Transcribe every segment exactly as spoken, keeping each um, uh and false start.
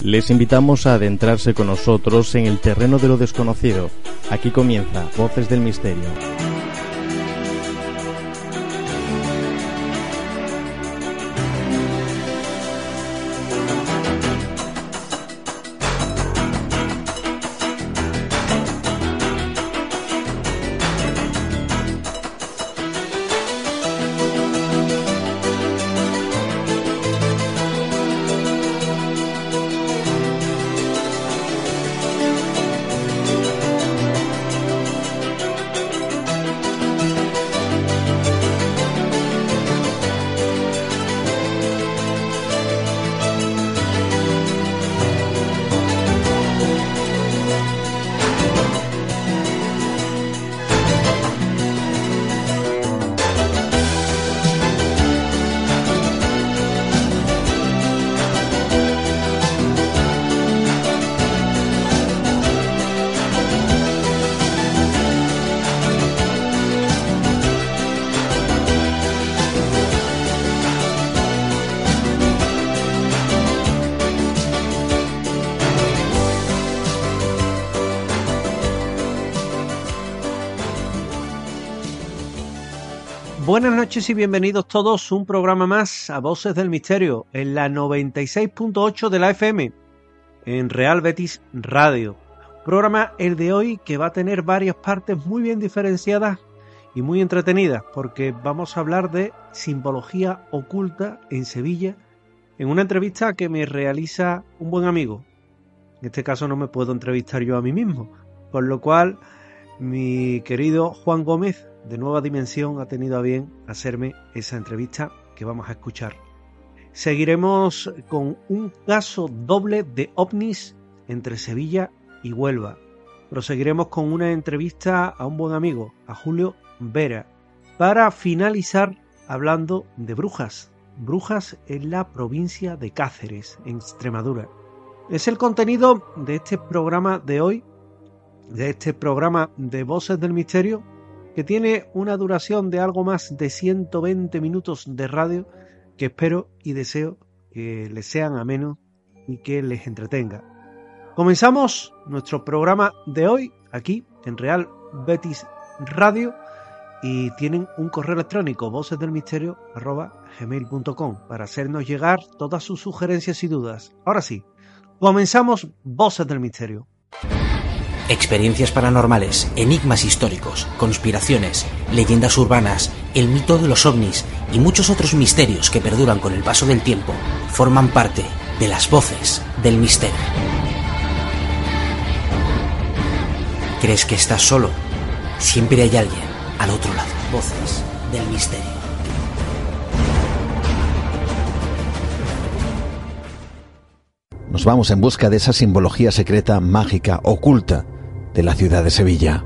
Les invitamos a adentrarse con nosotros en el terreno de lo desconocido. Aquí comienza Voces del Misterio. Buenas noches y bienvenidos todos a un programa más a Voces del Misterio en la noventa y seis punto ocho de la F M en Real Betis Radio. Programa el de hoy que va a tener varias partes muy bien diferenciadas y muy entretenidas, porque vamos a hablar de simbología oculta en Sevilla en una entrevista que me realiza un buen amigo. En este caso no me puedo entrevistar yo a mí mismo, por lo cual mi querido Juan Gómez de Nueva Dimensión ha tenido a bien hacerme esa entrevista que vamos a escuchar. Seguiremos con un caso doble de ovnis entre Sevilla y Huelva. Proseguiremos con una entrevista a un buen amigo, a Julio Vera, para finalizar hablando de brujas. Brujas en la provincia de Cáceres, en Extremadura. Es el contenido de este programa de hoy, de este programa de Voces del Misterio, que tiene una duración de algo más de ciento veinte minutos de radio, que espero y deseo que les sean amenos y que les entretenga. Comenzamos nuestro programa de hoy aquí en Real Betis Radio y tienen un correo electrónico vocesdelmisterio arroba gmail punto com para hacernos llegar todas sus sugerencias y dudas. Ahora sí, comenzamos Voces del Misterio. Experiencias paranormales, enigmas históricos, conspiraciones, leyendas urbanas, el mito de los ovnis y muchos otros misterios que perduran con el paso del tiempo forman parte de las Voces del Misterio. ¿Crees que estás solo? Siempre hay alguien al otro lado. Voces del Misterio. Nos vamos en busca de esa simbología secreta, mágica, oculta de la ciudad de Sevilla.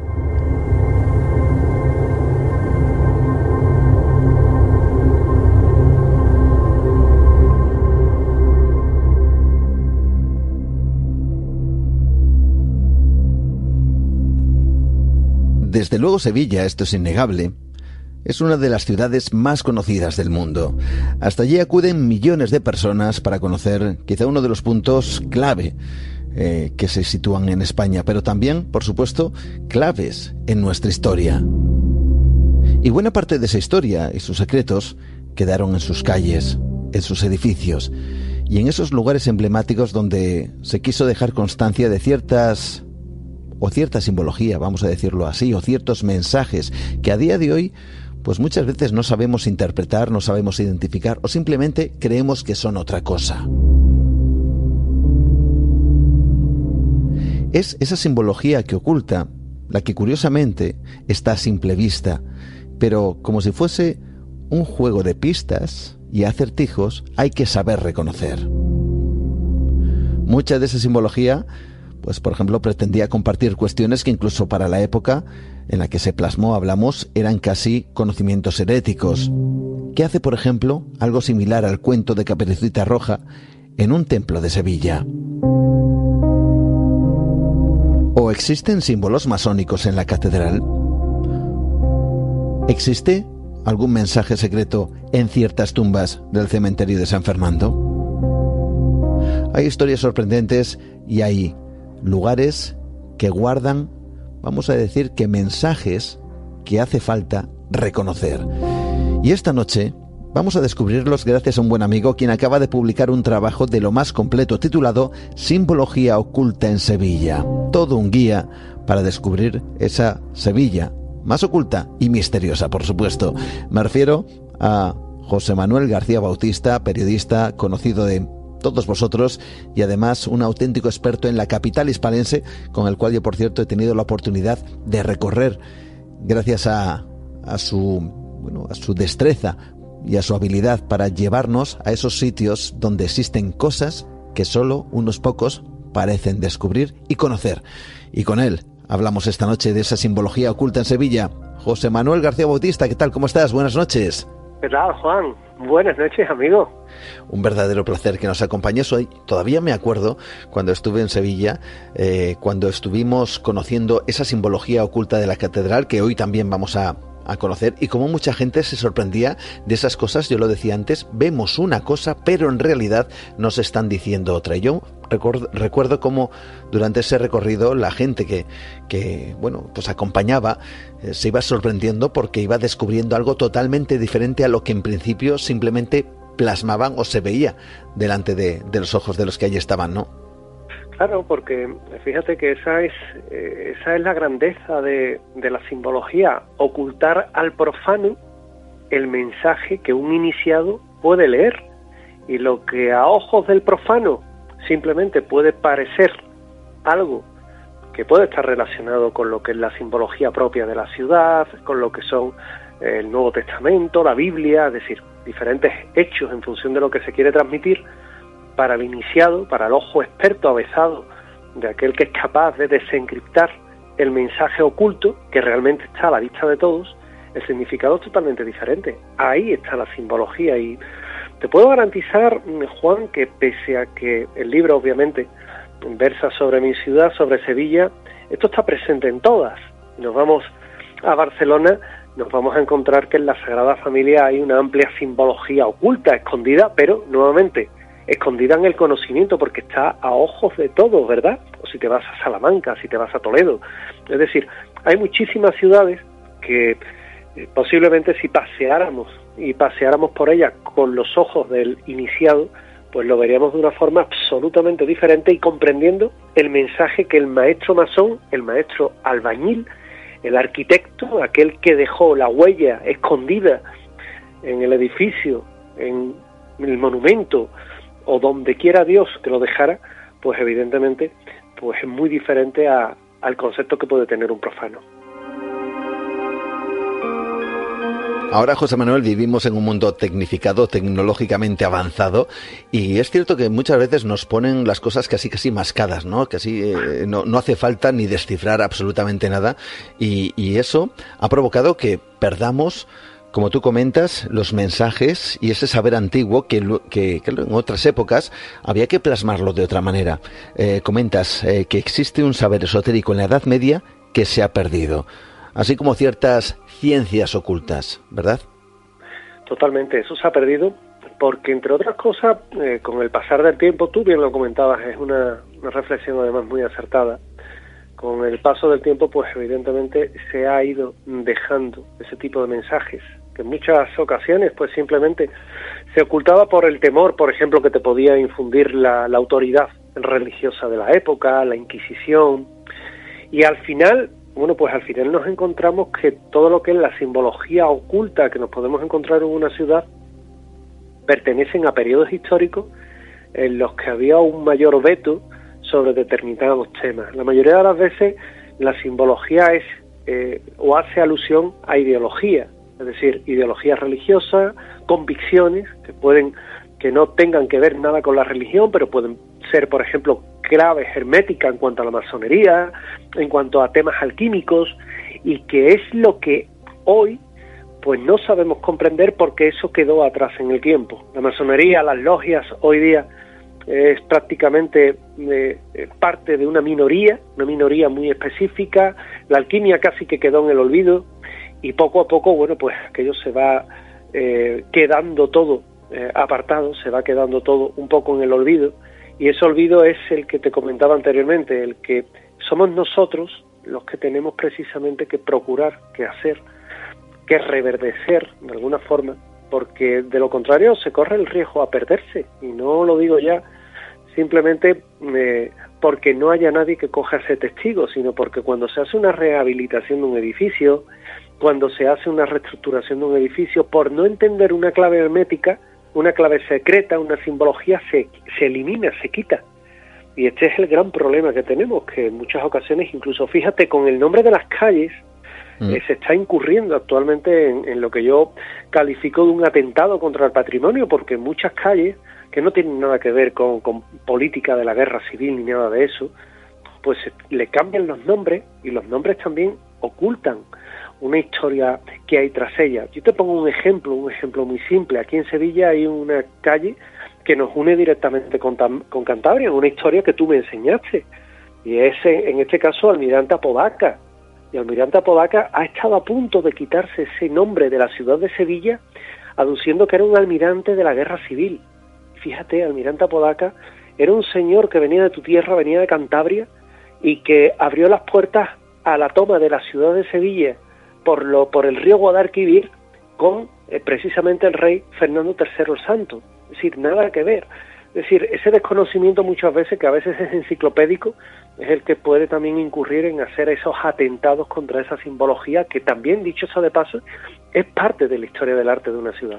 Desde luego Sevilla, esto es innegable, es una de las ciudades más conocidas del mundo. Hasta allí acuden millones de personas para conocer quizá uno de los puntos clave eh, que se sitúan en España, pero también, por supuesto, claves en nuestra historia. Y buena parte de esa historia y sus secretos quedaron en sus calles, en sus edificios y en esos lugares emblemáticos donde se quiso dejar constancia de ciertas o cierta simbología, vamos a decirlo así, o ciertos mensajes que a día de hoy pues muchas veces no sabemos interpretar, no sabemos identificar o simplemente creemos que son otra cosa. Es esa simbología que oculta, la que curiosamente está a simple vista, pero como si fuese un juego de pistas y acertijos, hay que saber reconocer. Mucha de esa simbología, pues por ejemplo, pretendía compartir cuestiones que incluso para la época en la que se plasmó, hablamos, eran casi conocimientos heréticos. ¿Qué hace, por ejemplo, algo similar al cuento de Caperucita Roja en un templo de Sevilla? ¿O existen símbolos masónicos en la catedral? ¿Existe algún mensaje secreto en ciertas tumbas del cementerio de San Fernando? Hay historias sorprendentes y hay lugares que guardan, vamos a decir, que mensajes que hace falta reconocer. Y esta noche vamos a descubrirlos gracias a un buen amigo quien acaba de publicar un trabajo de lo más completo titulado Simbología oculta en Sevilla. Todo un guía para descubrir esa Sevilla más oculta y misteriosa, por supuesto. Me refiero a José Manuel García Bautista, periodista conocido de todos vosotros y además un auténtico experto en la capital hispalense, con el cual yo, por cierto, he tenido la oportunidad de recorrer gracias a, a su, bueno, a su destreza y a su habilidad para llevarnos a esos sitios donde existen cosas que solo unos pocos parecen descubrir y conocer. Y con él hablamos esta noche de esa simbología oculta en Sevilla. José Manuel García Bautista, ¿qué tal? ¿Cómo estás? Buenas noches. ¿Qué tal, Juan? Buenas noches, amigo. Un verdadero placer que nos acompañes hoy. Todavía me acuerdo cuando estuve en Sevilla, eh, cuando estuvimos conociendo esa simbología oculta de la catedral, que hoy también vamos a a conocer, y como mucha gente se sorprendía de esas cosas. Yo lo decía antes, vemos una cosa, pero en realidad nos están diciendo otra. Y yo recuerdo, recuerdo cómo durante ese recorrido la gente que, que bueno, pues acompañaba eh, se iba sorprendiendo porque iba descubriendo algo totalmente diferente a lo que en principio simplemente plasmaban o se veía delante de, de los ojos de los que allí estaban, ¿no? Claro, porque fíjate que esa es eh, esa es la grandeza de, de la simbología, ocultar al profano el mensaje que un iniciado puede leer, y lo que a ojos del profano simplemente puede parecer algo que puede estar relacionado con lo que es la simbología propia de la ciudad, con lo que son eh, el Nuevo Testamento, la Biblia, es decir, diferentes hechos en función de lo que se quiere transmitir. Para el iniciado, para el ojo experto avezado de aquel que es capaz de desencriptar el mensaje oculto, que realmente está a la vista de todos, el significado es totalmente diferente. Ahí está la simbología, y te puedo garantizar, Juan, que pese a que el libro obviamente versa sobre mi ciudad, sobre Sevilla, esto está presente en todas. Nos vamos a Barcelona, nos vamos a encontrar que en la Sagrada Familia hay una amplia simbología oculta, escondida, pero nuevamente escondida en el conocimiento, porque está a ojos de todos, ¿verdad? O si te vas a Salamanca, si te vas a Toledo. Es decir, hay muchísimas ciudades que eh, posiblemente si paseáramos y paseáramos por ellas con los ojos del iniciado, pues lo veríamos de una forma absolutamente diferente y comprendiendo el mensaje que el maestro masón, el maestro albañil, el arquitecto, aquel que dejó la huella escondida en el edificio, en el monumento, o donde quiera Dios que lo dejara, pues evidentemente pues es muy diferente a, al concepto que puede tener un profano. Ahora, José Manuel, vivimos en un mundo tecnificado, tecnológicamente avanzado, y es cierto que muchas veces nos ponen las cosas casi casi mascadas, ¿no? Casi eh, no, no hace falta ni descifrar absolutamente nada, y, y eso ha provocado que perdamos, como tú comentas, los mensajes y ese saber antiguo que, que, que en otras épocas había que plasmarlo de otra manera. Eh, comentas eh, que existe un saber esotérico en la Edad Media que se ha perdido, así como ciertas ciencias ocultas, ¿verdad? Totalmente, eso se ha perdido porque, entre otras cosas, eh, con el pasar del tiempo, tú bien lo comentabas, es una, una reflexión además muy acertada. Con el paso del tiempo, pues evidentemente se ha ido dejando ese tipo de mensajes, que en muchas ocasiones pues simplemente se ocultaba por el temor, por ejemplo, que te podía infundir la, la autoridad religiosa de la época, la Inquisición, y al final, bueno, pues al final nos encontramos que todo lo que es la simbología oculta que nos podemos encontrar en una ciudad pertenecen a periodos históricos en los que había un mayor veto sobre determinados temas. La mayoría de las veces la simbología es eh, o hace alusión a ideología, es decir, ideologías religiosas, convicciones que pueden que no tengan que ver nada con la religión, pero pueden ser, por ejemplo, claves herméticas en cuanto a la masonería, en cuanto a temas alquímicos, y que es lo que hoy pues no sabemos comprender porque eso quedó atrás en el tiempo. La masonería, las logias, hoy día es prácticamente eh, parte de una minoría, una minoría muy específica. La alquimia casi que quedó en el olvido, y poco a poco, bueno, pues aquello se va eh, quedando todo eh, apartado, se va quedando todo un poco en el olvido, Y ese olvido es el que te comentaba anteriormente, el que somos nosotros los que tenemos precisamente que procurar, que hacer, que reverdecer de alguna forma, porque de lo contrario se corre el riesgo a perderse, y no lo digo ya simplemente eh, porque no haya nadie que coja ese testigo, sino porque cuando se hace una rehabilitación de un edificio, cuando se hace una reestructuración de un edificio, por no entender una clave hermética, una clave secreta, una simbología, se, se elimina, se quita. Y este es el gran problema que tenemos, que en muchas ocasiones, incluso fíjate, con el nombre de las calles, mm. eh, se está incurriendo actualmente en, en lo que yo califico de un atentado contra el patrimonio, porque muchas calles, que no tienen nada que ver con, con política de la guerra civil ni nada de eso, pues le cambian los nombres, y los nombres también ocultan una historia que hay tras ella. Yo te pongo un ejemplo, un ejemplo muy simple. Aquí en Sevilla hay una calle que nos une directamente con, con Cantabria, una historia que tú me enseñaste, y es en este caso Almirante Apodaca. Y Almirante Apodaca ha estado a punto de quitarse ese nombre de la ciudad de Sevilla, aduciendo que era un almirante de la guerra civil. Fíjate, Almirante Apodaca era un señor que venía de tu tierra, venía de Cantabria, y que abrió las puertas a la toma de la ciudad de Sevilla por lo por el río Guadalquivir con eh, precisamente el rey Fernando tercero el Santo. Es decir, nada que ver. Es decir, ese desconocimiento muchas veces, que a veces es enciclopédico, es el que puede también incurrir en hacer esos atentados contra esa simbología que también, dicho sea de paso, es parte de la historia del arte de una ciudad.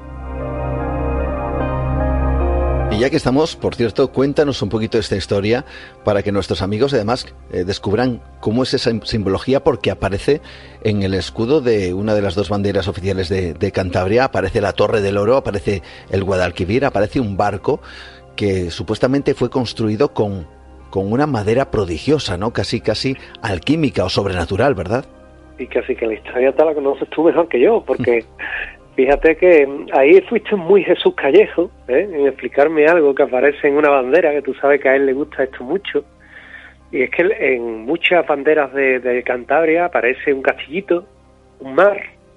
Y ya que estamos, por cierto, cuéntanos un poquito esta historia para que nuestros amigos además eh, descubran cómo es esa simbología, porque aparece en el escudo de una de las dos banderas oficiales de, de Cantabria, aparece la Torre del Oro, aparece el Guadalquivir, aparece un barco que supuestamente fue construido con, con una madera prodigiosa, ¿no? Casi, casi alquímica o sobrenatural, ¿verdad? Y casi que la historia tal la conoces tú mejor que yo, porque... Fíjate que ahí fuiste muy Jesús Callejo, ¿eh? en explicarme algo que aparece en una bandera, que tú sabes que a él le gusta esto mucho, y es que en muchas banderas de, de Cantabria aparece un castillito, un mar,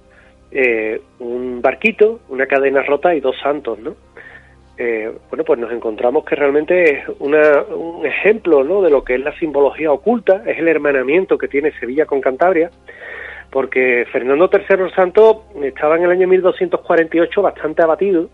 eh, un barquito, una cadena rota y dos santos, ¿no? Eh, bueno, pues nos encontramos que realmente es una, un ejemplo, ¿no?, de lo que es la simbología oculta, es el hermanamiento que tiene Sevilla con Cantabria, porque Fernando tercero el Santo estaba en el año mil doscientos cuarenta y ocho bastante abatido,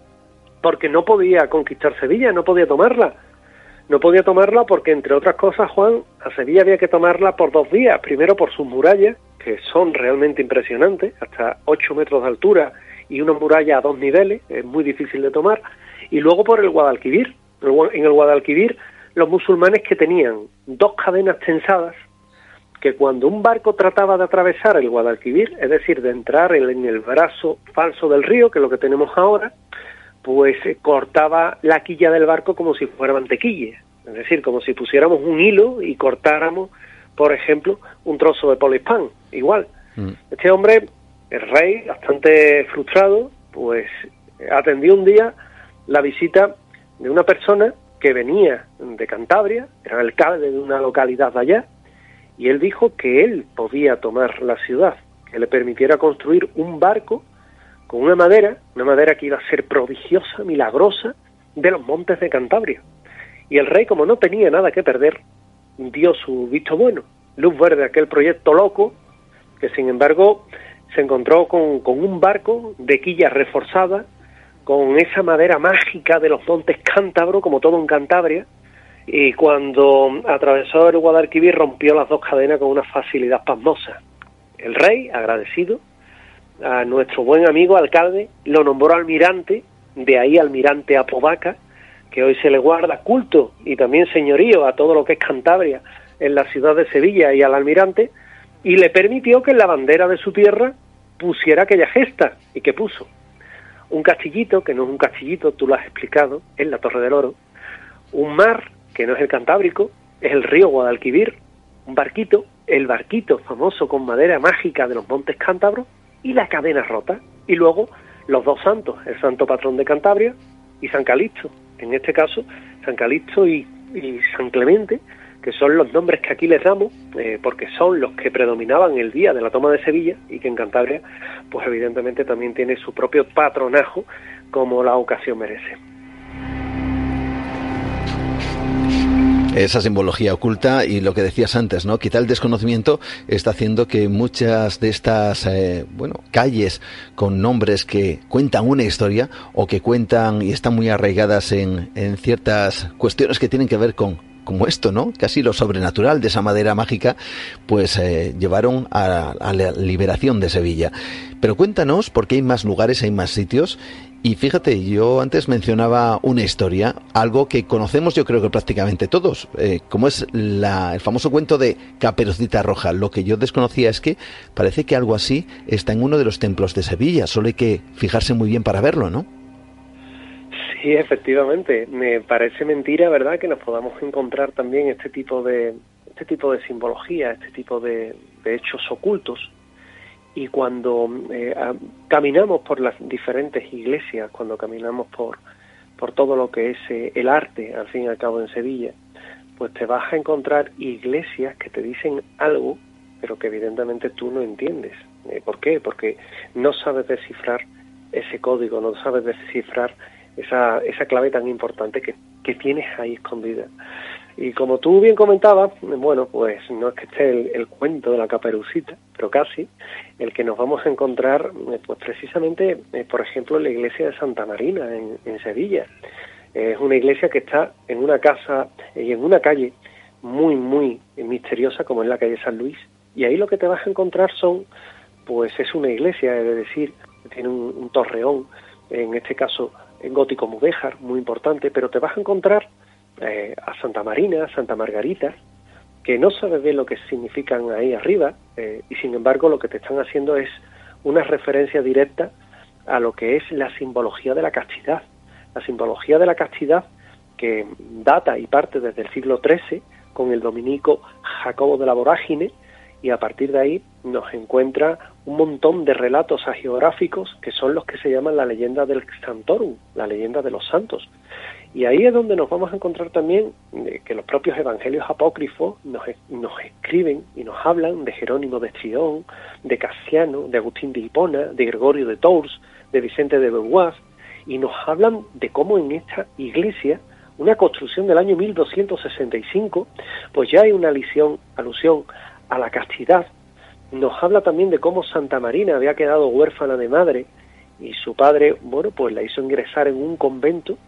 porque no podía conquistar Sevilla, no podía tomarla. No podía tomarla porque, entre otras cosas, Juan, a Sevilla había que tomarla por dos vías. Primero por sus murallas, que son realmente impresionantes, hasta ocho metros de altura, y una muralla a dos niveles, es muy difícil de tomar. Y luego por el Guadalquivir. En el Guadalquivir, los musulmanes, que tenían dos cadenas tensadas, que cuando un barco trataba de atravesar el Guadalquivir, es decir, de entrar en el brazo falso del río, que es lo que tenemos ahora, pues eh, cortaba la quilla del barco como si fuera mantequilla, es decir, como si pusiéramos un hilo y cortáramos, por ejemplo, un trozo de polispán, igual. Mm. Este hombre, el rey, bastante frustrado, pues atendió un día la visita de una persona que venía de Cantabria, era alcalde de una localidad de allá, y él dijo que él podía tomar la ciudad, que le permitiera construir un barco con una madera, una madera que iba a ser prodigiosa, milagrosa, de los montes de Cantabria. Y el rey, como no tenía nada que perder, dio su visto bueno, luz verde a aquel proyecto loco, que sin embargo se encontró con, con un barco de quilla reforzada, con esa madera mágica de los montes cántabros, como todo en Cantabria, y cuando atravesó el Guadalquivir rompió las dos cadenas con una facilidad pasmosa. El rey, agradecido a nuestro buen amigo alcalde, lo nombró almirante, de ahí Almirante Apodaca, que hoy se le guarda culto y también señorío a todo lo que es Cantabria en la ciudad de Sevilla y al almirante, y le permitió que en la bandera de su tierra pusiera aquella gesta. ¿Y qué puso? Un castillito, que no es un castillito, tú lo has explicado, es la Torre del Oro, un mar, que no es el Cantábrico, es el río Guadalquivir, un barquito, el barquito famoso con madera mágica de los montes cántabros, y la cadena rota, y luego los dos santos, el santo patrón de Cantabria y San Calixto, en este caso San Calixto y, y San Clemente, que son los nombres que aquí les damos, eh, porque son los que predominaban el día de la toma de Sevilla, y que en Cantabria, pues evidentemente también tiene su propio patronajo, como la ocasión merece. esa simbología oculta y lo que decías antes, ¿no? Quizá el desconocimiento está haciendo que muchas de estas, eh, bueno, calles con nombres que cuentan una historia o que cuentan y están muy arraigadas en, en ciertas cuestiones que tienen que ver con como esto, ¿no? Casi lo sobrenatural de esa madera mágica, pues eh, llevaron a, a la liberación de Sevilla. Pero cuéntanos, porque hay más lugares, hay más sitios. Y fíjate, yo antes mencionaba una historia, algo que conocemos yo creo que prácticamente todos, eh, como es la, el famoso cuento de Caperucita Roja. Lo que yo desconocía es que parece que algo así está en uno de los templos de Sevilla, solo hay que fijarse muy bien para verlo, ¿no? Sí, efectivamente. Me parece mentira, ¿verdad?, que nos podamos encontrar también este tipo de este tipo de simbología, este tipo de, de hechos ocultos. Y cuando eh, a, caminamos por las diferentes iglesias, cuando caminamos por por todo lo que es eh, el arte, al fin y al cabo, en Sevilla, pues te vas a encontrar iglesias que te dicen algo, pero que evidentemente tú no entiendes. Eh, ¿Por qué? Porque no sabes descifrar ese código, no sabes descifrar esa esa clave tan importante que, que tienes ahí escondida. Y como tú bien comentabas, bueno, pues no es que esté el, el cuento de la Caperucita, pero casi, el que nos vamos a encontrar, pues precisamente, eh, por ejemplo, en la iglesia de Santa Marina, en, en Sevilla. Eh, es una iglesia que está en una casa y en una calle muy, muy misteriosa, como es la calle San Luis, y ahí lo que te vas a encontrar son, pues es una iglesia, es decir, tiene un, un torreón, en este caso en gótico mudéjar, muy importante, pero te vas a encontrar eh, a Santa Marina, a Santa Margarita, que no sabes bien lo que significan ahí arriba, eh, y sin embargo lo que te están haciendo es una referencia directa a lo que es la simbología de la castidad. La simbología de la castidad que data y parte desde el siglo trece con el dominico Jacobo de la Vorágine, y a partir de ahí nos encuentra un montón de relatos hagiográficos que son los que se llaman la leyenda del Santorum, la leyenda de los santos. Y ahí es donde nos vamos a encontrar también eh, que los propios evangelios apócrifos nos, nos escriben y nos hablan de Jerónimo de Estridón, de Casiano, de Agustín de Hipona, de Gregorio de Tours, de Vicente de Beauvois, y nos hablan de cómo en esta iglesia, una construcción del año mil doscientos sesenta y cinco, pues ya hay una alusión, alusión a la castidad. Nos habla también de cómo Santa Marina había quedado huérfana de madre y su padre, bueno, pues la hizo ingresar en un convento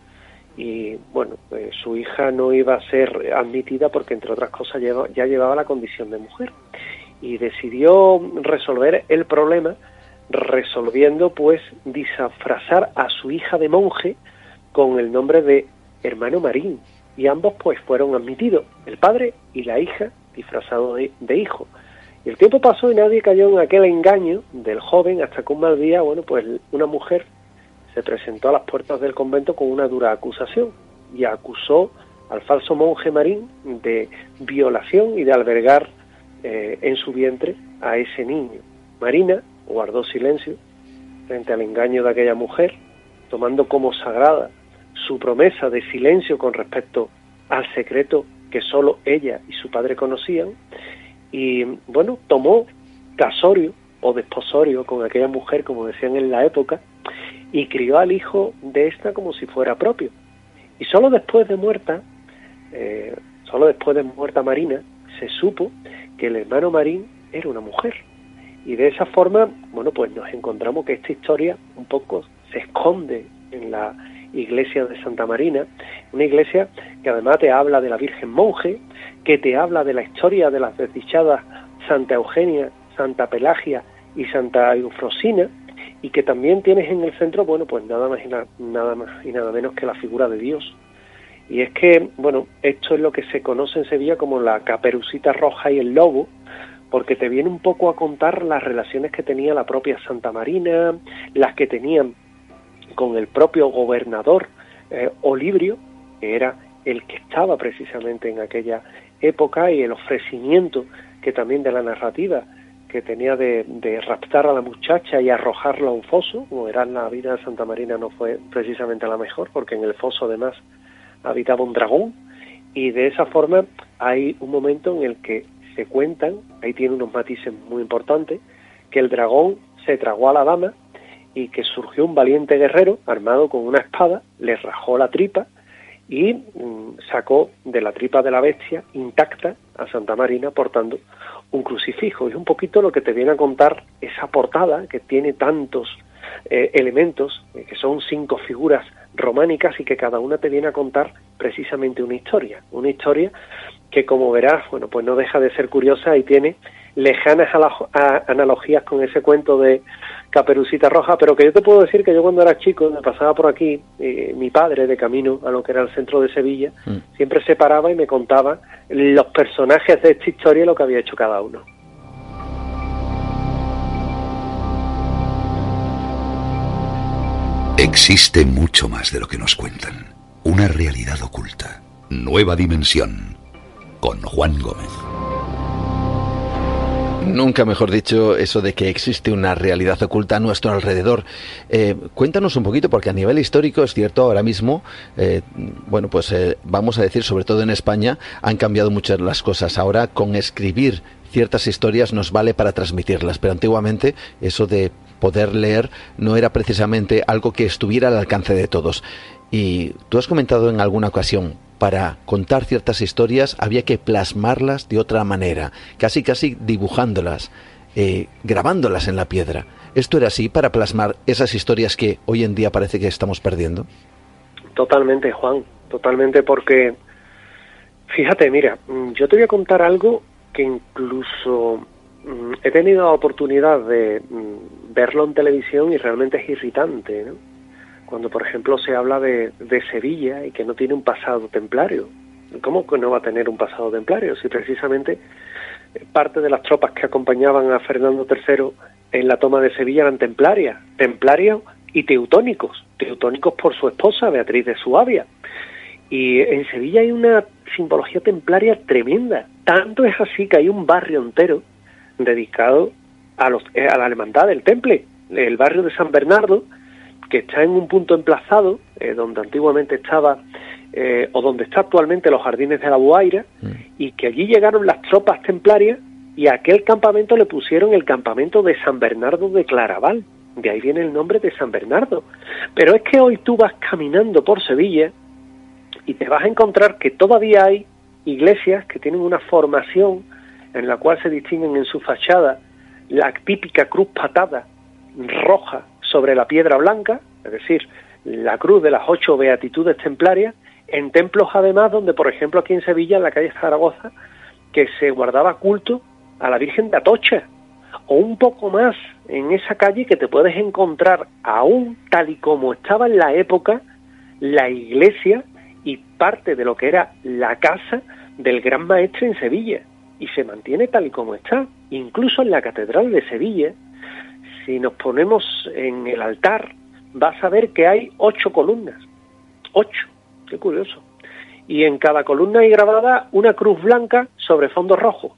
y, bueno, pues su hija no iba a ser admitida porque, entre otras cosas, lleva, ya llevaba la condición de mujer, y decidió resolver el problema resolviendo, pues, disfrazar a su hija de monje con el nombre de Hermano Marín, y ambos, pues, fueron admitidos, el padre y la hija, disfrazado de, de hijo. Y el tiempo pasó y nadie cayó en aquel engaño del joven, hasta que un mal día, bueno, pues una mujer se presentó a las puertas del convento con una dura acusación y acusó al falso monje Marín de violación y de albergar eh, en su vientre a ese niño. Marina guardó silencio frente al engaño de aquella mujer, tomando como sagrada su promesa de silencio con respecto al secreto que solo ella y su padre conocían, y bueno, tomó casorio o desposorio con aquella mujer, como decían en la época, y crió al hijo de esta como si fuera propio. Y solo después de muerta, eh, solo después de muerta Marina, se supo que el hermano Marín era una mujer. Y de esa forma, bueno, pues nos encontramos que esta historia un poco se esconde en la iglesia de Santa Marina, una iglesia que además te habla de la Virgen Monje, que te habla de la historia de las desdichadas Santa Eugenia, Santa Pelagia y Santa Eufrosina, y que también tienes en el centro, bueno, pues nada más y na- nada más y nada menos que la figura de Dios. Y es que, bueno, esto es lo que se conoce en Sevilla como la Caperucita Roja y el Lobo, porque te viene un poco a contar las relaciones que tenía la propia Santa Marina, las que tenían con el propio gobernador eh, Olibrio, que era el que estaba precisamente en aquella época, y el ofrecimiento que también de la narrativa que tenía de, de raptar a la muchacha y arrojarla a un foso, como era la vida de Santa Marina, no fue precisamente la mejor, porque en el foso además habitaba un dragón, y de esa forma hay un momento en el que se cuentan, ahí tiene unos matices muy importantes, que el dragón se tragó a la dama y que surgió un valiente guerrero armado con una espada, le rajó la tripa y mm, sacó de la tripa de la bestia intacta a Santa Marina portando un crucifijo. Es un poquito lo que te viene a contar esa portada que tiene tantos eh, elementos, eh, que son cinco figuras románicas y que cada una te viene a contar precisamente una historia, una historia que, como verás, bueno, pues no deja de ser curiosa y tiene lejanas a la, a, analogías con ese cuento de Caperucita Roja, pero que yo te puedo decir que yo cuando era chico, me pasaba por aquí, eh, mi padre, de camino a lo que era el centro de Sevilla, mm. siempre se paraba y me contaba los personajes de esta historia y lo que había hecho cada uno. Existe mucho más de lo que nos cuentan. Una realidad oculta. Nueva dimensión. Con Juan Gómez. Nunca mejor dicho eso de que existe una realidad oculta a nuestro alrededor. Eh, cuéntanos un poquito, porque a nivel histórico es cierto, ahora mismo, eh, bueno, pues eh, vamos a decir, sobre todo en España, han cambiado muchas las cosas. Ahora con escribir ciertas historias nos vale para transmitirlas, pero antiguamente eso de poder leer no era precisamente algo que estuviera al alcance de todos. Y tú has comentado en alguna ocasión, para contar ciertas historias había que plasmarlas de otra manera, casi casi dibujándolas, eh, grabándolas en la piedra. ¿Esto era así para plasmar esas historias que hoy en día parece que estamos perdiendo? Totalmente, Juan, totalmente, porque fíjate, mira, yo te voy a contar algo que incluso mm, he tenido la oportunidad de mm, verlo en televisión y realmente es irritante, ¿no? Cuando, por ejemplo, se habla de, de Sevilla y que no tiene un pasado templario. ¿Cómo que no va a tener un pasado templario? Si precisamente parte de las tropas que acompañaban a Fernando tercero en la toma de Sevilla eran templarias, templarios y teutónicos, teutónicos por su esposa, Beatriz de Suabia. Y en Sevilla hay una simbología templaria tremenda. Tanto es así que hay un barrio entero dedicado a, los, a la hermandad del Temple, el barrio de San Bernardo, que está en un punto emplazado, eh, donde antiguamente estaba, eh, o donde está actualmente los Jardines de la Boaira, mm. y que allí llegaron las tropas templarias, y a aquel campamento le pusieron el campamento de San Bernardo de Claraval. De ahí viene el nombre de San Bernardo. Pero es que hoy tú vas caminando por Sevilla, y te vas a encontrar que todavía hay iglesias que tienen una formación en la cual se distinguen en su fachada la típica cruz patada roja sobre la piedra blanca, es decir, la cruz de las ocho beatitudes templarias, en templos además donde, por ejemplo, aquí en Sevilla, en la calle Zaragoza, que se guardaba culto a la Virgen de Atocha, o un poco más en esa calle que te puedes encontrar aún tal y como estaba en la época la iglesia y parte de lo que era la casa del Gran Maestre en Sevilla, y se mantiene tal y como está. Incluso en la Catedral de Sevilla, si nos ponemos en el altar, vas a ver que hay ocho columnas. Ocho, qué curioso. Y en cada columna hay grabada una cruz blanca sobre fondo rojo.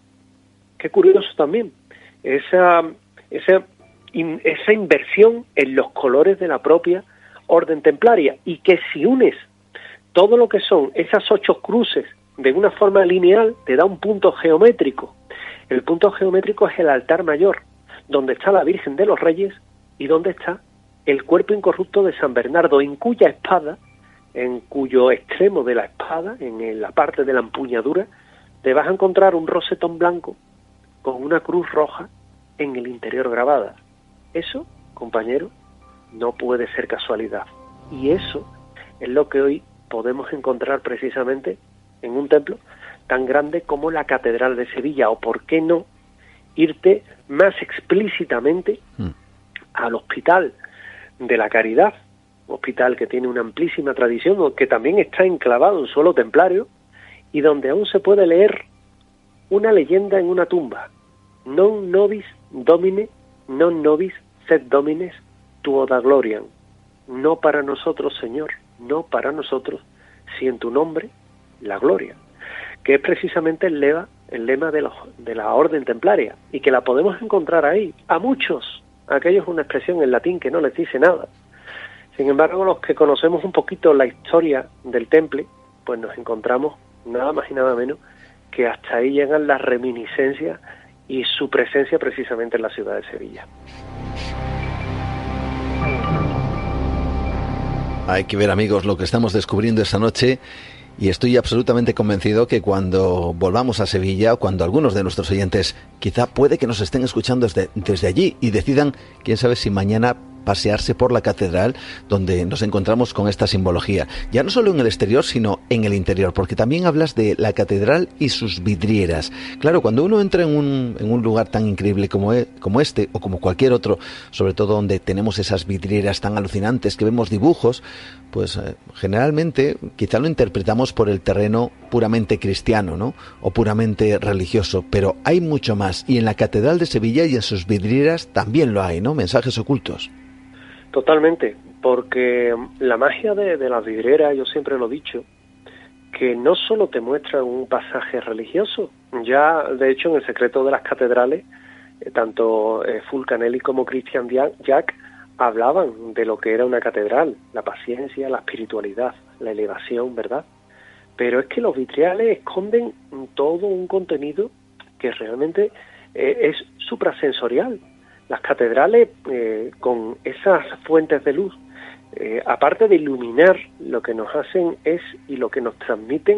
Qué curioso también. Esa, esa, in, esa inversión en los colores de la propia orden templaria. Y que si unes todo lo que son esas ocho cruces de una forma lineal, te da un punto geométrico. El punto geométrico es el altar mayor, donde está la Virgen de los Reyes y donde está el cuerpo incorrupto de San Bernardo, en cuya espada, en cuyo extremo de la espada, en la parte de la empuñadura, te vas a encontrar un rosetón blanco con una cruz roja en el interior grabada. Eso, compañero, no puede ser casualidad. Y eso es lo que hoy podemos encontrar precisamente en un templo tan grande como la Catedral de Sevilla, o por qué no irte más explícitamente mm. al Hospital de la Caridad, hospital que tiene una amplísima tradición, que también está enclavado en suelo templario y donde aún se puede leer una leyenda en una tumba: non nobis domine, non nobis sed domines tuoda gloriam. No para nosotros, Señor, no para nosotros, si en tu nombre la gloria, que es precisamente el lema, el lema de, los, de la orden templaria, y que la podemos encontrar ahí. A muchos, aquello es una expresión en latín que no les dice nada. Sin embargo, los que conocemos un poquito la historia del temple, pues nos encontramos nada más y nada menos que hasta ahí llegan las reminiscencias y su presencia precisamente en la ciudad de Sevilla. Hay que ver, amigos, lo que estamos descubriendo esta noche, y estoy absolutamente convencido que cuando volvamos a Sevilla, o cuando algunos de nuestros oyentes quizá puede que nos estén escuchando desde, desde allí y decidan, quién sabe si mañana pasearse por la catedral donde nos encontramos con esta simbología, ya no solo en el exterior sino en el interior, porque también hablas de la catedral y sus vidrieras. Claro, cuando uno entra en un, en un lugar tan increíble como, e, como este o como cualquier otro, sobre todo donde tenemos esas vidrieras tan alucinantes que vemos dibujos, pues eh, generalmente quizá lo interpretamos por el terreno puramente cristiano, ¿no? O puramente religioso, pero hay mucho más, y en la catedral de Sevilla y en sus vidrieras también lo hay, ¿no? Mensajes ocultos. Totalmente, porque la magia de, de las vidrieras, yo siempre lo he dicho, que no solo te muestran un pasaje religioso, ya de hecho en El secreto de las catedrales, eh, tanto eh, Fulcanelli como Christian Jack hablaban de lo que era una catedral, la paciencia, la espiritualidad, la elevación, ¿verdad? Pero es que los vitrales esconden todo un contenido que realmente eh, es suprasensorial. Las catedrales, eh, con esas fuentes de luz, eh, aparte de iluminar, lo que nos hacen es, y lo que nos transmiten,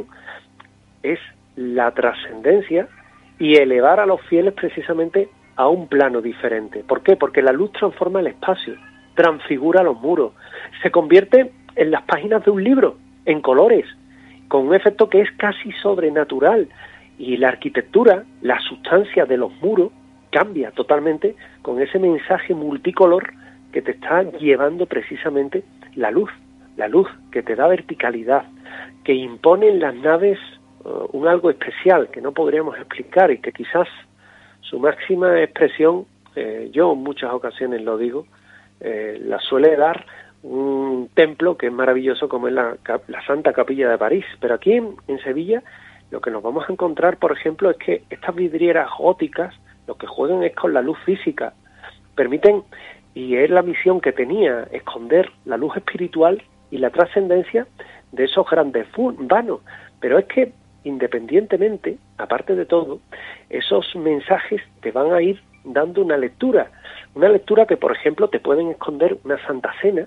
es la trascendencia y elevar a los fieles precisamente a un plano diferente. ¿Por qué? Porque la luz transforma el espacio, transfigura los muros, se convierte en las páginas de un libro, en colores, con un efecto que es casi sobrenatural. Y la arquitectura, la sustancia de los muros, cambia totalmente con ese mensaje multicolor que te está llevando precisamente la luz, la luz que te da verticalidad, que impone en las naves uh, un algo especial que no podríamos explicar y que quizás su máxima expresión, eh, yo en muchas ocasiones lo digo, eh, la suele dar un templo que es maravilloso como es la, la Santa Capilla de París, pero aquí en, en Sevilla lo que nos vamos a encontrar, por ejemplo, es que estas vidrieras góticas lo que juegan es con la luz física, permiten, y es la misión que tenía, esconder la luz espiritual y la trascendencia de esos grandes vanos. Pero es que, independientemente, aparte de todo, esos mensajes te van a ir dando una lectura, una lectura que, por ejemplo, te pueden esconder una Santa Cena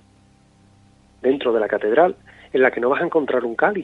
dentro de la catedral, en la que no vas a encontrar un cáliz,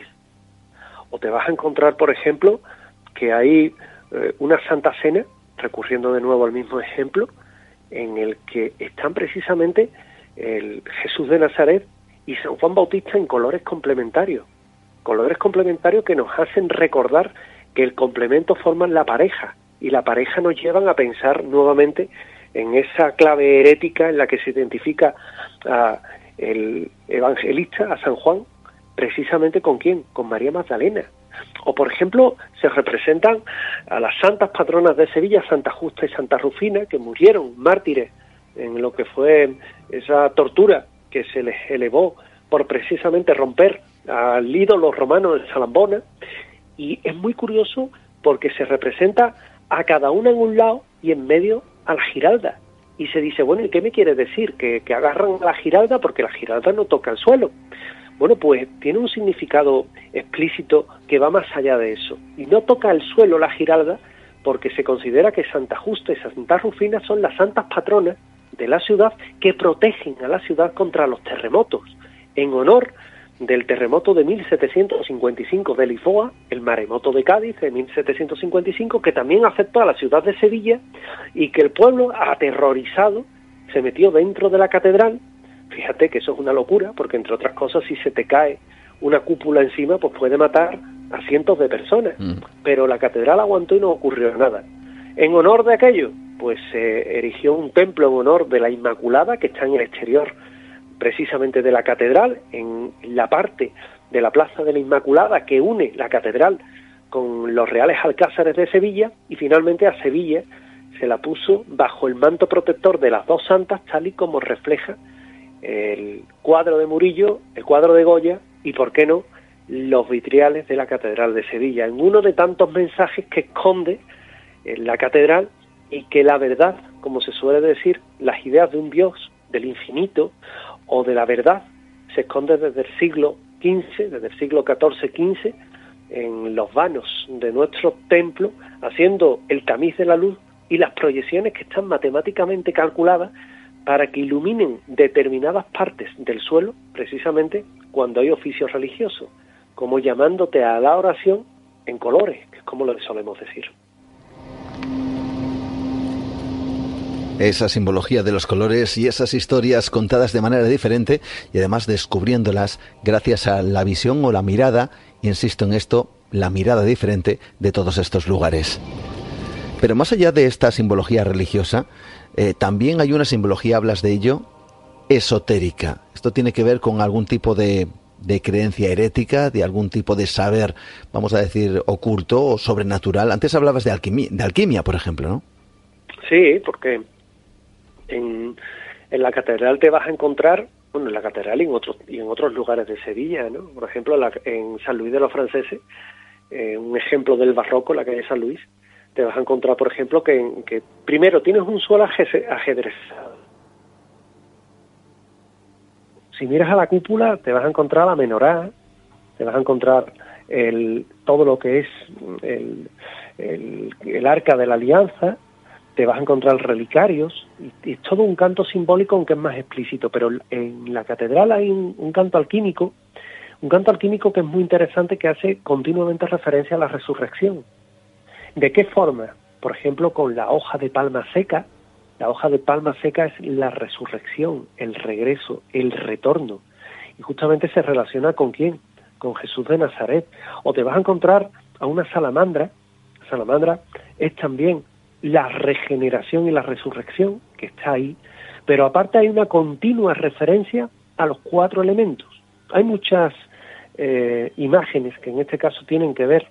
o te vas a encontrar, por ejemplo, que hay eh, una Santa Cena, recurriendo de nuevo al mismo ejemplo, en el que están precisamente el Jesús de Nazaret y San Juan Bautista en colores complementarios, colores complementarios que nos hacen recordar que el complemento forman la pareja, y la pareja nos llevan a pensar nuevamente en esa clave herética en la que se identifica a el evangelista, a San Juan, precisamente ¿con quién? Con María Magdalena. O, por ejemplo, se representan a las santas patronas de Sevilla, Santa Justa y Santa Rufina, que murieron mártires en lo que fue esa tortura que se les elevó por precisamente romper al ídolo romano de Salambona. Y es muy curioso porque se representa a cada una en un lado y en medio a la Giralda. Y se dice, bueno, ¿y qué me quiere decir? Que, que agarran a la Giralda porque la Giralda no toca el suelo. Bueno, pues tiene un significado explícito que va más allá de eso. Y no toca el suelo la Giralda porque se considera que Santa Justa y Santa Rufina son las santas patronas de la ciudad que protegen a la ciudad contra los terremotos, en honor del terremoto de mil setecientos cincuenta y cinco de Lisboa, el maremoto de Cádiz de mil setecientos cincuenta y cinco, que también afectó a la ciudad de Sevilla y que el pueblo, aterrorizado, se metió dentro de la catedral. Fíjate que eso es una locura, porque entre otras cosas, si se te cae una cúpula encima, pues puede matar a cientos de personas. Mm. Pero la catedral aguantó y no ocurrió nada. En honor de aquello, pues se erigió un templo en honor de la Inmaculada, que está en el exterior precisamente de la catedral, en la parte de la Plaza de la Inmaculada que une la catedral con los Reales Alcázares de Sevilla, y finalmente a Sevilla se la puso bajo el manto protector de las dos santas, tal y como refleja el cuadro de Murillo, el cuadro de Goya y, por qué no, los vitriales de la Catedral de Sevilla, en uno de tantos mensajes que esconde la catedral y que la verdad, como se suele decir, las ideas de un Dios, del infinito o de la verdad, se esconde desde el siglo quince, desde el siglo catorce quince, en los vanos de nuestro templo, haciendo el tamiz de la luz y las proyecciones que están matemáticamente calculadas para que iluminen determinadas partes del suelo, precisamente cuando hay oficios religiosos, como llamándote a la oración en colores, que es como lo solemos decir. Esa simbología de los colores y esas historias contadas de manera diferente y además descubriéndolas gracias a la visión o la mirada, insisto en esto, la mirada diferente de todos estos lugares. Pero más allá de esta simbología religiosa, eh, también hay una simbología, hablas de ello, esotérica. Esto tiene que ver con algún tipo de, de creencia herética, de algún tipo de saber, vamos a decir, oculto o sobrenatural. Antes hablabas de alquimia, de alquimia, por ejemplo, ¿no? Sí, porque en, en la catedral te vas a encontrar, bueno, en la catedral y en otros, y en otros lugares de Sevilla, ¿no? Por ejemplo, en, la, en San Luis de los Franceses, eh, un ejemplo del barroco, la calle San Luis, te vas a encontrar, por ejemplo, que, que primero tienes un suelo ajedrezado. Si miras a la cúpula, te vas a encontrar la menorá, te vas a encontrar el, todo lo que es el, el, el arca de la alianza, te vas a encontrar relicarios, y, y es todo un canto simbólico, aunque es más explícito, pero en la catedral hay un, un canto alquímico, un canto alquímico que es muy interesante, que hace continuamente referencia a la resurrección. ¿De qué forma? Por ejemplo, con la hoja de palma seca. La hoja de palma seca es la resurrección, el regreso, el retorno. Y justamente se relaciona ¿con quién? Con Jesús de Nazaret. O te vas a encontrar a una salamandra. La salamandra es también la regeneración y la resurrección, que está ahí. Pero aparte hay una continua referencia a los cuatro elementos. Hay muchas eh, imágenes que en este caso tienen que ver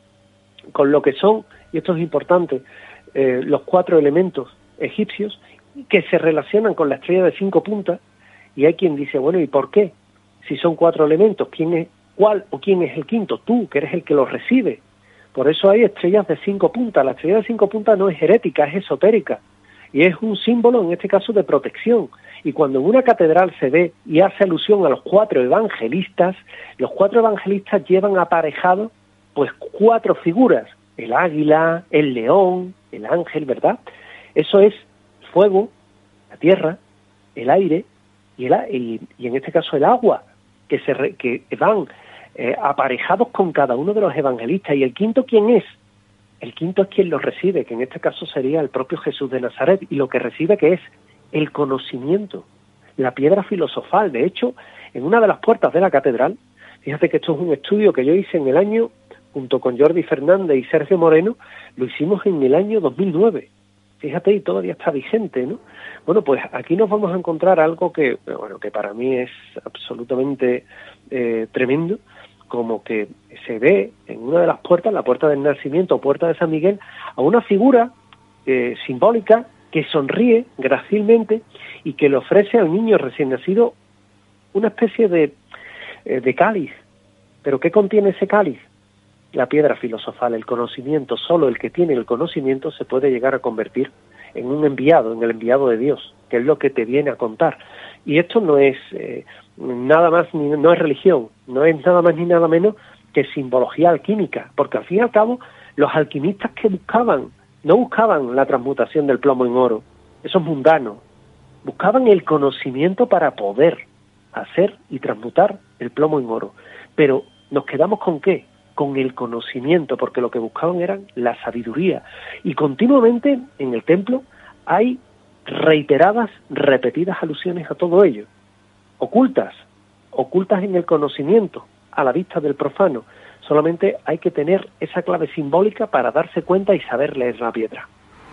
con lo que son, y esto es importante, eh, los cuatro elementos egipcios que se relacionan con la estrella de cinco puntas, y hay quien dice, bueno, ¿y por qué? Si son cuatro elementos, ¿quién es cuál o quién es el quinto? Tú, que eres el que los recibe. Por eso hay estrellas de cinco puntas. La estrella de cinco puntas no es herética, es esotérica, y es un símbolo, en este caso, de protección. Y cuando en una catedral se ve y hace alusión a los cuatro evangelistas, los cuatro evangelistas llevan aparejados pues cuatro figuras, el águila, el león, el ángel, ¿verdad? Eso es fuego, la tierra, el aire y, el, y, y en este caso el agua, que, se re, que van eh, aparejados con cada uno de los evangelistas. ¿Y el quinto quién es? El quinto es quien los recibe, que en este caso sería el propio Jesús de Nazaret, y lo que recibe que es el conocimiento, la piedra filosofal. De hecho, en una de las puertas de la catedral, fíjate que esto es un estudio que yo hice en el año, junto con Jordi Fernández y Sergio Moreno, lo hicimos en el año dos mil nueve. Fíjate, y todavía está vigente, ¿no? Bueno, pues aquí nos vamos a encontrar algo que, bueno, que para mí es absolutamente eh, tremendo, como que se ve en una de las puertas, la puerta del Nacimiento o puerta de San Miguel, a una figura eh, simbólica que sonríe gracilmente y que le ofrece al niño recién nacido una especie de, eh, de cáliz. ¿Pero qué contiene ese cáliz? La piedra filosofal, el conocimiento. Solo el que tiene el conocimiento se puede llegar a convertir en un enviado, en el enviado de Dios, que es lo que te viene a contar. Y esto no es eh, nada más, ni, no es religión, no es nada más ni nada menos que simbología alquímica, porque al fin y al cabo los alquimistas que buscaban, no buscaban la transmutación del plomo en oro, eso es mundano, buscaban el conocimiento para poder hacer y transmutar el plomo en oro. Pero nos quedamos con ¿qué? Con el conocimiento, porque lo que buscaban era la sabiduría. Y continuamente en el templo hay reiteradas, repetidas alusiones a todo ello, ocultas, ocultas en el conocimiento, a la vista del profano. Solamente hay que tener esa clave simbólica para darse cuenta y saber leer la piedra.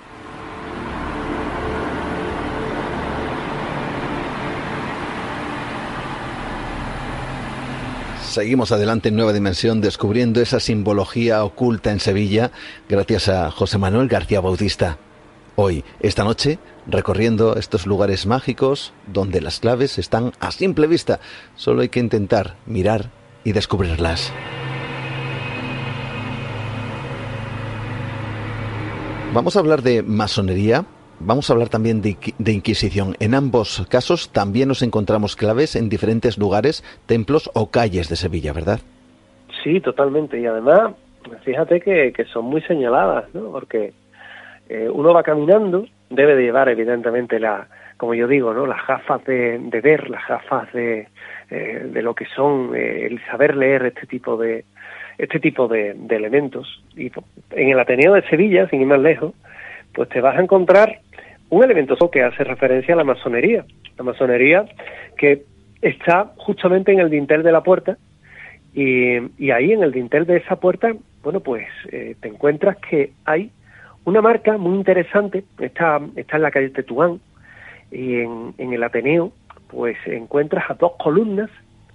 Seguimos adelante en Nueva Dimensión descubriendo esa simbología oculta en Sevilla gracias a José Manuel García Bautista. Hoy, esta noche, recorriendo estos lugares mágicos donde las claves están a simple vista. Solo hay que intentar mirar y descubrirlas. Vamos a hablar de masonería. Vamos a hablar también de, de Inquisición. En ambos casos también nos encontramos claves en diferentes lugares, templos o calles de Sevilla, ¿verdad? Sí, totalmente. Y además, fíjate que, que son muy señaladas, ¿no? Porque eh, uno va caminando, debe de llevar evidentemente la como yo digo, ¿no? Las gafas de, de ver, las gafas de, eh, de lo que son eh, el saber leer este tipo de este tipo de, de elementos. Y en el Ateneo de Sevilla, sin ir más lejos, pues te vas a encontrar un elemento que hace referencia a la masonería. La masonería que está justamente en el dintel de la puerta, y, y ahí en el dintel de esa puerta, bueno, pues eh, te encuentras que hay una marca muy interesante. Está, está en la calle Tetuán, y en, en el Ateneo, pues encuentras a dos columnas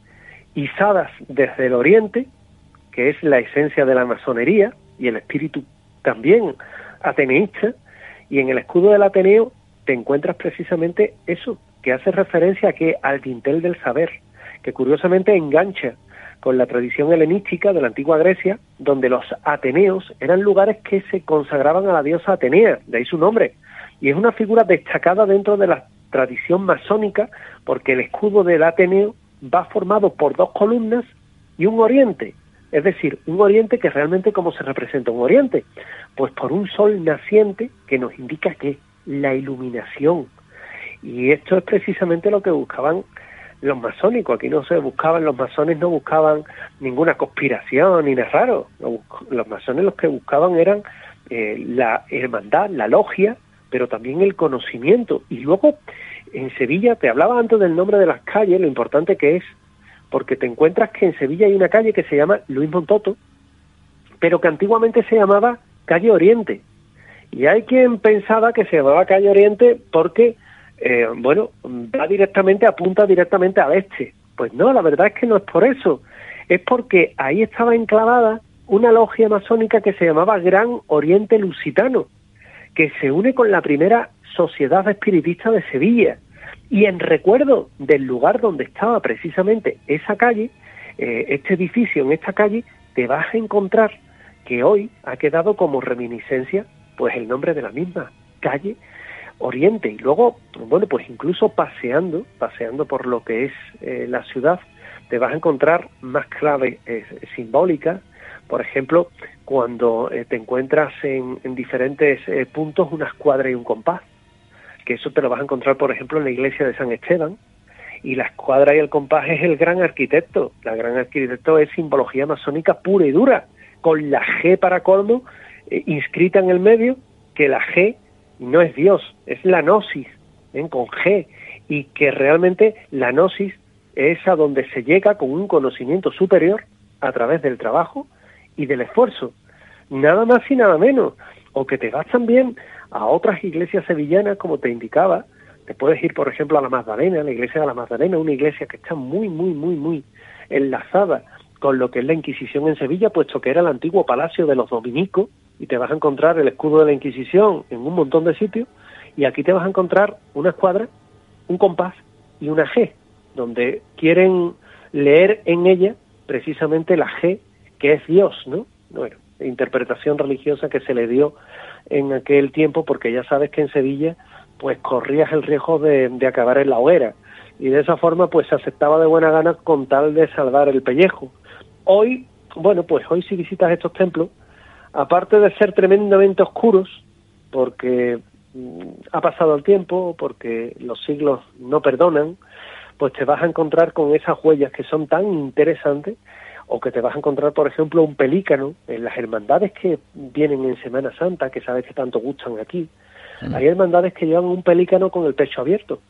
izadas desde el oriente, que es la esencia de la masonería y el espíritu también ateneísta, y en el escudo del Ateneo te encuentras precisamente eso, que hace referencia a que al dintel del saber, que curiosamente engancha con la tradición helenística de la antigua Grecia, donde los ateneos eran lugares que se consagraban a la diosa Atenea, de ahí su nombre, y es una figura destacada dentro de la tradición masónica, porque el escudo del Ateneo va formado por dos columnas y un oriente, es decir, un oriente que realmente, ¿cómo se representa un oriente? Pues por un sol naciente que nos indica que la iluminación. Y esto es precisamente lo que buscaban los masónicos. Aquí no se buscaban, los masones no buscaban ninguna conspiración ni nada raro. Los, los masones los que buscaban eran eh, la hermandad, la logia, pero también el conocimiento. Y luego, en Sevilla, te hablaba antes del nombre de las calles, lo importante que es, porque te encuentras que en Sevilla hay una calle que se llama Luis Montoto, pero que antiguamente se llamaba Calle Oriente. Y hay quien pensaba que se llamaba Calle Oriente porque, eh, bueno, va directamente, apunta directamente al este. Pues no, la verdad es que no es por eso. Es porque ahí estaba enclavada una logia masónica que se llamaba Gran Oriente Lusitano, que se une con la primera sociedad espiritista de Sevilla. Y en recuerdo del lugar donde estaba precisamente esa calle, eh, este edificio en esta calle, te vas a encontrar que hoy ha quedado como reminiscencia pues el nombre de la misma, Calle Oriente. Y luego, bueno, pues incluso paseando, paseando por lo que es eh, la ciudad, te vas a encontrar más claves eh, simbólicas. Por ejemplo, cuando eh, te encuentras en, en diferentes eh, puntos una escuadra y un compás, que eso te lo vas a encontrar, por ejemplo, en la iglesia de San Esteban, y la escuadra y el compás es el gran arquitecto. La gran arquitecto es simbología masónica pura y dura, con la G para colmo, eh, inscrita en el medio, que la G no es Dios, es la gnosis, ¿eh? Con G, y que realmente la gnosis es a donde se llega con un conocimiento superior a través del trabajo y del esfuerzo, nada más y nada menos. O que te vas también a otras iglesias sevillanas, como te indicaba, te puedes ir, por ejemplo, a la Magdalena, la iglesia de la Magdalena, una iglesia que está muy, muy, muy, muy enlazada con lo que es la Inquisición en Sevilla, puesto que era el antiguo palacio de los dominicos, y te vas a encontrar el escudo de la Inquisición en un montón de sitios, y aquí te vas a encontrar una escuadra, un compás y una G, donde quieren leer en ella precisamente la G, que es Dios, ¿no? Bueno, interpretación religiosa que se le dio en aquel tiempo, porque ya sabes que en Sevilla pues corrías el riesgo de, de acabar en la hoguera, y de esa forma pues se aceptaba de buena gana con tal de salvar el pellejo. Hoy, bueno, pues hoy si visitas estos templos, aparte de ser tremendamente oscuros, porque mm, ha pasado el tiempo, porque los siglos no perdonan, pues te vas a encontrar con esas huellas que son tan interesantes, o que te vas a encontrar, por ejemplo, un pelícano en las hermandades que vienen en Semana Santa, que sabes que tanto gustan aquí. Mm. Hay hermandades que llevan un pelícano con el pecho abierto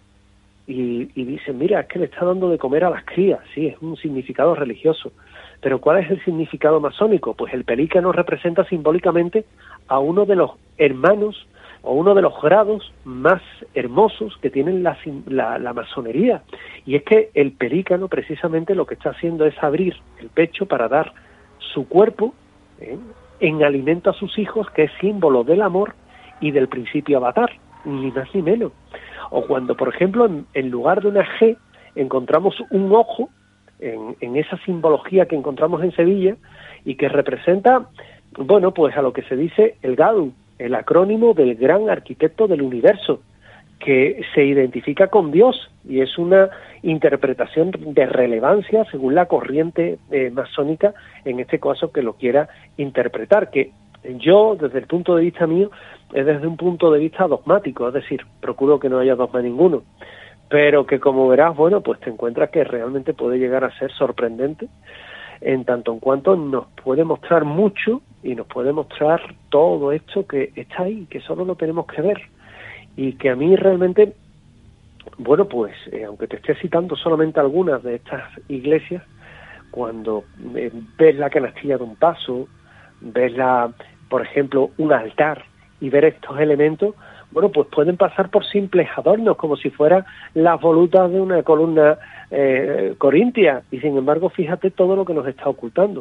y, y dicen, mira, es que le está dando de comer a las crías. Sí, es un significado religioso. Pero ¿cuál es el significado masónico? Pues el pelícano representa simbólicamente a uno de los hermanos o uno de los grados más hermosos que tienen la, la, la masonería. Y es que el pelícano precisamente lo que está haciendo es abrir el pecho para dar su cuerpo ¿eh? en alimento a sus hijos, que es símbolo del amor y del principio avatar, ni más ni menos. O cuando, por ejemplo, en, en lugar de una G encontramos un ojo, en, en esa simbología que encontramos en Sevilla, y que representa, bueno, pues a lo que se dice el Gadu, el acrónimo del gran arquitecto del universo, que se identifica con Dios, y es una interpretación de relevancia según la corriente eh, masónica, en este caso, que lo quiera interpretar, que Yo, desde el punto de vista mío, es desde un punto de vista dogmático, es decir, procuro que no haya dogma ninguno, pero que como verás, bueno, pues te encuentras que realmente puede llegar a ser sorprendente, en tanto en cuanto nos puede mostrar mucho y nos puede mostrar todo esto que está ahí, que solo lo tenemos que ver, y que a mí realmente, bueno, pues eh, aunque te esté citando solamente algunas de estas iglesias, cuando eh, ves la canastilla de un paso, ves la, por ejemplo, un altar, y ver estos elementos, bueno, pues pueden pasar por simples adornos, como si fueran las volutas de una columna eh, corintia, y sin embargo, fíjate todo lo que nos está ocultando.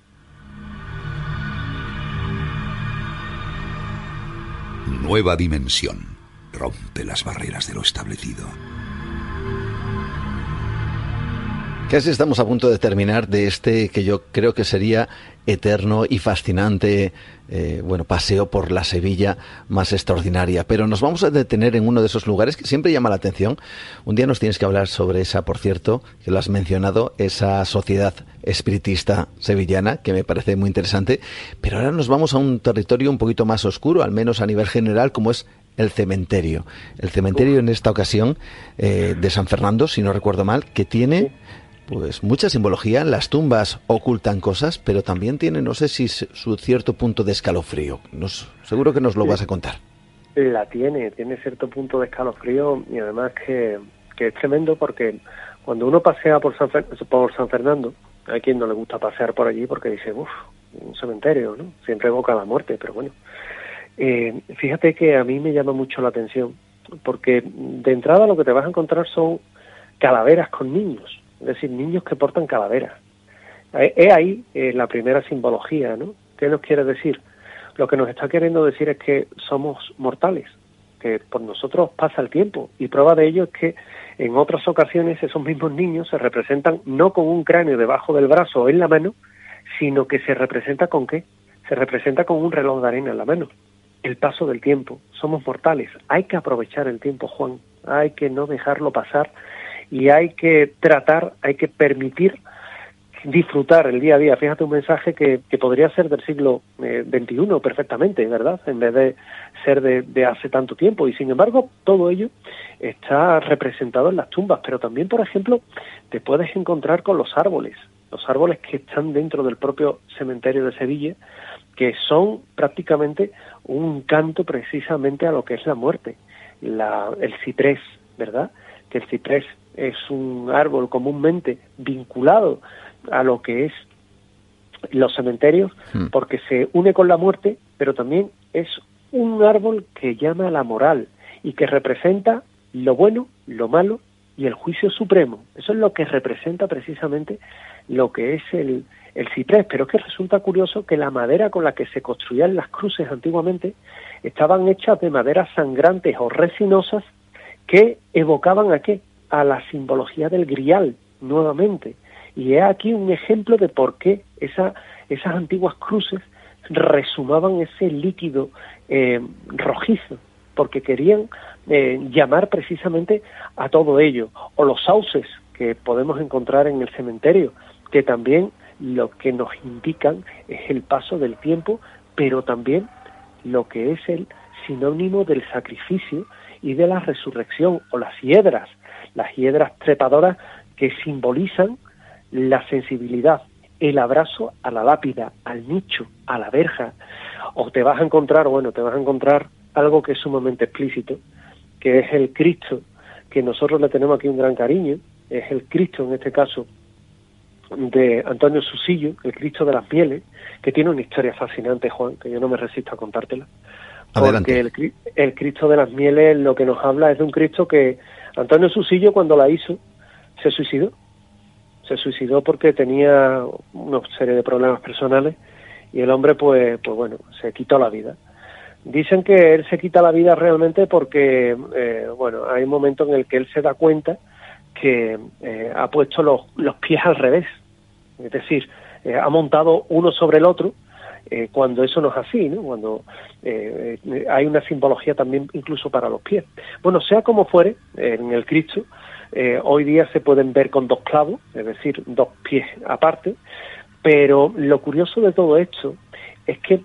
Nueva dimensión. Rompe las barreras de lo establecido. Casi estamos a punto de terminar de este que yo creo que sería eterno y fascinante, eh, bueno, paseo por la Sevilla más extraordinaria. Pero nos vamos a detener en uno de esos lugares que siempre llama la atención. Un día nos tienes que hablar sobre esa, por cierto, que lo has mencionado, esa sociedad espiritista sevillana, que me parece muy interesante. Pero ahora nos vamos a un territorio un poquito más oscuro, al menos a nivel general, como es el cementerio. El cementerio en esta ocasión eh, de San Fernando, si no recuerdo mal, que tiene pues mucha simbología. Las tumbas ocultan cosas, pero también tiene, no sé si su cierto punto de escalofrío. Nos, seguro que nos lo vas a contar. La tiene, tiene cierto punto de escalofrío, y además que, que es tremendo, porque cuando uno pasea por San, Fer, por San Fernando, hay quien no le gusta pasear por allí porque dice, uff, un cementerio, ¿no? Siempre evoca la muerte, pero bueno. Eh, fíjate que a mí me llama mucho la atención, porque de entrada lo que te vas a encontrar son calaveras con niños, es decir, niños que portan calaveras. Es ahí eh, la primera simbología, ¿no? ¿Qué nos quiere decir? Lo que nos está queriendo decir es que somos mortales, que por nosotros pasa el tiempo, y prueba de ello es que en otras ocasiones esos mismos niños se representan no con un cráneo debajo del brazo o en la mano, sino que se representa con ¿qué? Se representa con un reloj de arena en la mano. El paso del tiempo. Somos mortales. Hay que aprovechar el tiempo, Juan. Hay que no dejarlo pasar y hay que tratar, hay que permitir disfrutar el día a día. Fíjate, un mensaje que, que podría ser del siglo eh, veintiuno perfectamente, ¿verdad? En vez de ser de, de hace tanto tiempo. Y sin embargo, todo ello está representado en las tumbas. Pero también, por ejemplo, te puedes encontrar con los árboles. Los árboles que están dentro del propio cementerio de Sevilla, que son prácticamente un canto precisamente a lo que es la muerte. La, el ciprés, ¿verdad? Que el ciprés es un árbol comúnmente vinculado a lo que es los cementerios, hmm. porque se une con la muerte, pero también es un árbol que llama a la moral y que representa lo bueno, lo malo y el juicio supremo. Eso es lo que representa precisamente lo que es el, el ciprés. Pero es que resulta curioso que la madera con la que se construían las cruces antiguamente estaban hechas de maderas sangrantes o resinosas que evocaban ¿a qué? A la simbología del grial, nuevamente. Y es aquí un ejemplo de por qué esa, esas antiguas cruces resumaban ese líquido eh, rojizo, porque querían eh, llamar precisamente a todo ello. O los sauces que podemos encontrar en el cementerio, que también lo que nos indican es el paso del tiempo, pero también lo que es el sinónimo del sacrificio y de la resurrección, o las hiedras, las hiedras trepadoras que simbolizan la sensibilidad, el abrazo a la lápida, al nicho, a la verja. O te vas a encontrar, bueno, te vas a encontrar algo que es sumamente explícito, que es el Cristo, que nosotros le tenemos aquí un gran cariño, es el Cristo, en este caso, de Antonio Susillo, el Cristo de las Mieles, que tiene una historia fascinante, Juan, que yo no me resisto a contártela. Porque el, el Cristo de las Mieles lo que nos habla es de un Cristo que Antonio Susillo, cuando la hizo, se suicidó. Se suicidó porque tenía una serie de problemas personales y el hombre, pues, pues bueno, se quitó la vida. Dicen que él se quita la vida realmente porque, eh, bueno, hay un momento en el que él se da cuenta que eh, ha puesto los, los pies al revés. Es decir, eh, ha montado uno sobre el otro, eh, cuando eso no es así, ¿no? Cuando eh, eh, hay una simbología también incluso para los pies. Bueno, sea como fuere, eh, en el Cristo, eh, hoy día se pueden ver con dos clavos, es decir, dos pies aparte, pero lo curioso de todo esto es que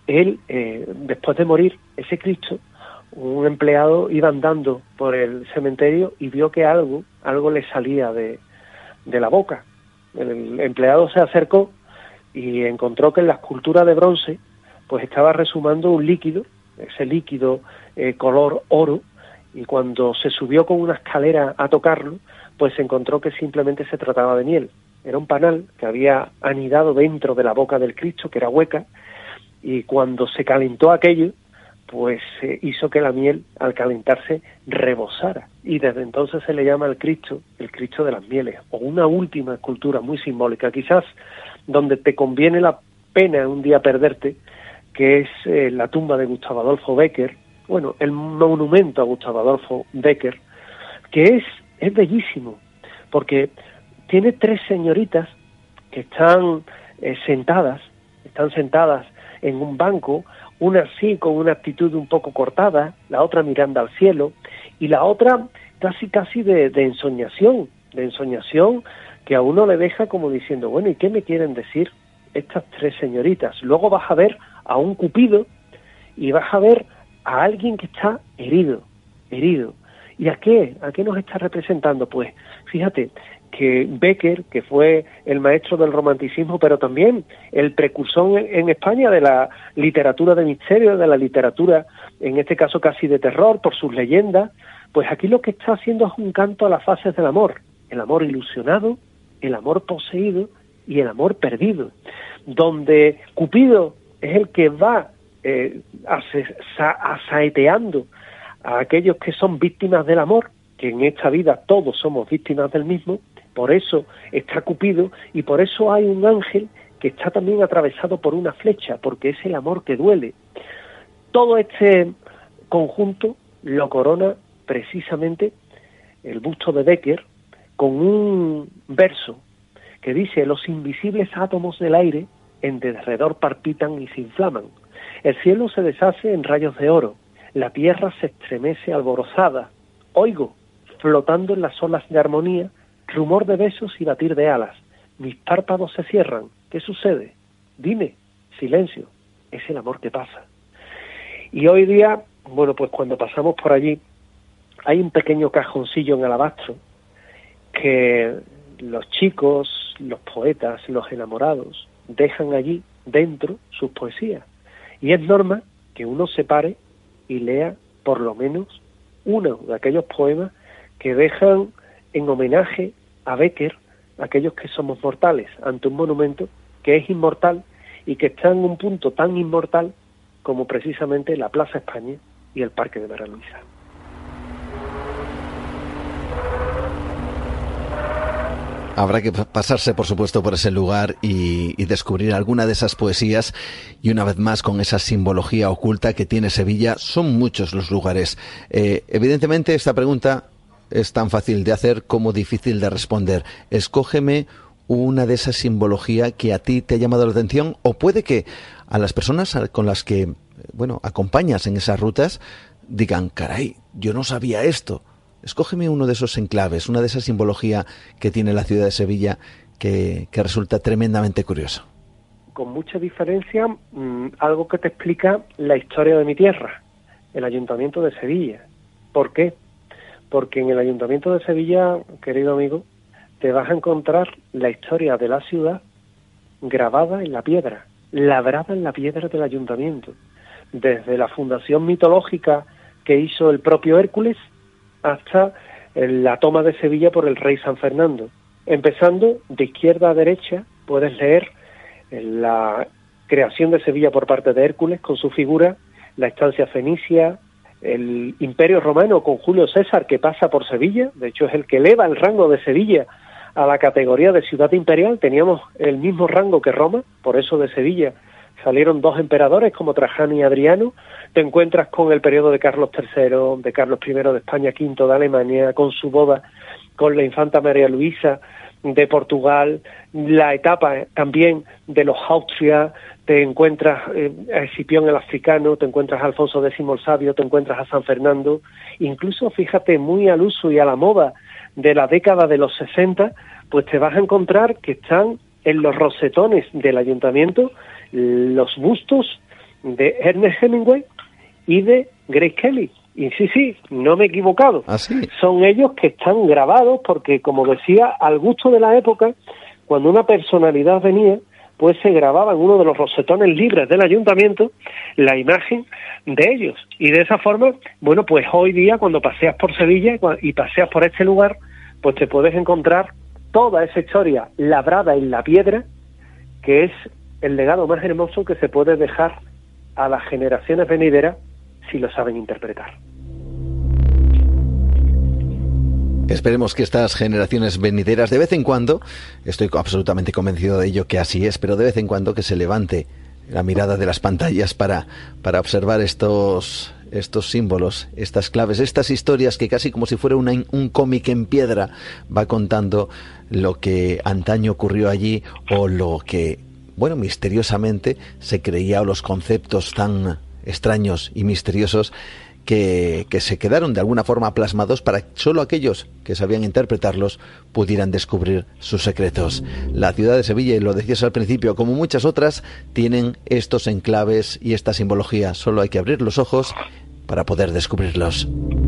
él, eh, después de morir, ese Cristo, un empleado iba andando por el cementerio y vio que algo, algo le salía de, de la boca. El empleado se acercó y encontró que en la escultura de bronce pues estaba resumando un líquido, ese líquido eh, color oro, y cuando se subió con una escalera a tocarlo, pues se encontró que simplemente se trataba de miel. Era un panal que había anidado dentro de la boca del Cristo, que era hueca, y cuando se calentó aquello, pues eh, hizo que la miel, al calentarse, rebosara. Y desde entonces se le llama al Cristo, el Cristo de las mieles, o una última escultura muy simbólica, quizás donde te conviene la pena un día perderte, que es eh, la tumba de Gustavo Adolfo Bécquer, bueno, el monumento a Gustavo Adolfo Bécquer, que es, es bellísimo, porque tiene tres señoritas que están eh, sentadas, están sentadas en un banco, una así con una actitud un poco cortada, la otra mirando al cielo, y la otra casi casi de, de ensoñación, de ensoñación que a uno le deja como diciendo, bueno, ¿y qué me quieren decir estas tres señoritas? Luego vas a ver a un Cupido y vas a ver a alguien que está herido, herido. ¿Y a qué? ¿A qué nos está representando? Pues fíjate que Bécquer, que fue el maestro del romanticismo, pero también el precursor en España de la literatura de misterio, de la literatura, en este caso casi de terror, por sus leyendas, pues aquí lo que está haciendo es un canto a las fases del amor, el amor ilusionado, el amor poseído y el amor perdido, donde Cupido es el que va eh, asaeteando a aquellos que son víctimas del amor, que en esta vida todos somos víctimas del mismo. Por eso está Cupido y por eso hay un ángel que está también atravesado por una flecha, porque es el amor que duele. Todo este conjunto lo corona precisamente el busto de Bécquer con un verso que dice: los invisibles átomos del aire en derredor palpitan y se inflaman. El cielo se deshace en rayos de oro, la tierra se estremece alborozada. Oigo, flotando en las olas de armonía, rumor de besos y batir de alas. Mis párpados se cierran. ¿Qué sucede? Dime. Silencio. Es el amor que pasa. Y hoy día, bueno, pues cuando pasamos por allí, hay un pequeño cajoncillo en alabastro que los chicos, los poetas, los enamorados dejan allí dentro sus poesías. Y es norma que uno se pare y lea por lo menos uno de aquellos poemas que dejan en homenaje a Bécquer, aquellos que somos mortales, ante un monumento que es inmortal y que está en un punto tan inmortal como precisamente la Plaza España y el Parque de María Luisa. Habrá que pasarse, por supuesto, por ese lugar y, y descubrir alguna de esas poesías, y una vez más con esa simbología oculta que tiene Sevilla. Son muchos los lugares. Eh, evidentemente esta pregunta es tan fácil de hacer como difícil de responder. Escógeme una de esas simbología que a ti te ha llamado la atención, o puede que a las personas con las que, bueno, acompañas en esas rutas digan, caray, yo no sabía esto. Escógeme uno de esos enclaves, una de esas simbología que tiene la ciudad de Sevilla que, que resulta tremendamente curioso. Con mucha diferencia, mmm, algo que te explica la historia de mi tierra, el Ayuntamiento de Sevilla. ¿Por qué? Porque en el Ayuntamiento de Sevilla, querido amigo, te vas a encontrar la historia de la ciudad grabada en la piedra, labrada en la piedra del Ayuntamiento, desde la fundación mitológica que hizo el propio Hércules hasta la toma de Sevilla por el rey San Fernando. Empezando de izquierda a derecha, puedes leer la creación de Sevilla por parte de Hércules con su figura, la estancia fenicia, el Imperio Romano con Julio César, que pasa por Sevilla, de hecho es el que eleva el rango de Sevilla a la categoría de ciudad imperial. Teníamos el mismo rango que Roma, por eso de Sevilla salieron dos emperadores como Trajano y Adriano. Te encuentras con el periodo de Carlos tercero, de Carlos primero de España, quinto de Alemania, con su boda con la infanta María Luisa de Portugal, la etapa también de los Austria. Te encuentras eh, a Escipión el Africano, te encuentras a Alfonso décimo el Sabio, te encuentras a San Fernando. Incluso, fíjate, muy al uso y a la moda de la década de los sesenta, pues te vas a encontrar que están en los rosetones del ayuntamiento los bustos de Ernest Hemingway y de Grace Kelly. Y sí, sí, no me he equivocado. ¿Ah, sí? Son ellos que están grabados porque, como decía, al gusto de la época, cuando una personalidad venía, pues se grababa en uno de los rosetones libres del ayuntamiento la imagen de ellos. Y de esa forma, bueno, pues hoy día cuando paseas por Sevilla y paseas por este lugar, pues te puedes encontrar toda esa historia labrada en la piedra, que es el legado más hermoso que se puede dejar a las generaciones venideras si lo saben interpretar. Esperemos que estas generaciones venideras, de vez en cuando, estoy absolutamente convencido de ello que así es, pero de vez en cuando que se levante la mirada de las pantallas para, para observar estos, estos símbolos, estas claves, estas historias que casi como si fuera una, un cómic en piedra va contando lo que antaño ocurrió allí o lo que, bueno, misteriosamente se creía, o los conceptos tan extraños y misteriosos Que, que se quedaron de alguna forma plasmados para que solo aquellos que sabían interpretarlos pudieran descubrir sus secretos. La ciudad de Sevilla, y lo decías al principio, como muchas otras, tienen estos enclaves y esta simbología. Solo hay que abrir los ojos para poder descubrirlos.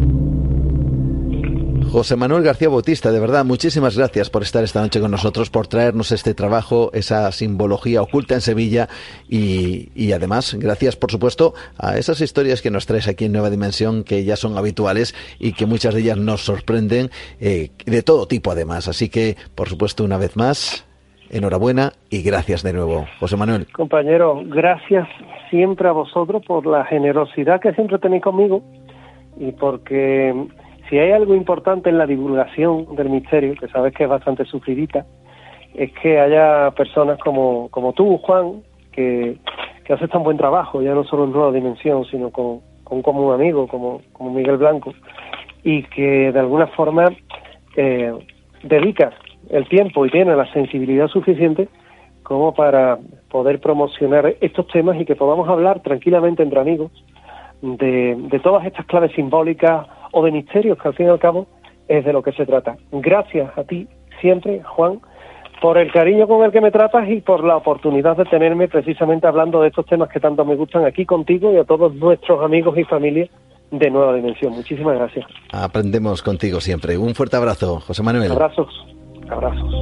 José Manuel García Bautista, de verdad, muchísimas gracias por estar esta noche con nosotros, por traernos este trabajo, esa simbología oculta en Sevilla y, y además, gracias, por supuesto, a esas historias que nos traes aquí en Nueva Dimensión, que ya son habituales y que muchas de ellas nos sorprenden, eh, de todo tipo además. Así que, por supuesto, una vez más, enhorabuena y gracias de nuevo. José Manuel. Compañero, gracias siempre a vosotros por la generosidad que siempre tenéis conmigo y porque... si hay algo importante en la divulgación del misterio, que sabes que es bastante sufridita, es que haya personas como, como tú, Juan, que, que haces tan buen trabajo, ya no solo en Nueva Dimensión, sino con, con como un amigo, como, como Miguel Blanco, y que de alguna forma eh, dedica el tiempo y tiene la sensibilidad suficiente como para poder promocionar estos temas y que podamos hablar tranquilamente entre amigos de, de todas estas claves simbólicas o de misterios, que al fin y al cabo es de lo que se trata. Gracias a ti siempre, Juan, por el cariño con el que me tratas y por la oportunidad de tenerme precisamente hablando de estos temas que tanto me gustan aquí contigo y a todos nuestros amigos y familia de Nueva Dimensión. Muchísimas gracias. Aprendemos contigo siempre. Un fuerte abrazo, José Manuel. Abrazos, abrazos.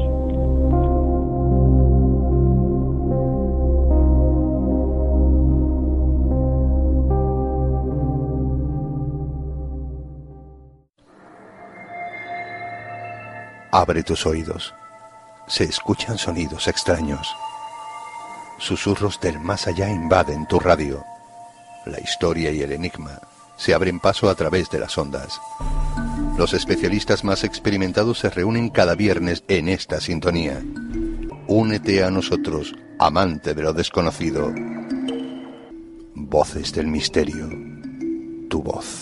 Abre tus oídos. Se escuchan sonidos extraños. Susurros del más allá invaden tu radio. La historia y el enigma se abren paso a través de las ondas. Los especialistas más experimentados se reúnen cada viernes en esta sintonía. Únete a nosotros, amante de lo desconocido. Voces del misterio. Tu voz.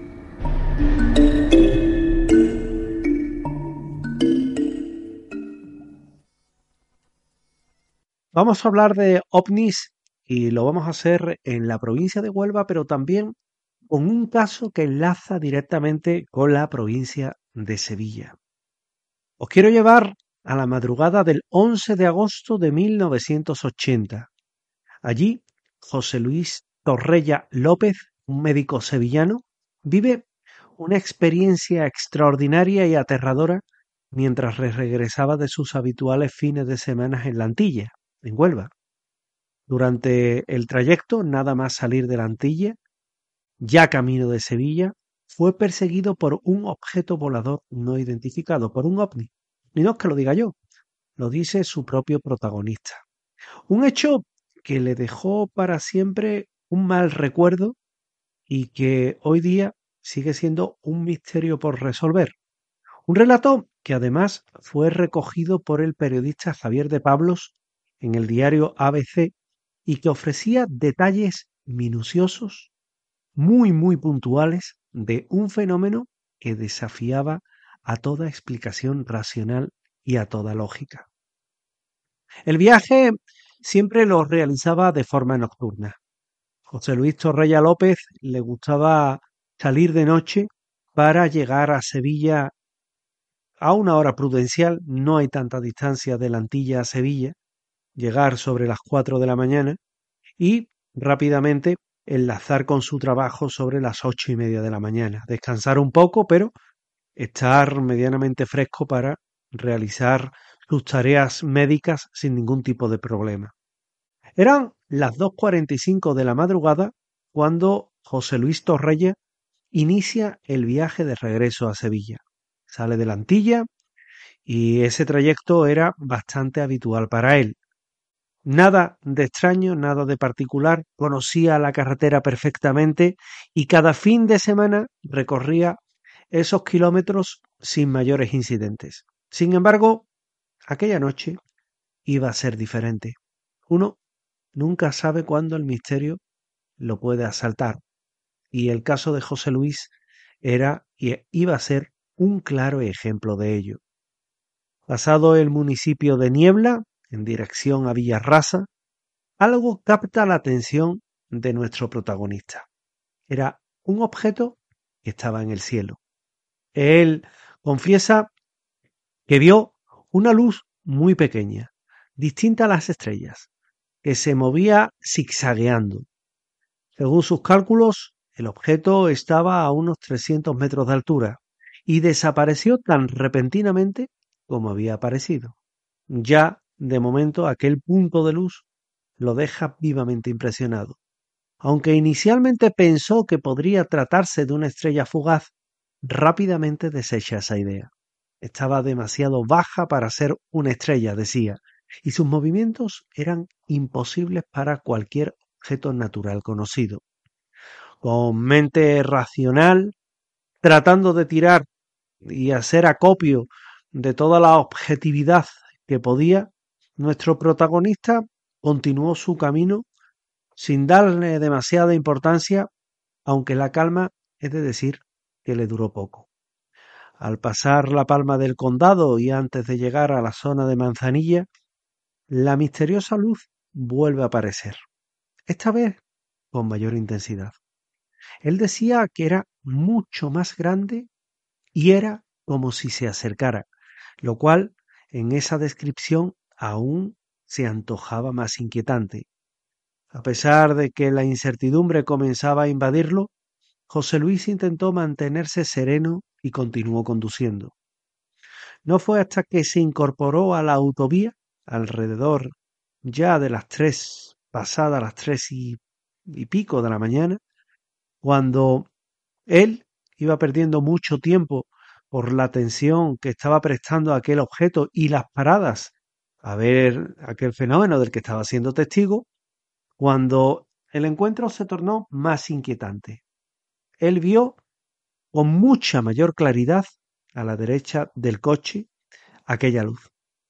Vamos a hablar de ovnis y lo vamos a hacer en la provincia de Huelva, pero también con un caso que enlaza directamente con la provincia de Sevilla. Os quiero llevar a la madrugada del once de agosto de mil novecientos ochenta. Allí, José Luis Torrella López, un médico sevillano, vive una experiencia extraordinaria y aterradora mientras regresaba de sus habituales fines de semana en la Antilla, en Huelva. Durante el trayecto, nada más salir de la Antilla, ya camino de Sevilla, fue perseguido por un objeto volador no identificado, por un ovni. Y no es que lo diga yo, lo dice su propio protagonista. Un hecho que le dejó para siempre un mal recuerdo y que hoy día sigue siendo un misterio por resolver. Un relato que además fue recogido por el periodista Javier de Pablos en el diario A B C y que ofrecía detalles minuciosos, muy muy puntuales, de un fenómeno que desafiaba a toda explicación racional y a toda lógica. El viaje siempre lo realizaba de forma nocturna. José Luis Torrella López le gustaba salir de noche para llegar a Sevilla a una hora prudencial, no hay tanta distancia de la Antilla a Sevilla, llegar sobre las cuatro de la mañana y rápidamente enlazar con su trabajo sobre las ocho y media de la mañana, descansar un poco, pero estar medianamente fresco para realizar sus tareas médicas sin ningún tipo de problema. Eran las dos cuarenta y cinco de la madrugada cuando José Luis Torrella inicia el viaje de regreso a Sevilla. Sale de la Antilla y ese trayecto era bastante habitual para él. Nada de extraño, nada de particular, conocía la carretera perfectamente y cada fin de semana recorría esos kilómetros sin mayores incidentes. Sin embargo, aquella noche iba a ser diferente. Uno nunca sabe cuándo el misterio lo puede asaltar, y el caso de José Luis era y iba a ser un claro ejemplo de ello. Pasado el municipio de Niebla, en dirección a Villarrasa, algo capta la atención de nuestro protagonista. Era un objeto que estaba en el cielo. Él confiesa que vio una luz muy pequeña, distinta a las estrellas, que se movía zigzagueando. Según sus cálculos, el objeto estaba a unos trescientos metros de altura y desapareció tan repentinamente como había aparecido. Ya, de momento, aquel punto de luz lo deja vivamente impresionado. Aunque inicialmente pensó que podría tratarse de una estrella fugaz, rápidamente desecha esa idea. Estaba demasiado baja para ser una estrella, decía, y sus movimientos eran imposibles para cualquier objeto natural conocido. Con mente racional, tratando de tirar y hacer acopio de toda la objetividad que podía, nuestro protagonista continuó su camino sin darle demasiada importancia, aunque la calma es de decir que le duró poco. Al pasar la Palma del Condado y antes de llegar a la zona de Manzanilla, la misteriosa luz vuelve a aparecer, esta vez con mayor intensidad. Él decía que era mucho más grande y era como si se acercara, lo cual en esa descripción aún se antojaba más inquietante. A pesar de que la incertidumbre comenzaba a invadirlo, José Luis intentó mantenerse sereno y continuó conduciendo. No fue hasta que se incorporó a la autovía, alrededor ya de las tres, pasadas las tres y, y pico de la mañana, cuando él iba perdiendo mucho tiempo por la atención que estaba prestando a aquel objeto y las paradas a ver aquel fenómeno del que estaba siendo testigo, cuando el encuentro se tornó más inquietante. Él vio con mucha mayor claridad a la derecha del coche aquella luz.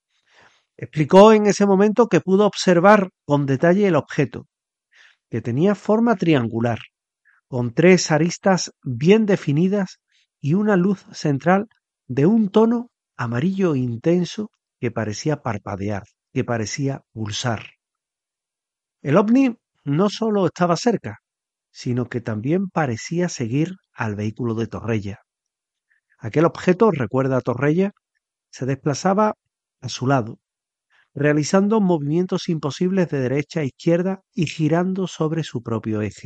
Explicó en ese momento que pudo observar con detalle el objeto, que tenía forma triangular, con tres aristas bien definidas y una luz central de un tono amarillo intenso que parecía parpadear, que parecía pulsar. El ovni no solo estaba cerca, sino que también parecía seguir al vehículo de Torrella. Aquel objeto, recuerda a Torrella, se desplazaba a su lado, realizando movimientos imposibles de derecha a izquierda y girando sobre su propio eje.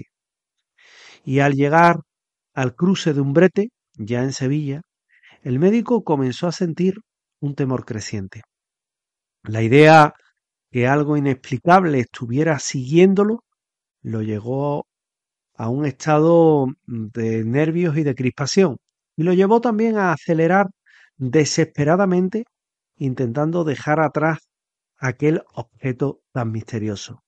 Y al llegar al cruce de Umbrete, ya en Sevilla, el médico comenzó a sentir un temor creciente. La idea que algo inexplicable estuviera siguiéndolo lo llevó a un estado de nervios y de crispación, y lo llevó también a acelerar desesperadamente, intentando dejar atrás aquel objeto tan misterioso.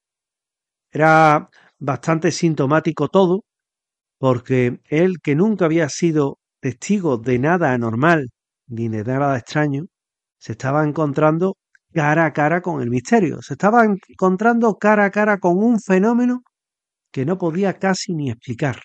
Era bastante sintomático todo, porque él, que nunca había sido testigo de nada anormal ni de nada extraño, se estaba encontrando cara a cara con el misterio, se estaba encontrando cara a cara con un fenómeno que no podía casi ni explicar.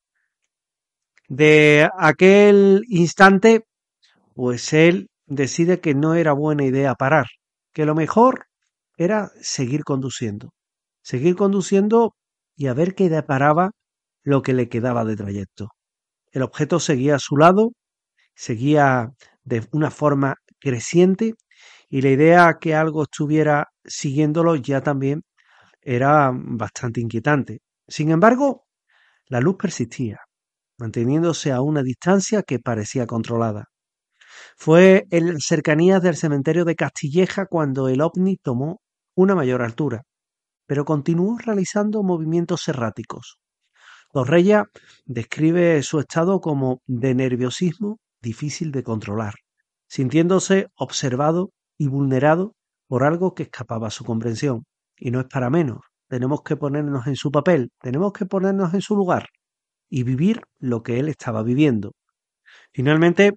De aquel instante, pues él decide que no era buena idea parar, que lo mejor era seguir conduciendo, seguir conduciendo y a ver qué deparaba lo que le quedaba de trayecto. El objeto seguía a su lado, seguía de una forma creciente y la idea que algo estuviera siguiéndolo ya también era bastante inquietante. Sin embargo, la luz persistía, manteniéndose a una distancia que parecía controlada. Fue en las cercanías del cementerio de Castilleja cuando el ovni tomó una mayor altura, pero continuó realizando movimientos erráticos. Torrella describe su estado como de nerviosismo difícil de controlar, sintiéndose observado y vulnerado por algo que escapaba a su comprensión. Y no es para menos, tenemos que ponernos en su papel, tenemos que ponernos en su lugar y vivir lo que él estaba viviendo. Finalmente,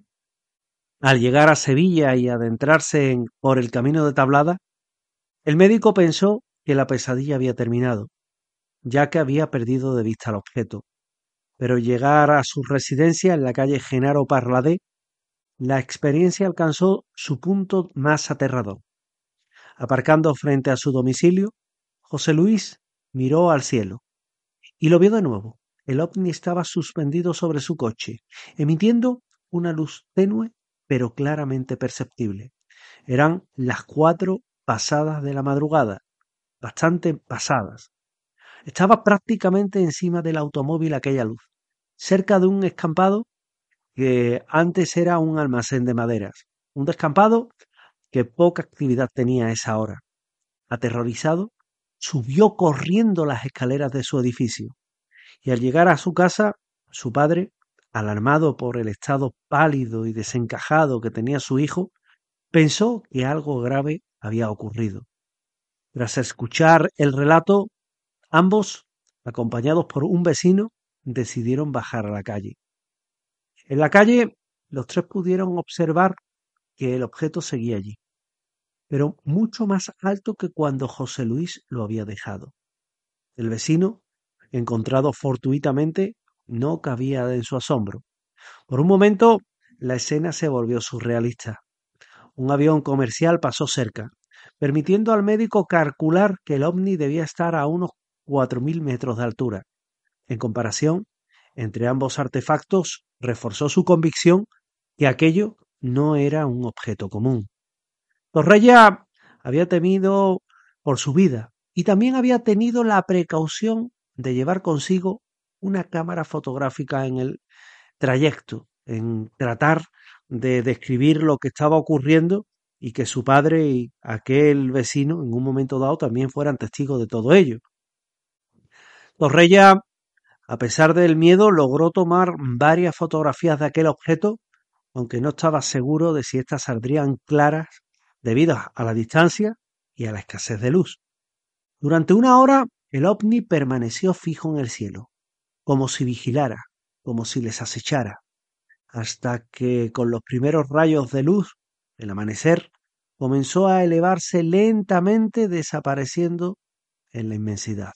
al llegar a Sevilla y adentrarse en, por el camino de Tablada, el médico pensó que la pesadilla había terminado, ya que había perdido de vista el objeto. Pero llegar a su residencia en la calle Genaro Parladé, la experiencia alcanzó su punto más aterrador. Aparcando frente a su domicilio, José Luis miró al cielo y lo vio de nuevo. El ovni estaba suspendido sobre su coche, emitiendo una luz tenue pero claramente perceptible. Eran las cuatro pasadas de la madrugada, bastante pasadas. Estaba prácticamente encima del automóvil aquella luz, cerca de un descampado que antes era un almacén de maderas. Un descampado que poca actividad tenía a esa hora. Aterrorizado, subió corriendo las escaleras de su edificio y al llegar a su casa, su padre, alarmado por el estado pálido y desencajado que tenía su hijo, pensó que algo grave había ocurrido. Tras escuchar el relato, ambos, acompañados por un vecino, decidieron bajar a la calle. En la calle, los tres pudieron observar que el objeto seguía allí, pero mucho más alto que cuando José Luis lo había dejado. El vecino, encontrado fortuitamente, no cabía en su asombro. Por un momento, la escena se volvió surrealista. Un avión comercial pasó cerca, permitiendo al médico calcular que el ovni debía estar a unos cuatro mil metros de altura. En comparación, entre ambos artefactos, reforzó su convicción que aquello no era un objeto común. Torrella había temido por su vida y también había tenido la precaución de llevar consigo una cámara fotográfica en el trayecto, en tratar de describir lo que estaba ocurriendo y que su padre y aquel vecino en un momento dado también fueran testigos de todo ello. Torrella, a pesar del miedo, logró tomar varias fotografías de aquel objeto, aunque no estaba seguro de si éstas saldrían claras debido a la distancia y a la escasez de luz. Durante una hora, el ovni permaneció fijo en el cielo, como si vigilara, como si les acechara, hasta que con los primeros rayos de luz, el amanecer, comenzó a elevarse lentamente, desapareciendo en la inmensidad.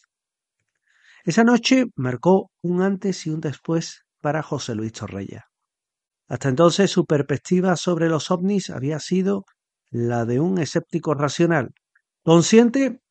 Esa noche marcó un antes y un después para José Luis Torrella. Hasta entonces su perspectiva sobre los ovnis había sido la de un escéptico racional, consciente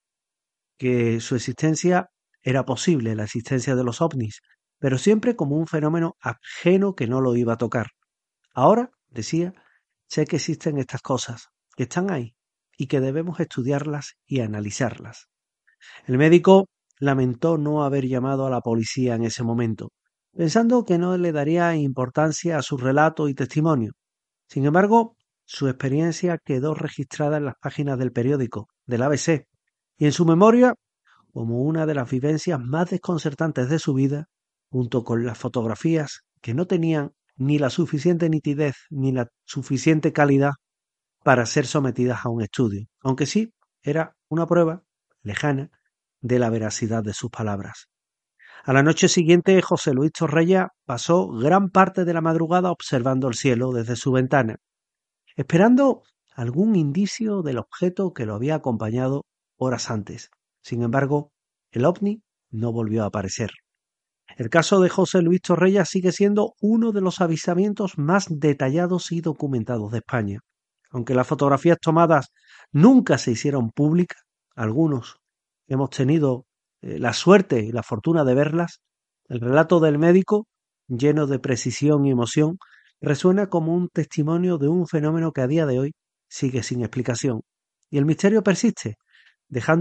que su existencia era posible, la existencia de los ovnis, pero siempre como un fenómeno ajeno que no lo iba a tocar. Ahora, decía, sé que existen estas cosas, que están ahí y que debemos estudiarlas y analizarlas. El médico lamentó no haber llamado a la policía en ese momento, pensando que no le daría importancia a su relato y testimonio. Sin embargo, su experiencia quedó registrada en las páginas del periódico, del A B C, y en su memoria como una de las vivencias más desconcertantes de su vida, junto con las fotografías que no tenían ni la suficiente nitidez ni la suficiente calidad para ser sometidas a un estudio, aunque sí era una prueba lejana de la veracidad de sus palabras. A la noche siguiente, José Luis Torrella pasó gran parte de la madrugada observando el cielo desde su ventana, esperando algún indicio del objeto que lo había acompañado horas antes. Sin embargo, el ovni no volvió a aparecer. El caso de José Luis Torrella sigue siendo uno de los avistamientos más detallados y documentados de España. Aunque las fotografías tomadas nunca se hicieron públicas, algunos hemos tenido eh, la suerte y la fortuna de verlas, el relato del médico, lleno de precisión y emoción, resuena como un testimonio de un fenómeno que a día de hoy sigue sin explicación. Y el misterio persiste, dejando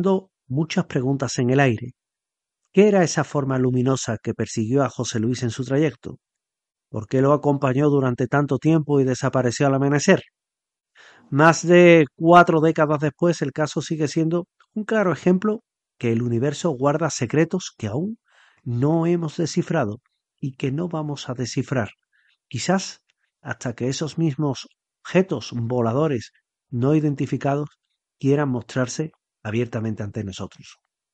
muchas preguntas en el aire. ¿Qué era esa forma luminosa que persiguió a José Luis en su trayecto? ¿Por qué lo acompañó durante tanto tiempo y desapareció al amanecer? Más de cuatro décadas después, el caso sigue siendo un claro ejemplo que el universo guarda secretos que aún no hemos descifrado y que no vamos a descifrar, quizás hasta que esos mismos objetos voladores no identificados quieran mostrarse abiertamente ante nosotros.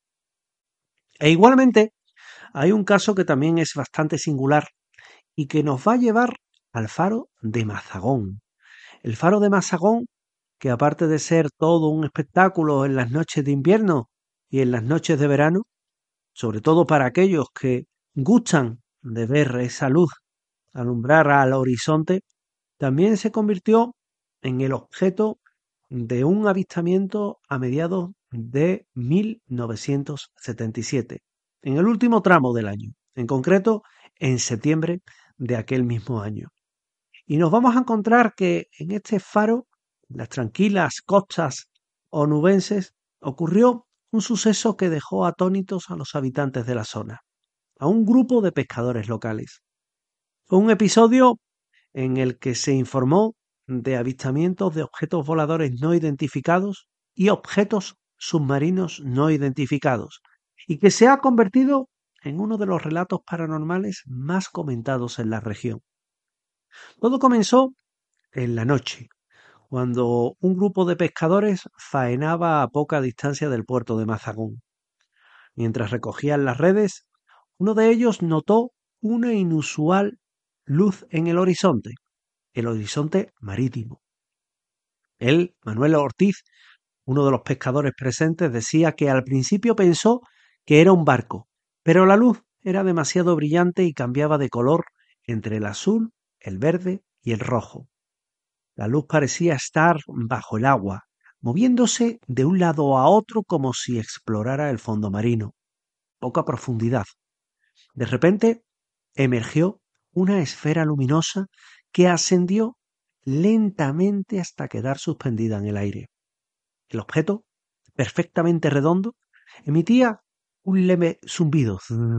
E igualmente, hay un caso que también es bastante singular y que nos va a llevar al faro de Mazagón. El faro de Mazagón, que aparte de ser todo un espectáculo en las noches de invierno y en las noches de verano, sobre todo para aquellos que gustan de ver esa luz alumbrar al horizonte, también se convirtió en el objeto de un avistamiento a mediados de mil novecientos setenta y siete, en el último tramo del año, en concreto en septiembre de aquel mismo año. Y nos vamos a encontrar que en este faro, en las tranquilas costas onubenses, ocurrió un suceso que dejó atónitos a los habitantes de la zona, a un grupo de pescadores locales. Fue un episodio en el que se informó de avistamientos de objetos voladores no identificados y objetos submarinos no identificados, y que se ha convertido en uno de los relatos paranormales más comentados en la región. Todo comenzó en la noche, cuando un grupo de pescadores faenaba a poca distancia del puerto de Mazagón. Mientras recogían las redes, uno de ellos notó una inusual luz en el horizonte, el horizonte marítimo. Él, Manuel Ortiz, uno de los pescadores presentes, decía que al principio pensó que era un barco, pero la luz era demasiado brillante y cambiaba de color entre el azul, el verde y el rojo. La luz parecía estar bajo el agua, moviéndose de un lado a otro como si explorara el fondo marino. Poca profundidad. De repente emergió una esfera luminosa que ascendió lentamente hasta quedar suspendida en el aire. El objeto, perfectamente redondo, emitía un leve zumbido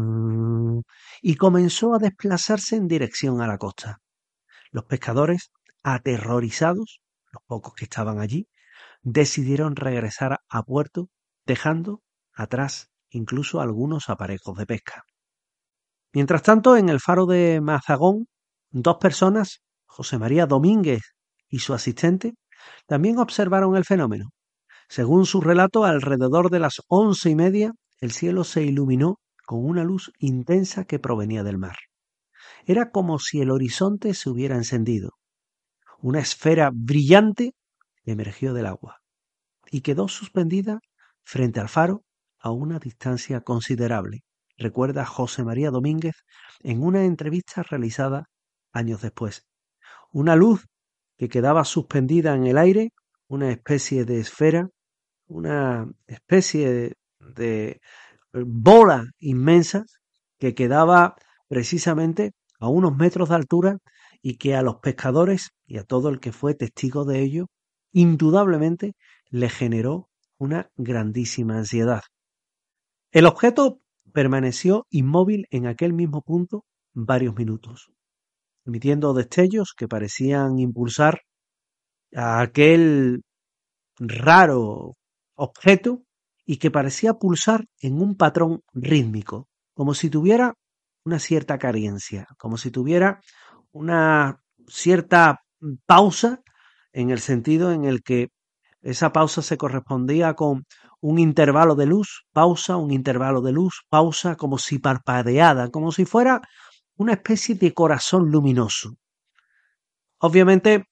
y comenzó a desplazarse en dirección a la costa. Los pescadores, aterrorizados, los pocos que estaban allí, decidieron regresar a puerto, dejando atrás incluso algunos aparejos de pesca. Mientras tanto, en el faro de Mazagón, dos personas, José María Domínguez y su asistente, también observaron el fenómeno. Según su relato, alrededor de las once y media, el cielo se iluminó con una luz intensa que provenía del mar. Era como si el horizonte se hubiera encendido. Una esfera brillante emergió del agua y quedó suspendida frente al faro a una distancia considerable, recuerda José María Domínguez en una entrevista realizada años después. Una luz que quedaba suspendida en el aire, una especie de esfera, una especie de bola inmensa que quedaba precisamente a unos metros de altura y que a los pescadores y a todo el que fue testigo de ello, indudablemente le generó una grandísima ansiedad. El objeto permaneció inmóvil en aquel mismo punto varios minutos, emitiendo destellos que parecían impulsar a aquel raro objeto y que parecía pulsar en un patrón rítmico, como si tuviera una cierta carencia, como si tuviera una cierta pausa, en el sentido en el que esa pausa se correspondía con un intervalo de luz, pausa, un intervalo de luz, pausa, como si parpadeada, como si fuera una especie de corazón luminoso. Obviamente,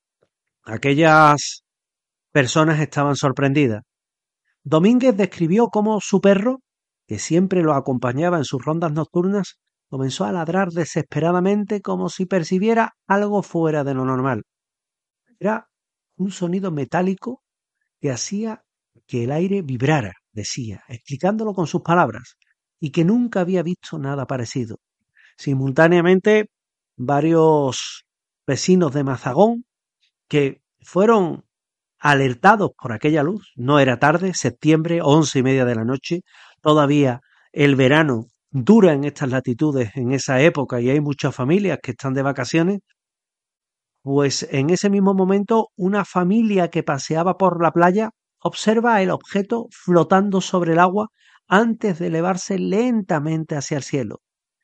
aquellas personas estaban sorprendidas. Domínguez describió cómo su perro, que siempre lo acompañaba en sus rondas nocturnas, comenzó a ladrar desesperadamente como si percibiera algo fuera de lo normal. Era un sonido metálico que hacía que el aire vibrara, decía, explicándolo con sus palabras, y que nunca había visto nada parecido. Simultáneamente, varios vecinos de Mazagón, que fueron alertados por aquella luz, no era tarde, septiembre, once y media de la noche, todavía el verano dura en estas latitudes, en esa época, y hay muchas familias que están de vacaciones, pues en ese mismo momento una familia que paseaba por la playa observa el objeto flotando sobre el agua antes de elevarse lentamente hacia el cielo.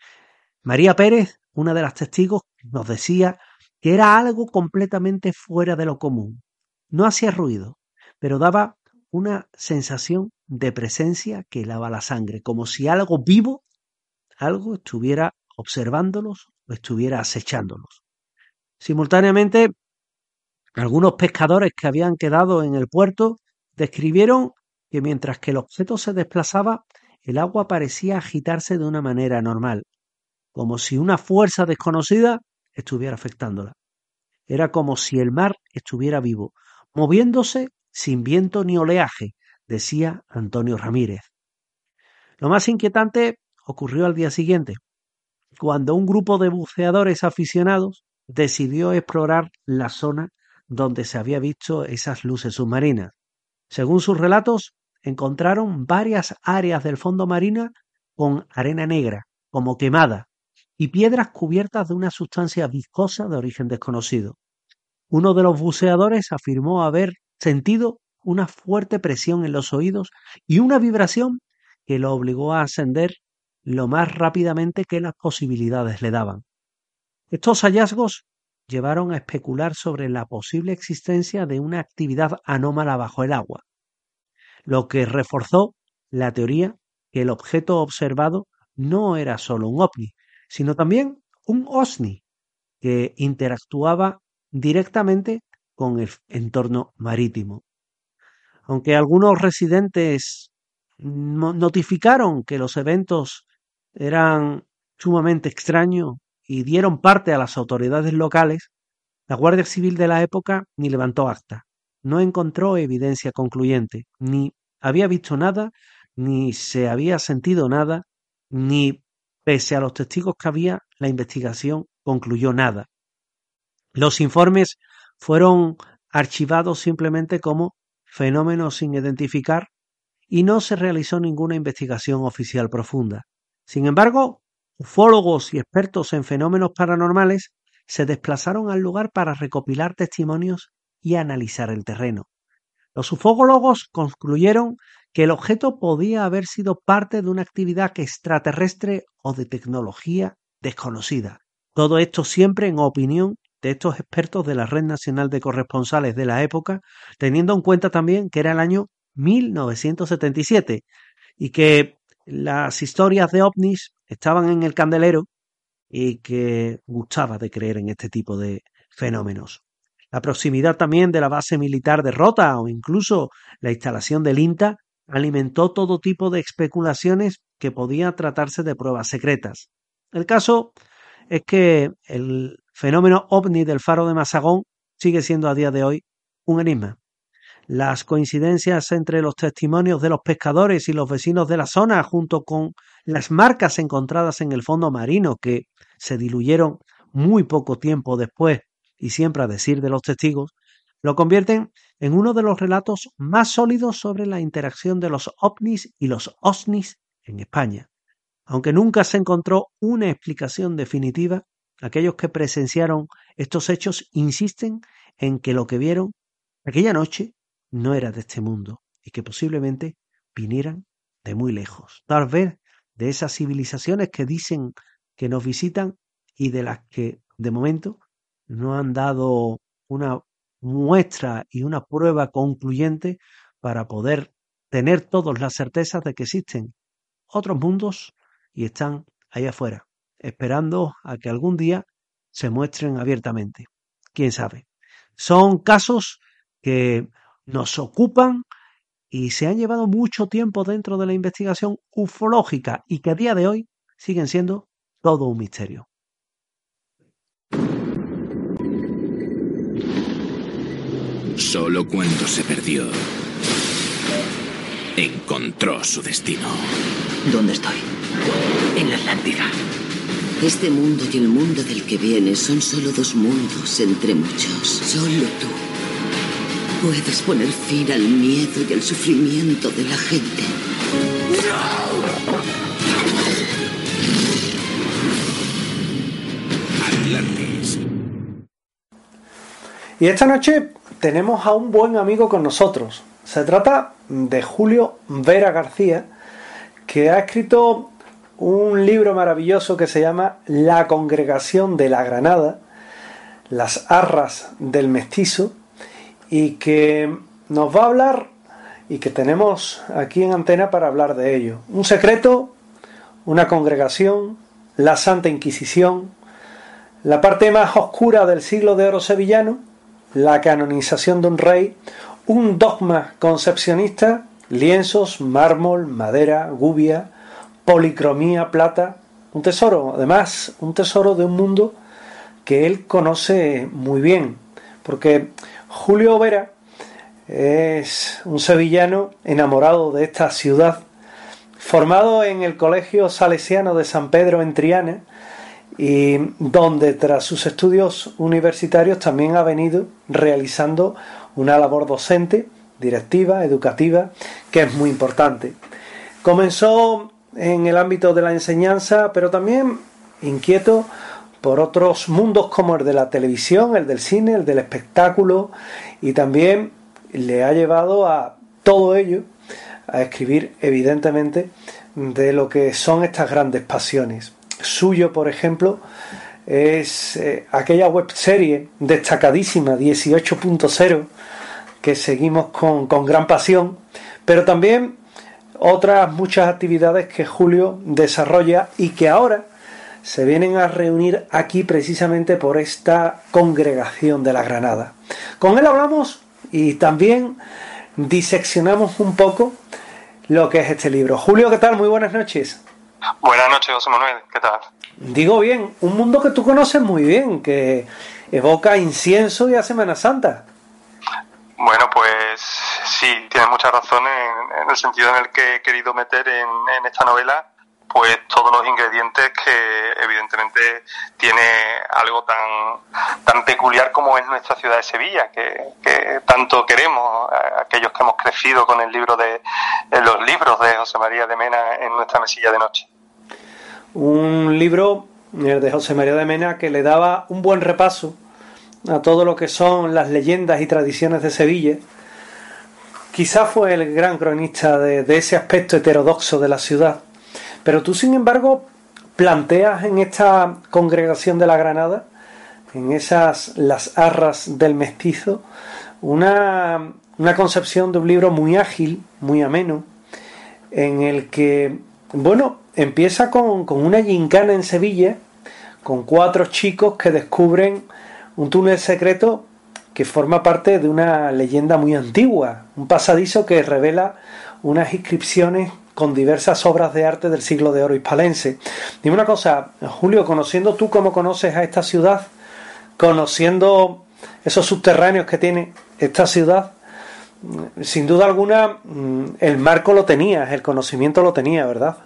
María Pérez, una de las testigos, nos decía que era algo completamente fuera de lo común. No hacía ruido, pero daba una sensación de presencia que helaba la sangre, como si algo vivo, algo estuviera observándolos o estuviera acechándolos. Simultáneamente, algunos pescadores que habían quedado en el puerto describieron que mientras que el objeto se desplazaba, el agua parecía agitarse de una manera anormal, como si una fuerza desconocida estuviera afectándola. Era como si el mar estuviera vivo, moviéndose sin viento ni oleaje, decía Antonio Ramírez. Lo más inquietante ocurrió al día siguiente, cuando un grupo de buceadores aficionados decidió explorar la zona donde se había visto esas luces submarinas. Según sus relatos, encontraron varias áreas del fondo marino con arena negra, como quemada, y piedras cubiertas de una sustancia viscosa de origen desconocido. Uno de los buceadores afirmó haber sentido una fuerte presión en los oídos y una vibración que lo obligó a ascender lo más rápidamente que las posibilidades le daban. Estos hallazgos llevaron a especular sobre la posible existencia de una actividad anómala bajo el agua, lo que reforzó la teoría que el objeto observado no era solo un ovni, sino también un OSNI que interactuaba directamente con el entorno marítimo. Aunque algunos residentes notificaron que los eventos eran sumamente extraños y dieron parte a las autoridades locales, la Guardia Civil de la época ni levantó acta. No encontró evidencia concluyente, ni había visto nada, ni se había sentido nada, ni, pese a los testigos que había, la investigación concluyó nada. Los informes fueron archivados simplemente como fenómenos sin identificar y no se realizó ninguna investigación oficial profunda. Sin embargo, ufólogos y expertos en fenómenos paranormales se desplazaron al lugar para recopilar testimonios y analizar el terreno. Los ufólogos concluyeron que el objeto podía haber sido parte de una actividad extraterrestre o de tecnología desconocida. Todo esto siempre en opinión de estos expertos de la Red Nacional de Corresponsales de la época, teniendo en cuenta también que era el año mil novecientos setenta y siete y que las historias de ovnis estaban en el candelero y que gustaba de creer en este tipo de fenómenos. La proximidad también de la base militar de Rota o incluso la instalación del INTA alimentó todo tipo de especulaciones que podían tratarse de pruebas secretas. El caso es que el fenómeno ovni del Faro de Mazagón sigue siendo a día de hoy un enigma. Las coincidencias entre los testimonios de los pescadores y los vecinos de la zona, junto con las marcas encontradas en el fondo marino que se diluyeron muy poco tiempo después y siempre a decir de los testigos, lo convierten en uno de los relatos más sólidos sobre la interacción de los ovnis y los OSNIs en España. Aunque nunca se encontró una explicación definitiva, aquellos que presenciaron estos hechos insisten en que lo que vieron aquella noche no era de este mundo y que posiblemente vinieran de muy lejos, tal vez de esas civilizaciones que dicen que nos visitan y de las que de momento no han dado una muestra y una prueba concluyente para poder tener todos la certeza de que existen otros mundos y están ahí afuera, esperando a que algún día se muestren abiertamente. ¿Quién sabe? Son casos que nos ocupan y se han llevado mucho tiempo dentro de la investigación ufológica y que a día de hoy siguen siendo todo un misterio. Solo cuando se perdió, encontró su destino. ¿Dónde estoy? En la Atlántida. Este mundo y el mundo del que vienes son solo dos mundos entre muchos. Solo tú puedes poner fin al miedo y al sufrimiento de la gente. Atlantis. Y esta noche tenemos a un buen amigo con nosotros. Se trata de Julio Vera García, que ha escrito un libro maravilloso que se llama La Congregación de la Granada, las arras del mestizo, y que nos va a hablar, y que tenemos aquí en antena para hablar de ello. Un secreto, una congregación, la Santa Inquisición, la parte más oscura del siglo de oro sevillano, la canonización de un rey, un dogma concepcionista, lienzos, mármol, madera, gubia, policromía, plata, un tesoro, además un tesoro de un mundo que él conoce muy bien, porque Julio Vera es un sevillano enamorado de esta ciudad, formado en el Colegio Salesiano de San Pedro en Triana, y donde tras sus estudios universitarios también ha venido realizando una labor docente, directiva, educativa, que es muy importante. Comenzó en el ámbito de la enseñanza, pero también inquieto por otros mundos como el de la televisión, el del cine, el del espectáculo, y también le ha llevado a todo ello a escribir, evidentemente, de lo que son estas grandes pasiones. Suyo, por ejemplo, es eh, aquella webserie destacadísima, dieciocho punto cero, que seguimos con, con gran pasión, pero también otras muchas actividades que Julio desarrolla y que ahora se vienen a reunir aquí precisamente por esta congregación de la Granada. Con él hablamos y también diseccionamos un poco lo que es este libro. Julio, ¿qué tal? Muy buenas noches. Buenas noches, José Manuel, ¿qué tal? Digo bien, un mundo que tú conoces muy bien, que evoca incienso y a Semana Santa. Bueno, pues sí, tienes mucha razón en, en el sentido en el que he querido meter en, en esta novela pues todos los ingredientes que evidentemente tiene algo tan tan peculiar como es nuestra ciudad de Sevilla, que, que tanto queremos, aquellos que hemos crecido con el libro de, de los libros de José María de Mena en nuestra mesilla de noche. Un libro, el de José María de Mena, que le daba un buen repaso a todo lo que son las leyendas y tradiciones de Sevilla. Quizás fue el gran cronista de, de ese aspecto heterodoxo de la ciudad. Pero tú, sin embargo, planteas en esta congregación de la Granada, en esas las arras del mestizo, una, una concepción de un libro muy ágil, muy ameno, en el que, bueno, empieza con, con una gincana en Sevilla, con cuatro chicos que descubren un túnel secreto que forma parte de una leyenda muy antigua, un pasadizo que revela unas inscripciones con diversas obras de arte del siglo de oro hispalense. Dime una cosa, Julio, conociendo tú cómo conoces a esta ciudad, conociendo esos subterráneos que tiene esta ciudad, sin duda alguna el marco lo tenías, el conocimiento lo tenía, ¿verdad?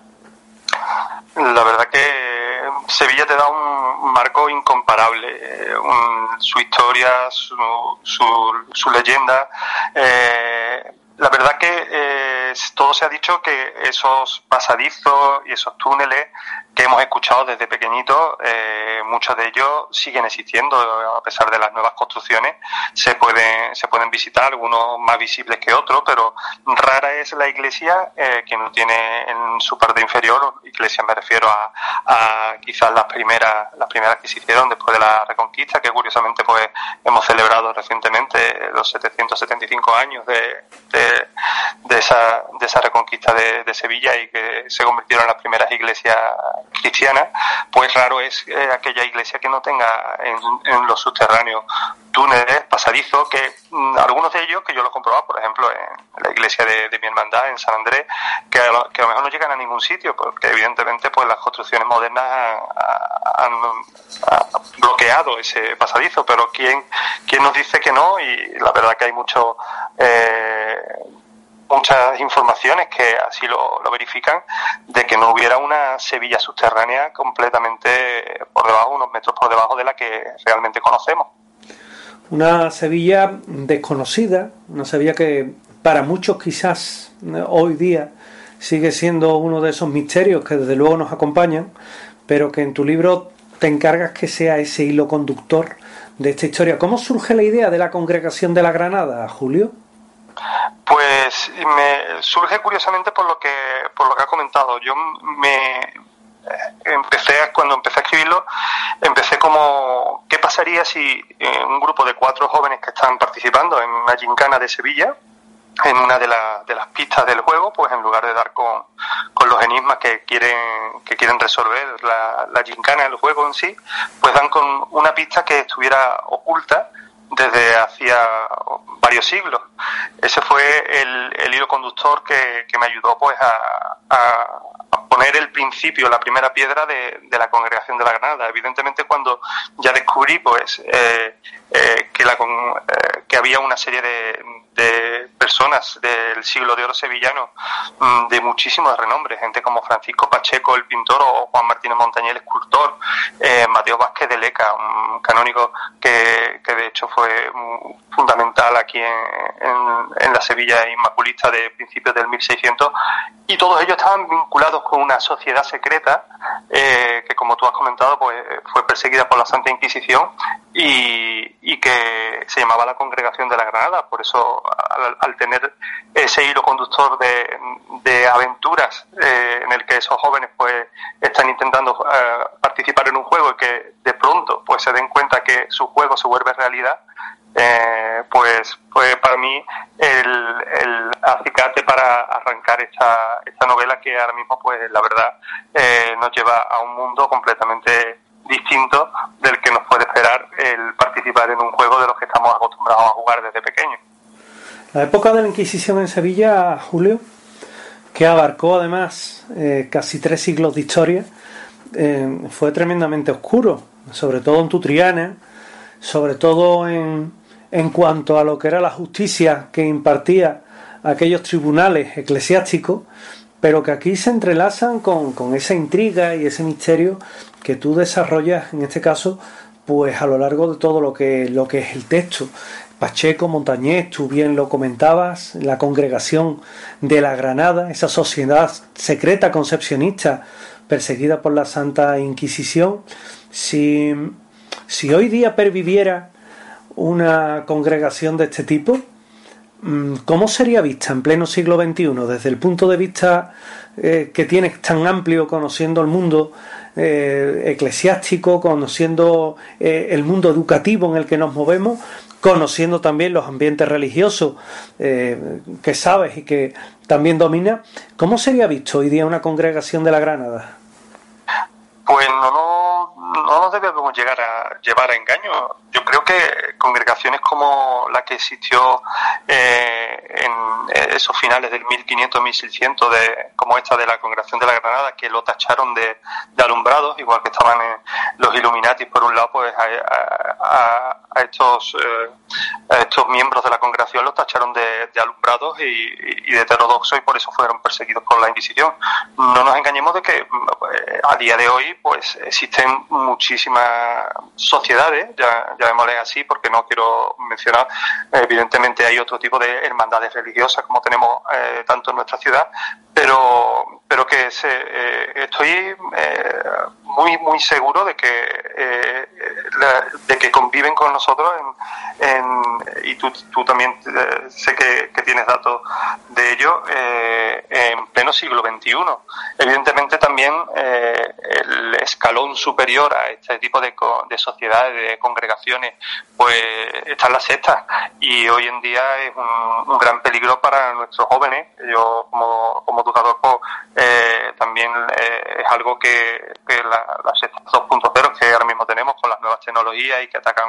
La verdad que Sevilla te da un marco incomparable, un, su historia, su, su, su leyenda. Eh, la verdad que eh, todo se ha dicho que esos pasadizos y esos túneles que hemos escuchado desde pequeñitos, eh, muchos de ellos siguen existiendo a pesar de las nuevas construcciones. Se pueden se pueden visitar, algunos más visibles que otros, pero rara es la iglesia eh, que no tiene en su parte inferior, iglesia me refiero a, a quizás las primeras las primeras que se hicieron después de la Reconquista, que curiosamente pues hemos celebrado recientemente los setecientos setenta y cinco años de, de, de esa de esa Reconquista de, de Sevilla, y que se convirtieron en las primeras iglesias cristiana. Pues raro es eh, aquella iglesia que no tenga en, en los subterráneos túneles, pasadizos, que mmm, algunos de ellos, que yo los comprobaba, por ejemplo, en la iglesia de, de mi hermandad, en San Andrés, que a, lo, que a lo mejor no llegan a ningún sitio, porque evidentemente pues las construcciones modernas han, han, han bloqueado ese pasadizo, pero ¿quién, quién nos dice que no? Y la verdad que hay mucho... Eh, muchas informaciones que así lo, lo verifican, de que no hubiera una Sevilla subterránea completamente por debajo, unos metros por debajo de la que realmente conocemos. una Sevilla desconocida, una Sevilla que para muchos quizás hoy día sigue siendo uno de esos misterios que desde luego nos acompañan, pero que en tu libro te encargas que sea ese hilo conductor de esta historia. ¿Cómo surge la idea de la Congregación de la Granada, Julio? Pues me surge curiosamente por lo que por lo que has comentado. Yo me empecé cuando empecé a escribirlo, empecé como ¿qué pasaría si un grupo de cuatro jóvenes que están participando en una gincana de Sevilla, en una de, la, de las pistas del juego, pues en lugar de dar con, con los enigmas que quieren que quieren resolver la, la gincana, el juego en sí, pues dan con una pista que estuviera oculta desde hacía varios siglos. Ese fue el, el hilo conductor que, que me ayudó pues a, a, a poner el principio, la primera piedra de, de la Congregación de la Granada. Evidentemente, cuando ya descubrí pues eh, eh, que, la, eh, que había una serie de, de personas del siglo de oro sevillano de muchísimos renombre, gente como Francisco Pacheco, el pintor, o Juan Martínez Montañés, el escultor, eh, Mateo Vázquez de Leca, un canónigo que, que de hecho fue fundamental aquí en, en, en la Sevilla inmaculista de principios del mil seiscientos, y todos ellos estaban vinculados con una sociedad secreta eh, que, como tú has comentado, pues fue perseguida por la Santa Inquisición y, y que se llamaba la Congregación de la Granada. Por eso, al, al tener ese hilo conductor de, de aventuras eh, en el que esos jóvenes pues están intentando eh, participar en un juego y que de pronto pues se den cuenta que su juego se vuelve realidad, eh, pues fue para mí el, el acicate para arrancar esta, esta novela, que ahora mismo pues la verdad eh, nos lleva a un mundo completamente distinto del que nos puede esperar el participar en un juego de los que estamos acostumbrados a jugar desde pequeños. La época de la Inquisición en Sevilla, Julio, que abarcó además eh, casi tres siglos de historia, eh, fue tremendamente oscuro, sobre todo en tu Triana, sobre todo en, en cuanto a lo que era la justicia que impartía aquellos tribunales eclesiásticos, pero que aquí se entrelazan con, con esa intriga y ese misterio que tú desarrollas, en este caso, pues a lo largo de todo lo que, lo que es el texto. Pacheco, Montañés, tú bien lo comentabas, la Congregación de la Granada, esa sociedad secreta concepcionista perseguida por la Santa Inquisición. Si, si hoy día perviviera una congregación de este tipo, ¿cómo sería vista en pleno siglo veintiuno? Desde el punto de vista eh, que tienes tan amplio, conociendo el mundo eh, eclesiástico, conociendo eh, el mundo educativo en el que nos movemos, conociendo también los ambientes religiosos eh, que sabes y que también dominas, ¿cómo sería visto hoy día una congregación de la Granada? Pues no, no, no nos debemos llegar a llevar a engaño. Yo creo que congregaciones como la que existió eh, en esos finales del mil quinientos mil seiscientos, de, como esta de la Congregación de la Granada, que lo tacharon de, de alumbrados, igual que estaban en los Illuminatis por un lado, pues a, a, a estos eh, a estos miembros de la congregación los tacharon de, de alumbrados y, y de heterodoxos, y por eso fueron perseguidos por la Inquisición. No nos engañemos de que eh, a día de hoy pues existen muchísimas sociedades, ya llamémosle así, porque no quiero mencionar, evidentemente hay otro tipo de hermandades religiosas como tenemos eh, tanto en nuestra ciudad, pero pero que se, eh, estoy eh, muy muy seguro de que eh, la, de que conviven con nosotros en, en, y tú, tú también eh, sé que, que tienes datos de ello, eh, en pleno siglo veintiuno. Evidentemente también eh, el escalón superior a este tipo de, de sociedades, de congregaciones, pues están las sectas, y hoy en día es un, un gran peligro para nuestros jóvenes. Yo como, como educador pues, eh, también eh, es algo que, que la, las sectas dos punto cero que ahora mismo tenemos con las nuevas tecnologías y que atacan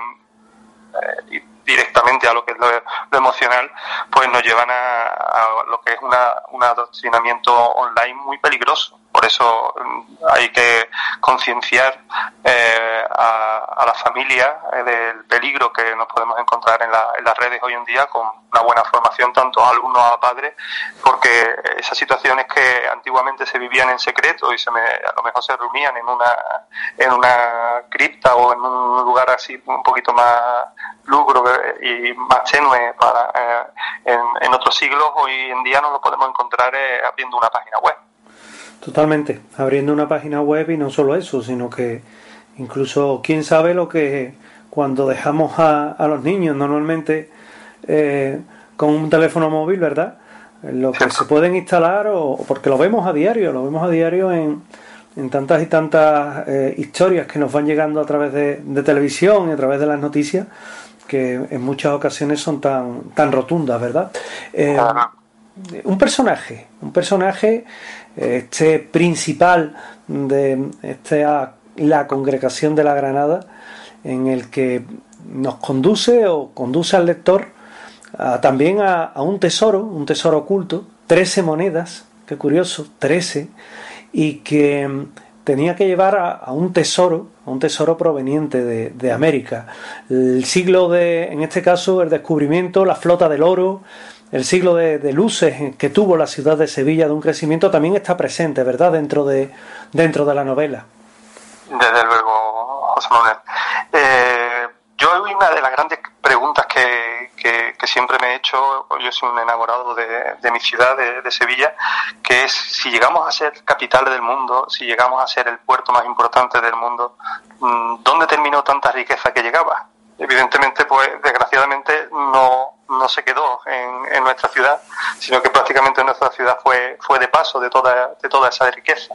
eh, directamente a lo que es lo, lo emocional, pues nos llevan a, a lo que es una, un adoctrinamiento online muy peligroso. Por eso hay que concienciar eh, a, a la familia eh, del peligro que nos podemos encontrar en, la, en las redes hoy en día, con una buena formación tanto a alumnos como a padres, porque esas situaciones que antiguamente se vivían en secreto y se me, a lo mejor se reunían en una en una cripta o en un lugar así un poquito más lúgubre y más tenue para eh, en, en otros siglos, hoy en día no lo podemos encontrar eh, abriendo una página web. Totalmente, abriendo una página web, y no solo eso, sino que incluso quién sabe lo que cuando dejamos a, a los niños normalmente eh, con un teléfono móvil, ¿verdad? Lo que se pueden instalar, o porque lo vemos a diario, lo vemos a diario en, en tantas y tantas eh, historias que nos van llegando a través de, de televisión y a través de las noticias, que en muchas ocasiones son tan, tan rotundas, ¿verdad? Eh, un personaje, un personaje, este principal de esta, la Congregación de la Granada, en el que nos conduce o conduce al lector a, también a, a un tesoro, un tesoro oculto, trece monedas, qué curioso, trece, y que tenía que llevar a, a un tesoro, a un tesoro proveniente de, de América. El siglo de, en este caso, el descubrimiento, la flota del oro, el siglo de, de luces que tuvo la ciudad de Sevilla, de un crecimiento, también está presente, ¿verdad?, dentro de, dentro de la novela. Desde luego, José Manuel. Eh, yo una de las grandes preguntas que, que, que siempre me he hecho, yo soy un enamorado de, de mi ciudad, de, de Sevilla, que es si llegamos a ser capital del mundo, si llegamos a ser el puerto más importante del mundo, ¿dónde terminó tanta riqueza que llegaba? Evidentemente, pues desgraciadamente no, no se quedó en, en nuestra ciudad, sino que prácticamente nuestra ciudad fue fue de paso de toda de toda esa riqueza.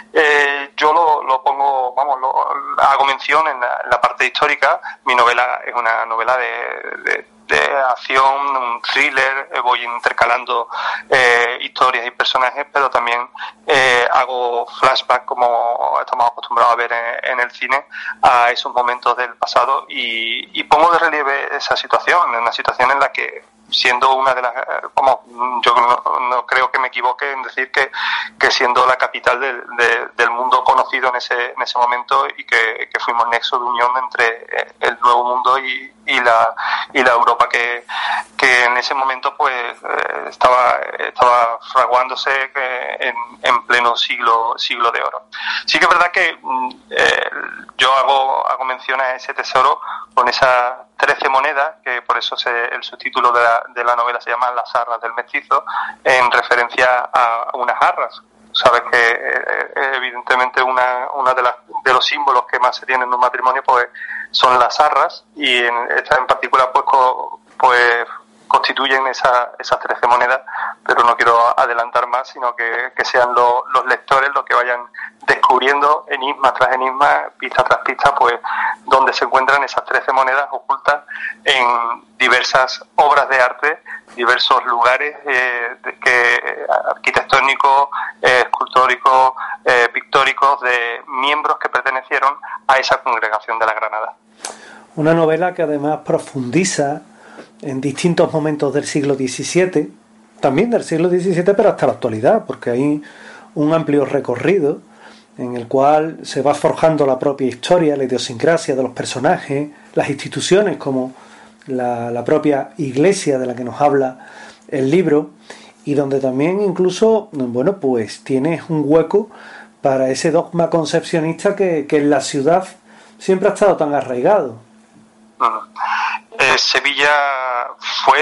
Eh, yo lo, lo pongo, vamos, lo, hago mención en la, en la parte histórica. Mi novela es una novela de, de, de acción, un thriller, eh, voy intercalando eh, historias y personajes, pero también eh, hago flashback, como estamos acostumbrados a ver en, en el cine, a esos momentos del pasado, y, y pongo de relieve esa situación, una situación en la que, siendo una de las, como yo no, no creo que me equivoque en decir que, que siendo la capital del, de, del mundo conocido en ese en ese momento, y que, que fuimos nexo de unión entre el nuevo mundo y, y la y la Europa que, que en ese momento pues eh, estaba estaba fraguándose en, en pleno siglo siglo de oro. Sí que es verdad que eh, yo hago hago mención a ese tesoro con esas trece monedas, que por eso se, el subtítulo de la, de la novela se llama Las arras del mestizo, en referencia a unas arras. Sabes que eh, evidentemente una, una de, las, de los símbolos que más se tienen en un matrimonio pues son las arras, y en esta en particular pues, co, pues constituyen esa, esas trece monedas, pero no quiero adelantar más, sino que, que sean lo, los lectores los que vayan descubriendo enigma tras enigma, pista tras pista, pues donde se encuentran esas trece monedas ocultas en diversas obras de arte, diversos lugares eh, de, que arquitectónicos, eh, escultóricos, eh, pictóricos, de miembros que pertenecieron a esa Congregación de la Granada. Una novela que además profundiza en distintos momentos del siglo diecisiete, también del siglo diecisiete, pero hasta la actualidad, porque hay un amplio recorrido en el cual se va forjando la propia historia, la idiosincrasia de los personajes, las instituciones como la, la propia iglesia de la que nos habla el libro, y donde también incluso, bueno, pues tienes un hueco para ese dogma concepcionista que, que en la ciudad siempre ha estado tan arraigado. Uh-huh. Eh, Sevilla fue,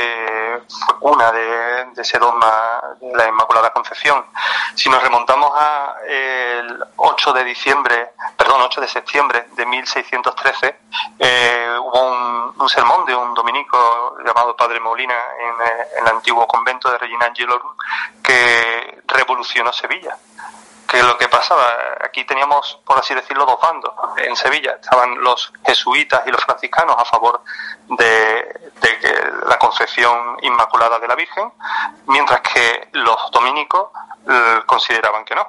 eh, fue una de, de ese dogma de la Inmaculada Concepción. Si nos remontamos a el ocho de diciembre, perdón, ocho de septiembre de mil seiscientos trece, eh, hubo un, un sermón de un dominico llamado Padre Molina en, eh, en el antiguo convento de Regina Angelorum, que revolucionó Sevilla. Que lo que pasaba, aquí teníamos, por así decirlo, dos bandos. En Sevilla estaban los jesuitas y los franciscanos a favor de, de la concepción inmaculada de la Virgen, mientras que los dominicos eh, consideraban que no.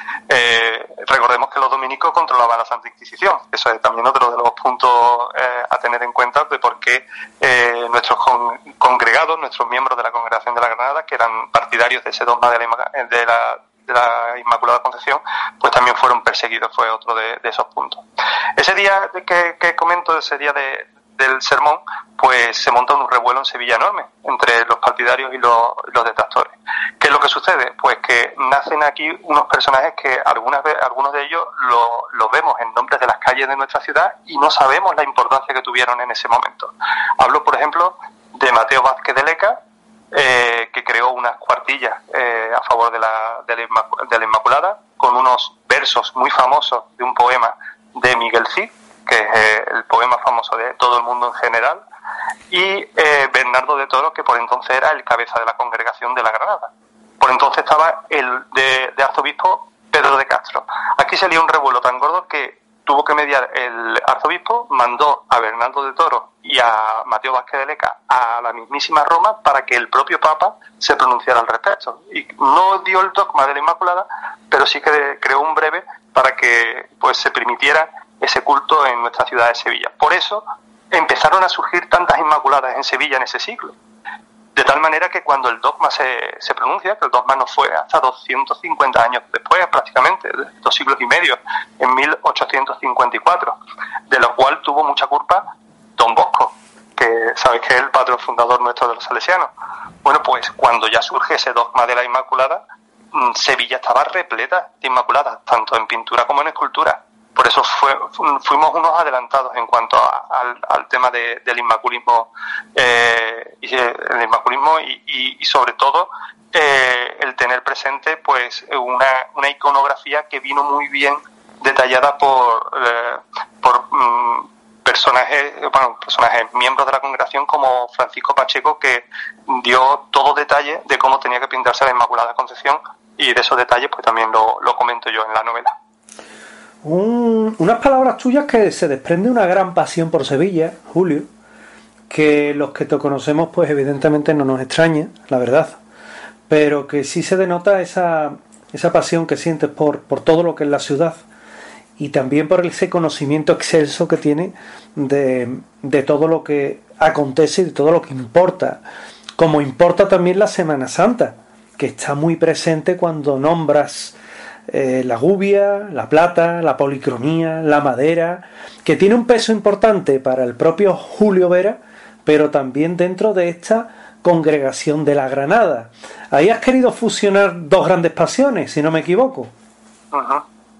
Eh, recordemos que los dominicos controlaban la Santa Inquisición. Eso es también otro de los puntos eh, a tener en cuenta de por qué eh, nuestros con, congregados, nuestros miembros de la Congregación de la Granada, que eran partidarios de ese dogma de la, de la de la Inmaculada Concepción, pues también fueron perseguidos, fue otro de, de esos puntos. Ese día que, que comento, ese día de, del sermón, pues se monta un revuelo en Sevilla enorme entre los partidarios y los, los detractores. ¿Qué es lo que sucede? Pues que nacen aquí unos personajes que algunas veces, algunos de ellos los lo vemos en nombres de las calles de nuestra ciudad y no sabemos la importancia que tuvieron en ese momento. Hablo, por ejemplo, de Mateo Vázquez de Leca, eh, que creó unas cuartillas eh, a favor de la, de, la Inmac- de la Inmaculada, con unos versos muy famosos de un poema de Miguel Cid, que es eh, el poema famoso de todo el mundo en general, y eh, Bernardo de Toro, que por entonces era el cabeza de la congregación de la Granada. Por entonces estaba el de, de arzobispo Pedro de Castro. Aquí salía un revuelo tan gordo que tuvo que mediar el arzobispo, mandó a Bernardo de Toro y a Mateo Vázquez de Leca a la mismísima Roma para que el propio Papa se pronunciara al respecto. Y no dio el dogma de la Inmaculada, pero sí que creó un breve para que pues se permitiera ese culto en nuestra ciudad de Sevilla. Por eso empezaron a surgir tantas Inmaculadas en Sevilla en ese siglo. De tal manera que cuando el dogma se, se pronuncia, que el dogma no fue hasta doscientos cincuenta años después, prácticamente, dos siglos y medio, en mil ochocientos cincuenta y cuatro, de lo cual tuvo mucha culpa Don Bosco, que sabéis que es el patrón fundador nuestro de los salesianos. Bueno, pues cuando ya surge ese dogma de la Inmaculada, Sevilla estaba repleta de Inmaculadas, tanto en pintura como en escultura. Por eso fue, fuimos unos adelantados en cuanto a, al, al tema de, del inmaculismo, eh, y el inmaculismo y, y, y sobre todo eh, el tener presente pues una, una iconografía que vino muy bien detallada por eh, por um, personajes, bueno, personajes miembros de la congregación como Francisco Pacheco, que dio todo detalle de cómo tenía que pintarse la Inmaculada Concepción, y de esos detalles pues también lo, lo comento yo en la novela. Un, unas palabras tuyas que se desprende una gran pasión por Sevilla, Julio, que los que te conocemos pues evidentemente no nos extraña, la verdad, pero que sí se denota esa, esa pasión que sientes por, por todo lo que es la ciudad y también por ese conocimiento excelso que tiene de, de todo lo que acontece y de todo lo que importa, como importa también la Semana Santa, que está muy presente cuando nombras Eh, la gubia, la plata, la policromía, la madera, que tiene un peso importante para el propio Julio Vera, pero también dentro de esta congregación de la Granada. Ahí has querido fusionar dos grandes pasiones, si no me equivoco. Uh-huh.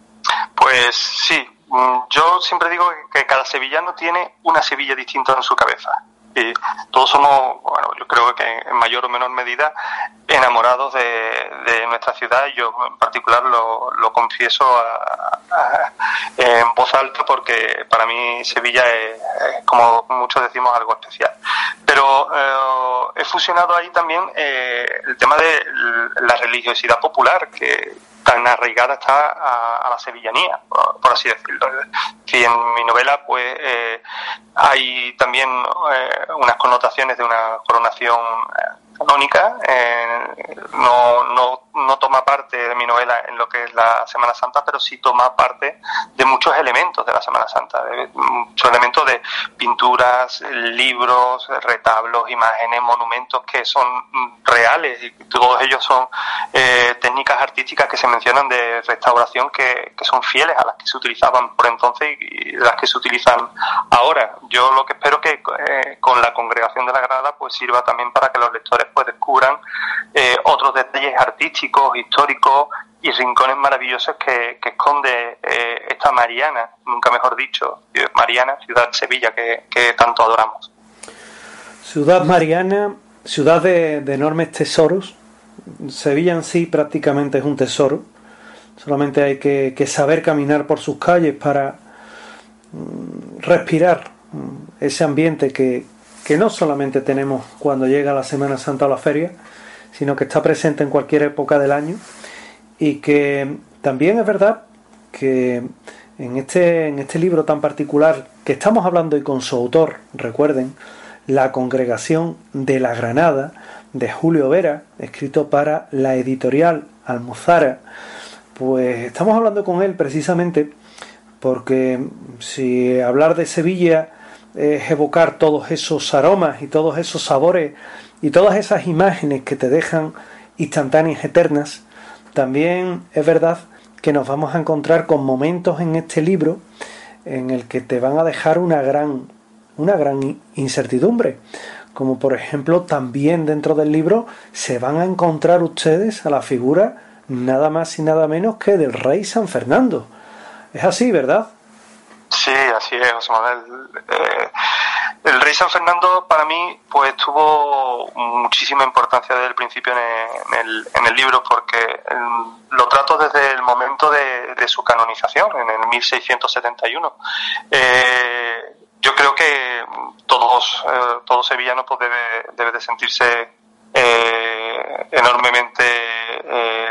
Pues sí, yo siempre digo que cada sevillano tiene una Sevilla distinta en su cabeza. Y todos somos, bueno, yo creo que en mayor o menor medida, enamorados de, de nuestra ciudad, y yo en particular lo, lo confieso a, a, en voz alta, porque para mí Sevilla es, es, como muchos decimos, algo especial. Pero eh, he fusionado ahí también eh, el tema de la religiosidad popular, que tan arraigada está a, a la sevillanía, por, por así decirlo. Si en mi novela pues eh, hay también eh, unas connotaciones de una coronación canónica, eh, no, no, no toma parte de mi novela en lo que es la Semana Santa, pero sí toma parte de muchos elementos de la Semana Santa, de muchos elementos de pinturas, libros, retablos, imágenes, monumentos que son reales, y todos ellos son eh, técnicas artísticas que se mencionan de restauración que, que son fieles a las que se utilizaban por entonces y las que se utilizan ahora. Yo lo que espero que eh, con la Congregación de la Granada pues sirva también para que los lectores pues descubran eh, otros detalles artísticos, históricos y rincones maravillosos que, que esconde eh, esta Mariana, nunca mejor dicho, Mariana, ciudad Sevilla, que, que tanto adoramos. Ciudad Mariana, ciudad de, de enormes tesoros. Sevilla en sí prácticamente es un tesoro. Solamente hay que, que saber caminar por sus calles para mm, respirar mm, ese ambiente que, que no solamente tenemos cuando llega la Semana Santa o la feria, sino que está presente en cualquier época del año, y que también es verdad que en este, en este libro tan particular que estamos hablando y con su autor, recuerden, La Congregación de la Granada, de Julio Vera, escrito para la editorial Almozara, pues estamos hablando con él precisamente porque si hablar de Sevilla es evocar todos esos aromas y todos esos sabores y todas esas imágenes que te dejan instantáneas eternas, también es verdad que nos vamos a encontrar con momentos en este libro en el que te van a dejar una gran, una gran incertidumbre. Como por ejemplo, también dentro del libro se van a encontrar ustedes a la figura nada más y nada menos que del rey San Fernando. Es así, ¿verdad? Sí, así es, José Manuel. Eh, el rey San Fernando para mí pues tuvo muchísima importancia desde el principio en el, en el, en el libro, porque eh, lo trato desde el momento de, de su canonización, en el mil seiscientos setenta y uno. Eh, yo creo que todos, eh, todo sevillano pues debe, debe de sentirse eh, enormemente eh,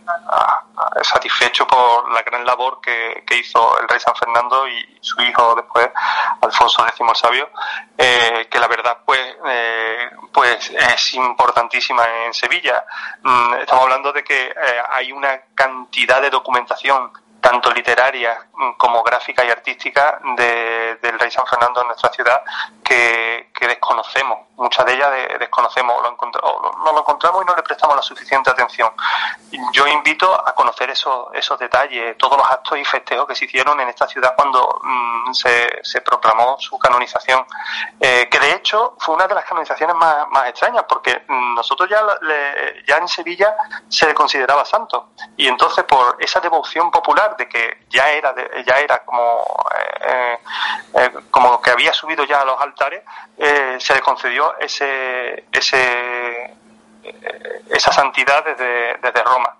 satisfecho por la gran labor que, que hizo el rey San Fernando y su hijo después, Alfonso X el Sabio, eh, que la verdad pues eh, pues es importantísima en Sevilla. Mm, estamos hablando de que eh, hay una cantidad de documentación tanto literaria como gráfica y artística de, del rey San Fernando en nuestra ciudad que, que desconocemos, muchas de ellas de, desconocemos, lo encontramos, no lo encontramos y no le prestamos la suficiente atención. Yo invito a conocer esos, esos detalles, todos los actos y festejos que se hicieron en esta ciudad cuando mmm, se, se proclamó su canonización, eh, que de hecho fue una de las canonizaciones más, más extrañas, porque mmm, nosotros ya, le, ya en Sevilla se le consideraba santo, y entonces por esa devoción popular de que ya era de, ya era como eh, eh, como que había subido ya a los altares, eh, se le concedió ese ese eh, esa santidad desde, desde Roma.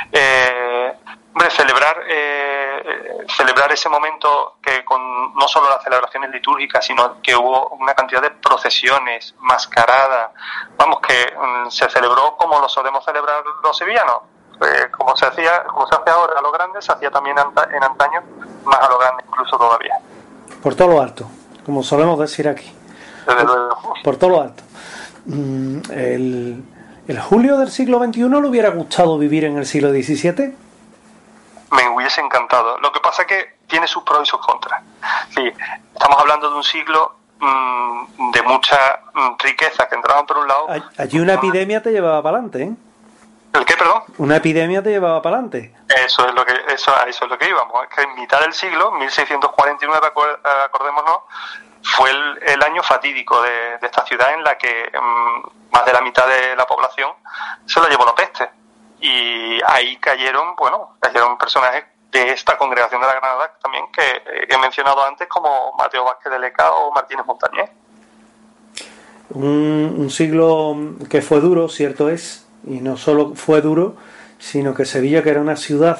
Eh, hombre, celebrar eh, celebrar ese momento que con no solo las celebraciones litúrgicas, sino que hubo una cantidad de procesiones, mascaradas, vamos, que mm, se celebró como lo solemos celebrar los sevillanos. Eh, como se hacía, como se hace ahora a lo grande, se hacía también anta, en antaño, más a lo grande incluso todavía. Por todo lo alto, como solemos decir aquí. Desde por, luego. Por todo lo alto. Mm, el, el Julio del siglo veintiuno le hubiera gustado vivir en el siglo diecisiete. Me hubiese encantado. Lo que pasa es que tiene sus pros y sus contras. Sí, estamos hablando de un siglo mmm, de mucha mmm, riqueza que entraban por un lado. Allí una epidemia te llevaba para adelante, ¿eh? ¿El qué, perdón? Una epidemia te llevaba para adelante. Eso es lo que eso, eso es lo que íbamos. Es que en mitad del siglo, mil seiscientos cuarenta y nueve, acordémonos, fue el, el año fatídico de, de esta ciudad, en la que mmm, más de la mitad de la población se la llevó la peste. Y ahí cayeron, bueno, cayeron personajes de esta congregación de la Granada también que he mencionado antes, como Mateo Vázquez de Leca o Martínez Montañés. Un, un siglo que fue duro, cierto es. Y no solo fue duro, sino que Sevilla, que era una ciudad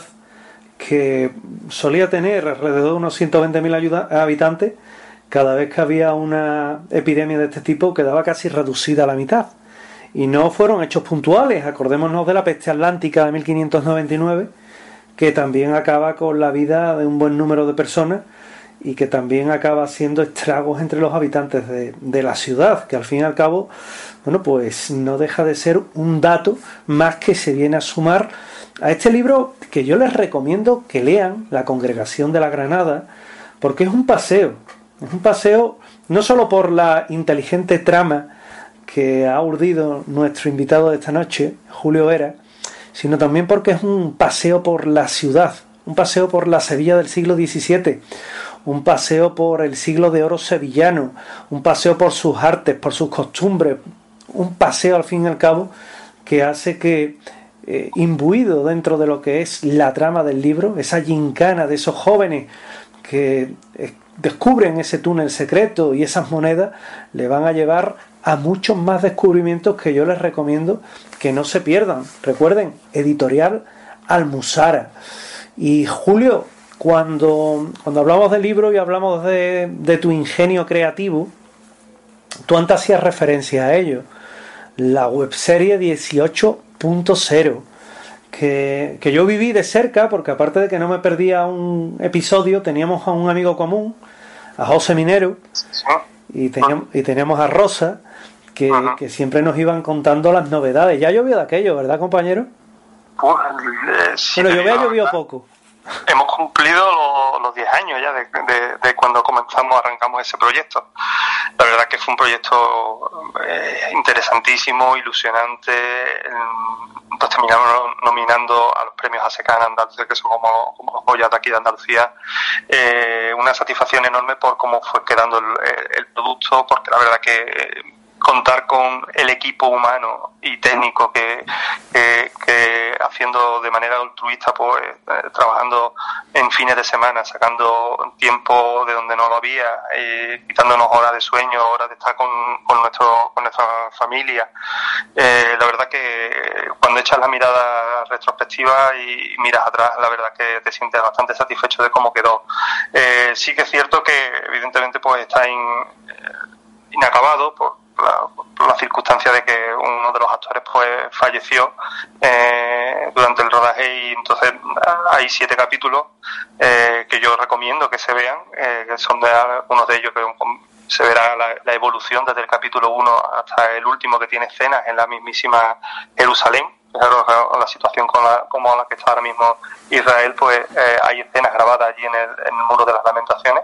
que solía tener alrededor de unos ciento veinte mil habitantes, cada vez que había una epidemia de este tipo quedaba casi reducida a la mitad. Y no fueron hechos puntuales. Acordémonos de la peste atlántica de mil quinientos noventa y nueve, que también acaba con la vida de un buen número de personas y que también acaba haciendo estragos entre los habitantes de, de la ciudad, que al fin y al cabo, bueno, pues no deja de ser un dato más que se viene a sumar a este libro, que yo les recomiendo que lean, La Congregación de la Granada, porque es un paseo, es un paseo no solo por la inteligente trama que ha urdido nuestro invitado de esta noche, Julio Vera, sino también porque es un paseo por la ciudad, un paseo por la Sevilla del siglo diecisiete, un paseo por el siglo de oro sevillano, un paseo por sus artes, por sus costumbres, un paseo al fin y al cabo que hace que, eh, imbuido dentro de lo que es la trama del libro, esa gincana de esos jóvenes que eh, descubren ese túnel secreto y esas monedas, le van a llevar a muchos más descubrimientos que yo les recomiendo que no se pierdan. Recuerden, editorial Almuzara. Y Julio, cuando, cuando hablamos del libro y hablamos de, de tu ingenio creativo, tú antes hacías referencia a ello. La webserie dieciocho punto cero, que, que yo viví de cerca, porque aparte de que no me perdía un episodio, teníamos a un amigo común, a José Minero, y teníamos, y teníamos a Rosa, que, que siempre nos iban contando las novedades. Ya llovió de aquello, ¿verdad, compañero? Pues, eh, sí, bueno, llovió, llovió poco. Hemos cumplido los, los diez años ya de, de, de cuando comenzamos, arrancamos ese proyecto. La verdad que fue un proyecto eh, interesantísimo, ilusionante. Pues terminamos nominando a los premios ASECAN Andalucía, que son como, como joyas de aquí de Andalucía, eh, una satisfacción enorme por cómo fue quedando el, el producto, porque la verdad que eh, contar con el equipo humano y técnico que, que, que haciendo de manera altruista, pues eh, trabajando en fines de semana, sacando tiempo de donde no lo había, eh, quitándonos horas de sueño, horas de estar con, con, nuestro, con nuestra familia. Eh, la verdad que cuando echas la mirada retrospectiva y miras atrás, la verdad que te sientes bastante satisfecho de cómo quedó. Eh, sí que es cierto que evidentemente pues está in, eh, inacabado por La, por la circunstancia de que uno de los actores pues falleció eh, durante el rodaje, y entonces hay siete capítulos eh, que yo recomiendo que se vean, eh, que son de algunos de ellos que se verá la, la evolución desde el capítulo uno hasta el último, que tiene escenas en la mismísima Jerusalén. Fijaros la situación con la, como la que está ahora mismo Israel, pues eh, hay escenas grabadas allí en el, en el Muro de las Lamentaciones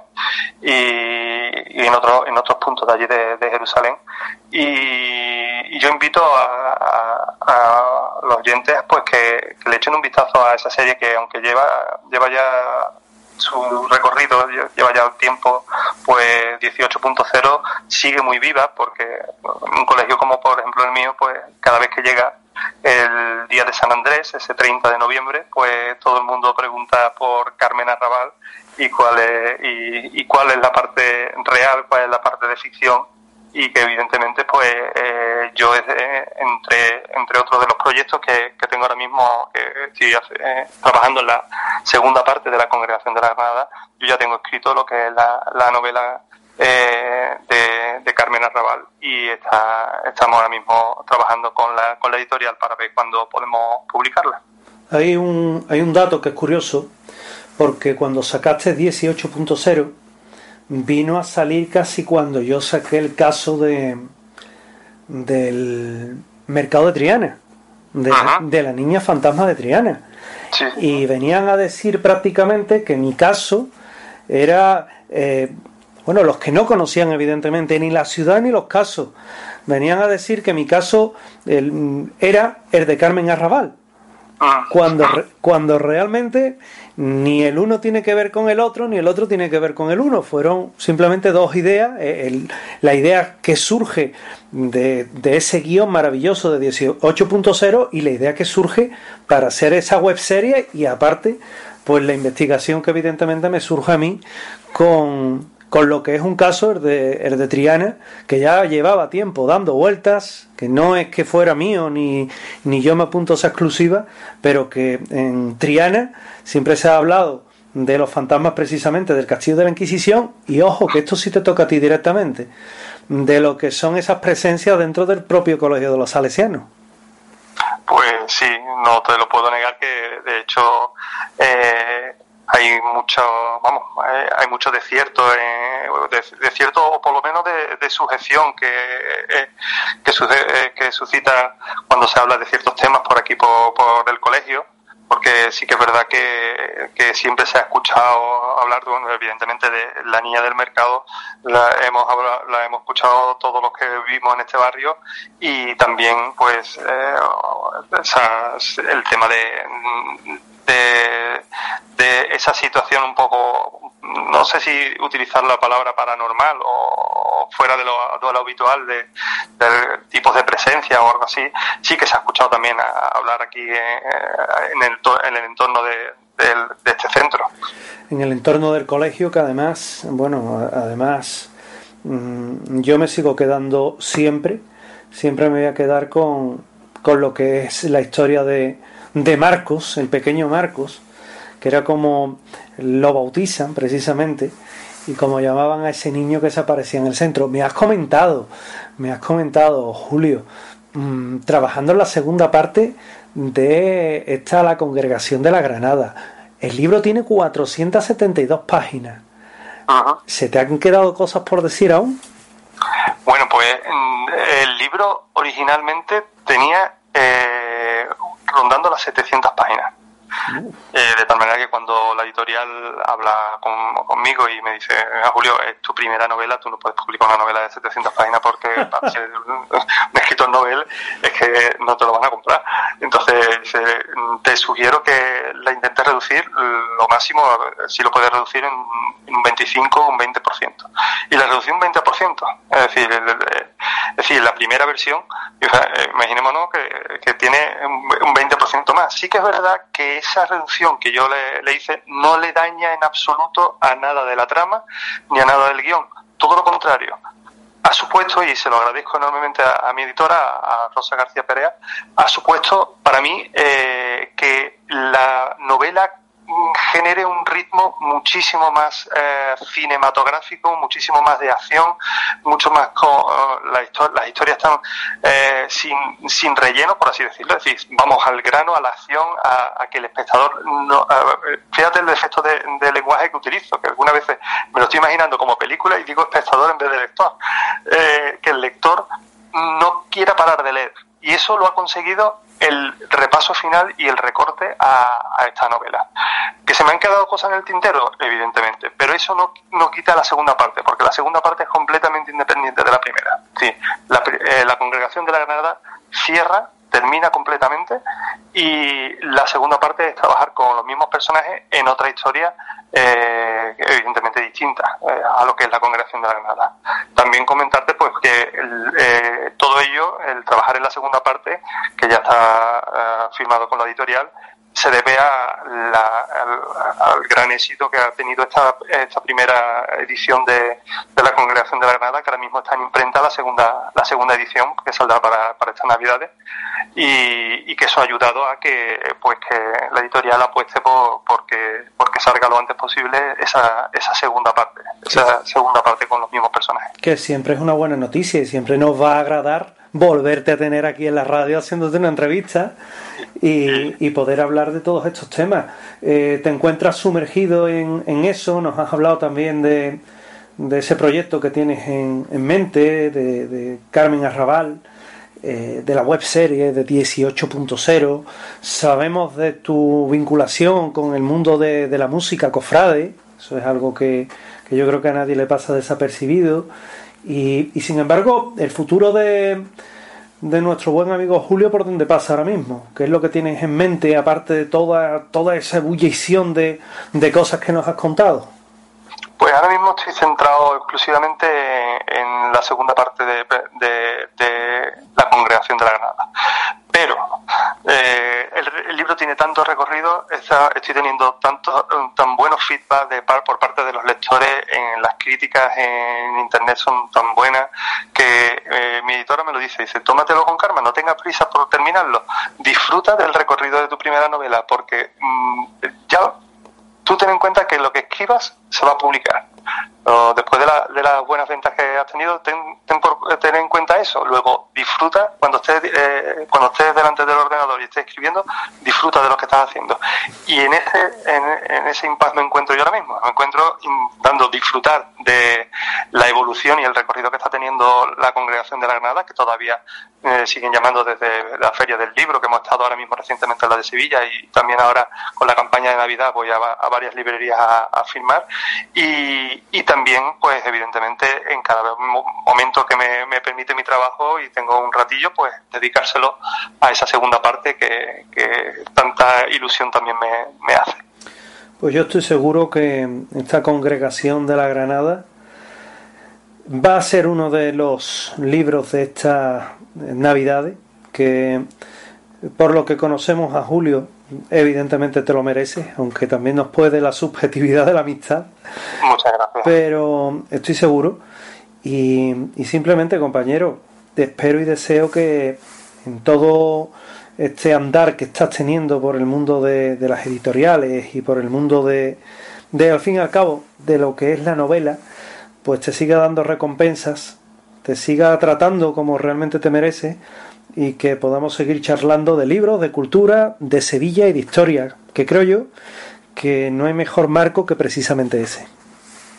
y, y en otros en otros puntos de allí de, de Jerusalén. Y, y yo invito a, a, a los oyentes pues que, que le echen un vistazo a esa serie, que aunque lleva lleva ya su recorrido, lleva ya tiempo, pues dieciocho punto cero sigue muy viva, porque en un colegio como por ejemplo el mío, pues cada vez que llega el día de San Andrés, ese treinta de noviembre, pues todo el mundo pregunta por Carmen Arrabal y cuál es, y, y cuál es la parte real, cuál es la parte de ficción, y que evidentemente pues eh, yo eh, entre entre otros de los proyectos que, que tengo ahora mismo, que estoy eh, trabajando en la segunda parte de la Congregación de la Granada, yo ya tengo escrito lo que es la, la novela eh, de, de Carmen Arrabal, y está, estamos ahora mismo trabajando con la, con la editorial para ver cuándo podemos publicarla. Hay un, hay un dato que es curioso, porque cuando sacaste dieciocho punto cero vino a salir casi cuando yo saqué el caso de del mercado de Triana, de, de la niña fantasma de Triana. Sí. Y venían a decir prácticamente que mi caso era eh, bueno, los que no conocían evidentemente ni la ciudad ni los casos, venían a decir que mi caso el, era el de Carmen Arrabal, cuando, cuando realmente ni el uno tiene que ver con el otro, ni el otro tiene que ver con el uno. Fueron simplemente dos ideas. El, la idea que surge de, de ese guión maravilloso de dieciocho punto cero y la idea que surge para hacer esa webserie, y aparte pues la investigación que evidentemente me surge a mí con, con lo que es un caso, el de, el de Triana, que ya llevaba tiempo dando vueltas, que no es que fuera mío ni, ni yo me apunto a esa exclusiva, pero que en Triana siempre se ha hablado de los fantasmas precisamente del Castillo de la Inquisición, y ojo que esto sí te toca a ti directamente, de lo que son esas presencias dentro del propio Colegio de los Salesianos. Pues sí, no te lo puedo negar, que de hecho eh, hay mucho, vamos, eh, hay mucho desierto, eh, de, desierto o por lo menos de, de sujeción que eh, que, sucede, eh, que suscita cuando se habla de ciertos temas por aquí por, por el colegio, porque sí que es verdad que, que siempre se ha escuchado hablar, bueno, evidentemente de la niña del mercado, la hemos hablado, la hemos escuchado todos los que vivimos en este barrio, y también pues eh, esas, el tema de, de de esa situación un poco, no sé si utilizar la palabra paranormal o fuera de lo, de lo habitual, de, de tipos de presencia o algo así, sí que se ha escuchado también a hablar aquí en el, en el entorno de, de, de este centro. En el entorno del colegio, que además, bueno, además yo me sigo quedando siempre, siempre me voy a quedar con, con lo que es la historia de, de Marcos, el pequeño Marcos, que era como lo bautizan precisamente, y como llamaban a ese niño que se aparecía en el centro. Me has comentado, me has comentado, Julio, mmm, trabajando en la segunda parte de esta La Congregación de la Granada. El libro tiene cuatrocientas setenta y dos páginas. Uh-huh. ¿Se te han quedado cosas por decir aún? Bueno, pues el libro originalmente tenía eh, rondando las setecientas páginas. Eh, de tal manera que cuando la editorial habla con, conmigo y me dice, ah, Julio, es tu primera novela, tú no puedes publicar una novela de setecientas páginas porque para ser un escritor novel es que no te lo van a comprar. Entonces eh, te sugiero que la intentes reducir lo máximo, si lo puedes reducir en un veinticinco o un veinte por ciento. Y la reducción un veinte por ciento. Es decir, el, el, es decir, la primera versión, imaginémonos que, que tiene un veinte por ciento más. Sí que es verdad que esa reducción que yo le, le hice no le daña en absoluto a nada de la trama ni a nada del guión. Todo lo contrario. Ha supuesto, y se lo agradezco enormemente a, a mi editora, a Rosa García Perea, ha supuesto para mí eh, que la novela genere un ritmo muchísimo más eh, cinematográfico, muchísimo más de acción, mucho más con uh, la histor- las historias están eh, sin, sin relleno, por así decirlo, es decir, vamos al grano, a la acción, a, a que el espectador no, uh, fíjate el efecto de, de lenguaje que utilizo, que algunas veces me lo estoy imaginando como película y digo espectador en vez de lector, eh, que el lector no quiera parar de leer, y eso lo ha conseguido el repaso final y el recorte a, a esta novela. ¿Que se me han quedado cosas en el tintero? Evidentemente, pero eso no, no quita la segunda parte, porque la segunda parte es completamente independiente de la primera. Sí, la, eh, la Congregación de la Granada cierra, termina completamente, y la segunda parte es trabajar con los mismos personajes en otra historia eh, evidentemente distinta eh, a lo que es la Congregación de la Granada. También comentarte pues que el, eh, todo ello, el trabajar en la segunda parte, que ya está eh, firmado con la editorial, se debe a la, al, al gran éxito que ha tenido esta, esta primera edición de, de la Congregación de la Granada, que ahora mismo está en imprenta la segunda la segunda edición, que saldrá para, para estas Navidades, y, y que eso ha ayudado a que pues que la editorial apueste por porque porque salga lo antes posible esa esa segunda parte, esa segunda parte con los mismos personajes. Que siempre es una buena noticia y siempre nos va a agradar volverte a tener aquí en la radio haciéndote una entrevista y, y poder hablar de todos estos temas. Eh, te encuentras sumergido en, en eso, nos has hablado también de, de ese proyecto que tienes en, en mente, de, de Carmen Arrabal, eh, de la webserie de dieciocho punto cero. Sabemos de tu vinculación con el mundo de, de la música cofrade, eso es algo que, que yo creo que a nadie le pasa desapercibido. Y, y sin embargo, el futuro de, de nuestro buen amigo Julio, ¿por dónde pasa ahora mismo? ¿Qué es lo que tienes en mente, aparte de toda, toda esa ebullición de, de cosas que nos has contado? Pues ahora mismo estoy centrado exclusivamente en la segunda parte de, de, de la Congregación de la Granada. Pero eh, el, el libro tiene tanto recorrido, está, estoy teniendo tanto, tan buenos feedback de, por parte de los lectores, en las críticas en internet son tan buenas, que eh, mi editora me lo dice, dice, tómatelo con calma, no tengas prisa por terminarlo, disfruta del recorrido de tu primera novela, porque mmm, ya tú ten en cuenta que lo que escribas se va a publicar. Uh, después de, la, de las buenas ventas que has tenido, ten, ten, por, ten en cuenta eso. Luego disfruta cuando estés eh, cuando estés delante del ordenador y estés escribiendo, disfruta de lo que estás haciendo. Y en ese en, en ese impasse me encuentro yo ahora mismo. Me encuentro intentando disfrutar de la evolución y el recorrido que está teniendo la Congregación de la Granada, que todavía eh, siguen llamando desde la Feria del Libro, que hemos estado ahora mismo recientemente en la de Sevilla, y también ahora con la campaña de Navidad voy a, a varias librerías a, a firmar. Y, y también, pues evidentemente, en cada momento que me, me permite mi trabajo y tengo un ratillo, pues dedicárselo a esa segunda parte que, que tanta ilusión también me, me hace. Pues yo estoy seguro que esta Congregación de la Granada va a ser uno de los libros de estas Navidades que, por lo que conocemos a Julio, evidentemente te lo mereces, aunque también nos puede la subjetividad de la amistad. Muchas gracias. Pero estoy seguro y, y simplemente, compañero, te espero y deseo que en todo este andar que estás teniendo por el mundo de, de las editoriales y por el mundo de, de, al fin y al cabo, de lo que es la novela, pues te siga dando recompensas, te siga tratando como realmente te mereces, y que podamos seguir charlando de libros, de cultura, de Sevilla y de historia, que creo yo que no hay mejor marco que precisamente ese.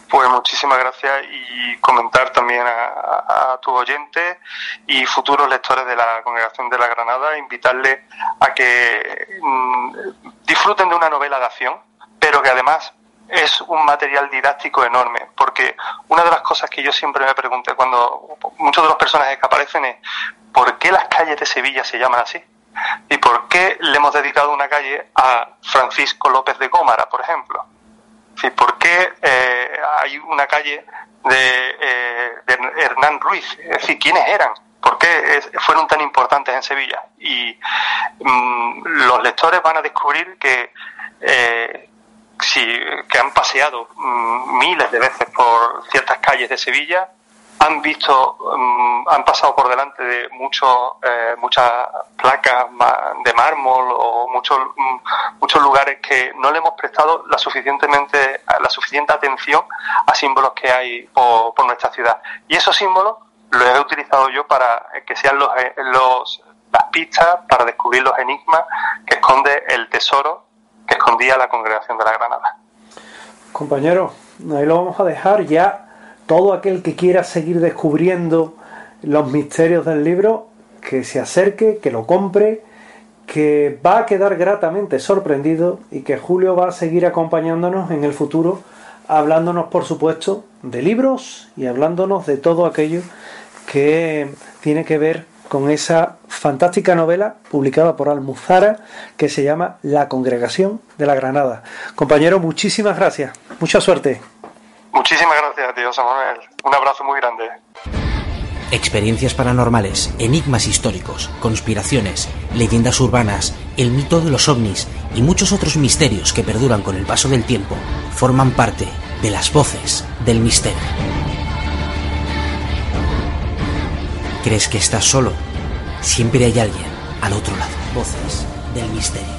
Pues muchísimas gracias, y comentar también a, a, a tus oyentes y futuros lectores de la Congregación de la Granada, invitarles a que mmm, disfruten de una novela de acción, pero que además es un material didáctico enorme, porque una de las cosas que yo siempre me pregunté cuando muchos de los personajes que aparecen es ¿por qué las calles de Sevilla se llaman así? ¿Y por qué le hemos dedicado una calle a Francisco López de Gómara, por ejemplo? ¿Sí? ¿Por qué eh, hay una calle de, eh, de Hernán Ruiz? Es decir, ¿quiénes eran? ¿Por qué es, fueron tan importantes en Sevilla? Y mmm, los lectores van a descubrir que, eh, sí, que han paseado mmm, miles de veces por ciertas calles de Sevilla, han visto, um, han pasado por delante de muchos, eh, muchas placas de mármol o muchos, um, muchos lugares que no le hemos prestado la suficientemente, la suficiente atención a símbolos que hay por, por nuestra ciudad. Y esos símbolos los he utilizado yo para que sean los, los, las pistas para descubrir los enigmas que esconde el tesoro que escondía la Congregación de la Granada. Compañeros, ahí lo vamos a dejar ya. Todo aquel que quiera seguir descubriendo los misterios del libro, que se acerque, que lo compre, que va a quedar gratamente sorprendido, y que Julio va a seguir acompañándonos en el futuro, hablándonos, por supuesto, de libros y hablándonos de todo aquello que tiene que ver con esa fantástica novela publicada por Almuzara que se llama La Congregación de la Granada. Compañero, muchísimas gracias. Mucha suerte. Muchísimas gracias, tío José Manuel. Un abrazo muy grande. Experiencias paranormales, enigmas históricos, conspiraciones, leyendas urbanas, el mito de los ovnis y muchos otros misterios que perduran con el paso del tiempo forman parte de las voces del misterio. ¿Crees que estás solo? Siempre hay alguien al otro lado. Voces del misterio.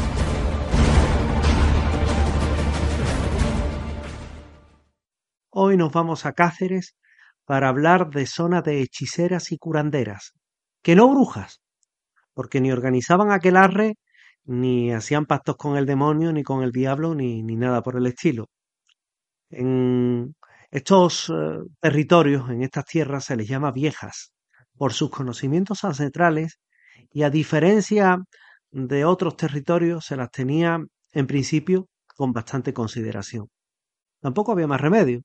Hoy nos vamos a Cáceres para hablar de zona de hechiceras y curanderas, que no brujas, porque ni organizaban aquelarre, ni hacían pactos con el demonio, ni con el diablo, ni, ni nada por el estilo. En estos eh, territorios, en estas tierras, se les llama viejas, por sus conocimientos ancestrales, y a diferencia de otros territorios, se las tenía, en principio, con bastante consideración. Tampoco había más remedio.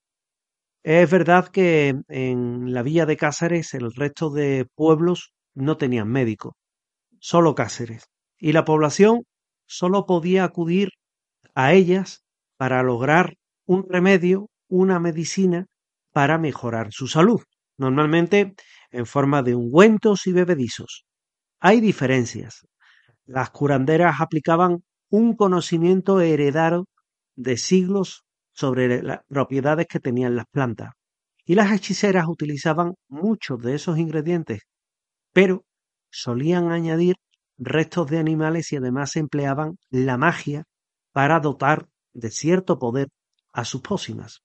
Es verdad que en la villa de Cáceres el resto de pueblos no tenían médico, solo Cáceres, y la población solo podía acudir a ellas para lograr un remedio, una medicina para mejorar su salud, normalmente en forma de ungüentos y bebedizos. Hay diferencias. Las curanderas aplicaban un conocimiento heredado de siglos sobre las propiedades que tenían las plantas. Y las hechiceras utilizaban muchos de esos ingredientes, pero solían añadir restos de animales y además empleaban la magia para dotar de cierto poder a sus pócimas.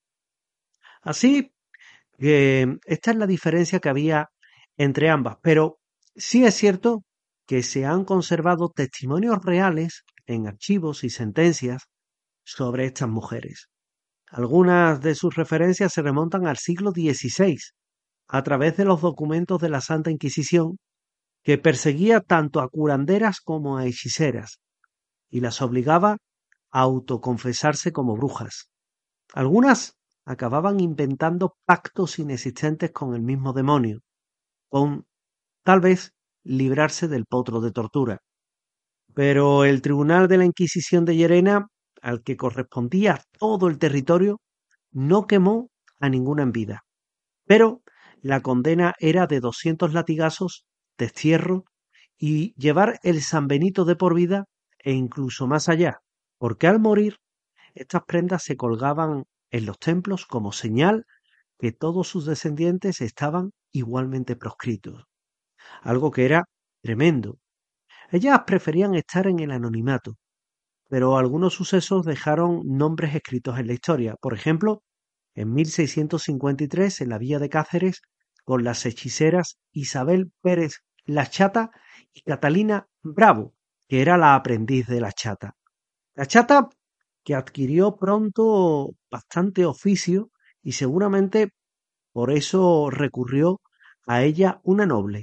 Así que esta es la diferencia que había entre ambas, pero sí es cierto que se han conservado testimonios reales en archivos y sentencias sobre estas mujeres. Algunas de sus referencias se remontan al siglo dieciséis, a través de los documentos de la Santa Inquisición, que perseguía tanto a curanderas como a hechiceras, y las obligaba a autoconfesarse como brujas. Algunas acababan inventando pactos inexistentes con el mismo demonio, con tal vez librarse del potro de tortura. Pero el Tribunal de la Inquisición de Llerena, al que correspondía todo el territorio, no quemó a ninguna en vida. Pero la condena era de doscientos latigazos, destierro y llevar el San Benito de por vida e incluso más allá, porque al morir estas prendas se colgaban en los templos como señal que todos sus descendientes estaban igualmente proscritos. Algo que era tremendo. Ellas preferían estar en el anonimato, pero algunos sucesos dejaron nombres escritos en la historia. Por ejemplo, en mil seiscientos cincuenta y tres, en la villa de Cáceres, con las hechiceras Isabel Pérez la Chata y Catalina Bravo, que era la aprendiz de la Chata. La Chata, que adquirió pronto bastante oficio y seguramente por eso recurrió a ella una noble,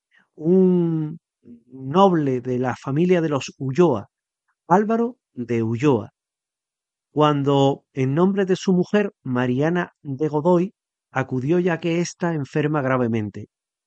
un noble de la familia de los Ulloa, Álvaro de Ulloa, cuando en nombre de su mujer, Mariana de Godoy, acudió ya que ésta enferma gravemente.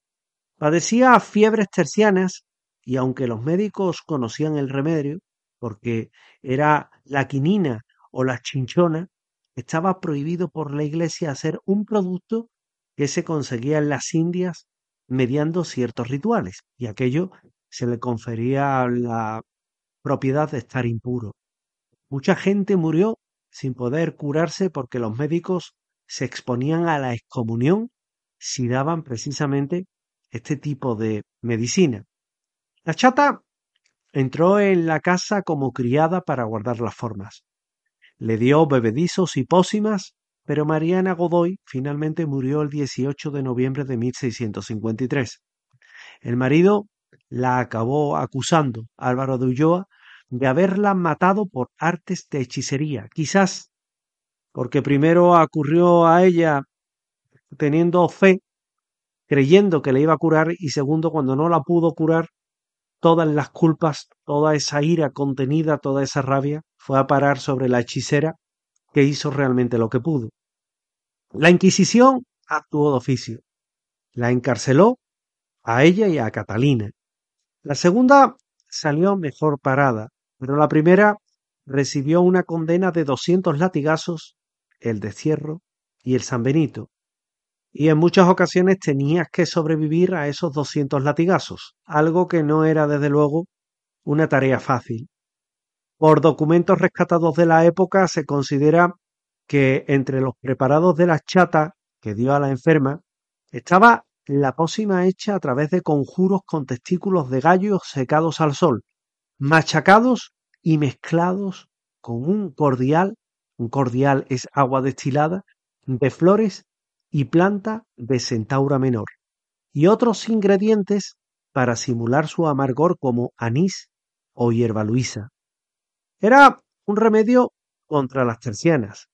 Padecía fiebres tercianas y aunque los médicos conocían el remedio, porque era la quinina o la chinchona, estaba prohibido por la Iglesia hacer un producto que se conseguía en las Indias mediando ciertos rituales, y aquello se le confería la propiedad de estar impuro. Mucha gente murió sin poder curarse porque los médicos se exponían a la excomunión si daban precisamente este tipo de medicina. La chata entró en la casa como criada para guardar las formas. Le dio bebedizos y pócimas, pero Mariana Godoy finalmente murió el dieciocho de noviembre de mil seiscientos cincuenta y tres. El marido la acabó acusando, Álvaro de Ulloa, de haberla matado por artes de hechicería, quizás porque primero ocurrió a ella teniendo fe, creyendo que le iba a curar, y segundo, cuando no la pudo curar, todas las culpas, toda esa ira contenida, toda esa rabia, fue a parar sobre la hechicera, que hizo realmente lo que pudo. La Inquisición actuó de oficio. La encarceló a ella y a Catalina. La segunda salió mejor parada, pero la primera recibió una condena de doscientos latigazos, el destierro y el San Benito. Y en muchas ocasiones tenías que sobrevivir a esos doscientos latigazos, algo que no era desde luego una tarea fácil. Por documentos rescatados de la época se considera que entre los preparados de la chata que dio a la enferma estaba la pócima hecha a través de conjuros con testículos de gallos secados al sol, machacados y mezclados con un cordial, un cordial es agua destilada, de flores y planta de centaura menor, y otros ingredientes para simular su amargor como anís o hierba luisa. Era un remedio contra las tercianas,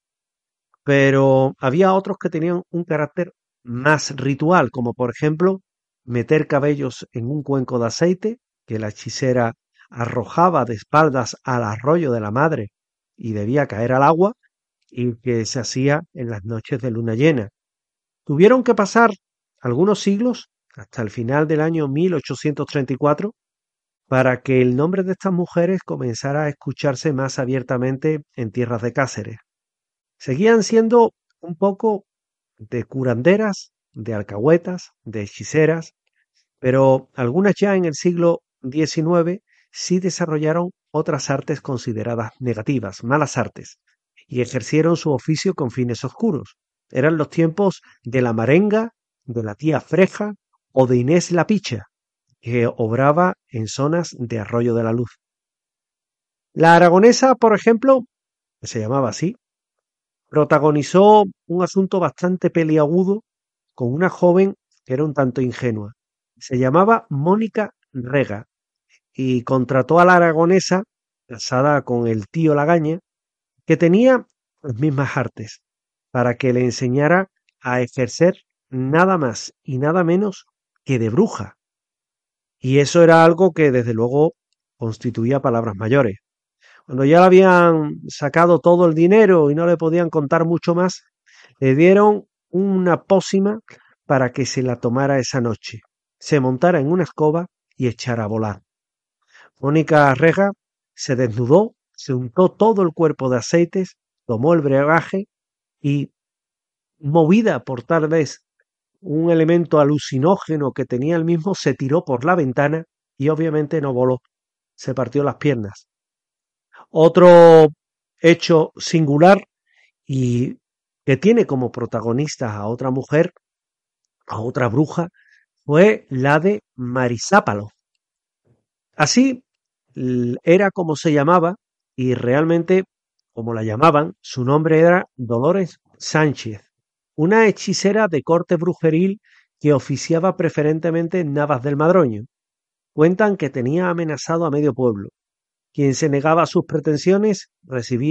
pero había otros que tenían un carácter más ritual, como por ejemplo meter cabellos en un cuenco de aceite que la hechicera arrojaba de espaldas al arroyo de la madre y debía caer al agua, y que se hacía en las noches de luna llena. Tuvieron que pasar algunos siglos, hasta el final del año mil ochocientos treinta y cuatro, para que el nombre de estas mujeres comenzara a escucharse más abiertamente en tierras de Cáceres. Seguían siendo un poco de curanderas, de alcahuetas, de hechiceras, pero algunas ya en el siglo diecinueve sí desarrollaron otras artes consideradas negativas, malas artes, y ejercieron su oficio con fines oscuros. Eran los tiempos de la Marenga, de la tía Freja o de Inés la Picha, que obraba en zonas de Arroyo de la Luz. La Aragonesa, por ejemplo, que se llamaba así, protagonizó un asunto bastante peliagudo con una joven que era un tanto ingenua. Se llamaba Mónica Rega y contrató a la Aragonesa, casada con el tío Lagaña, que tenía las mismas artes, para que le enseñara a ejercer nada más y nada menos que de bruja. Y eso era algo que desde luego constituía palabras mayores. Cuando ya le habían sacado todo el dinero y no le podían contar mucho más, le dieron una pócima para que se la tomara esa noche, se montara en una escoba y echara a volar. Mónica Rega se desnudó, se untó todo el cuerpo de aceites, tomó el brebaje y, movida por tal vez un elemento alucinógeno que tenía el mismo, se tiró por la ventana y obviamente no voló, se partió las piernas. Otro hecho singular y que tiene como protagonista a otra mujer, a otra bruja, fue la de Marisápalo. Así era como se llamaba, y realmente como la llamaban, su nombre era Dolores Sánchez, una hechicera de corte brujeril que oficiaba preferentemente en Navas del Madroño. Cuentan que tenía amenazado a medio pueblo. Quien se negaba a sus pretensiones recibía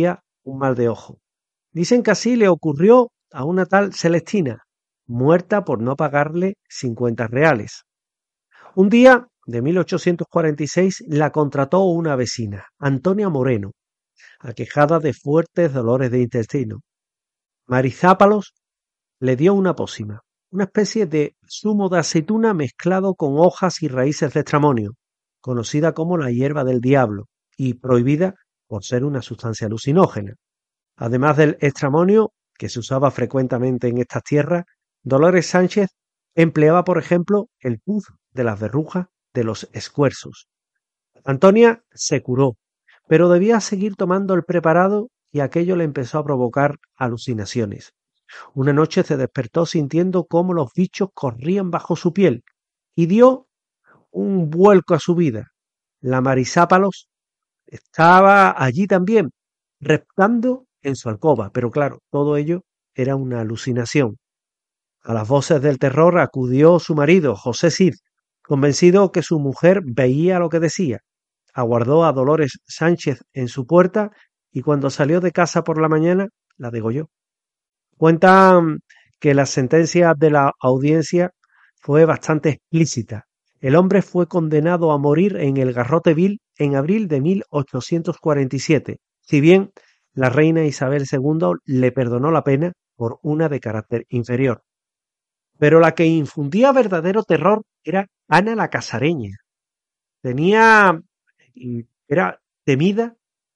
un mal de ojo. Dicen que así le ocurrió a una tal Celestina, muerta por no pagarle cincuenta reales. Un día de mil ochocientos cuarenta y seis la contrató una vecina, Antonia Moreno, aquejada de fuertes dolores de intestino. Marizápalos le dio una pócima, una especie de zumo de aceituna mezclado con hojas y raíces de estramonio, conocida como la hierba del diablo y prohibida por ser una sustancia alucinógena. Además del estramonio, que se usaba frecuentemente en estas tierras, Dolores Sánchez empleaba, por ejemplo, el pus de las verrugas de los escuerzos. Antonia se curó, pero debía seguir tomando el preparado y aquello le empezó a provocar alucinaciones. Una noche se despertó sintiendo cómo los bichos corrían bajo su piel y dio un vuelco a su vida. La Marizápalos estaba allí también, reptando en su alcoba, pero claro, todo ello era una alucinación. A las voces del terror acudió su marido, José Cid, convencido que su mujer veía lo que decía. Aguardó a Dolores Sánchez en su puerta y cuando salió de casa por la mañana, la degolló. Cuentan que la sentencia de la audiencia fue bastante explícita. El hombre fue condenado a morir en el garrote vil en abril de mil ochocientos cuarenta y siete, si bien la reina Isabel segunda le perdonó la pena por una de carácter inferior. Pero la que infundía verdadero terror era Ana la Casareña. Tenía, era temida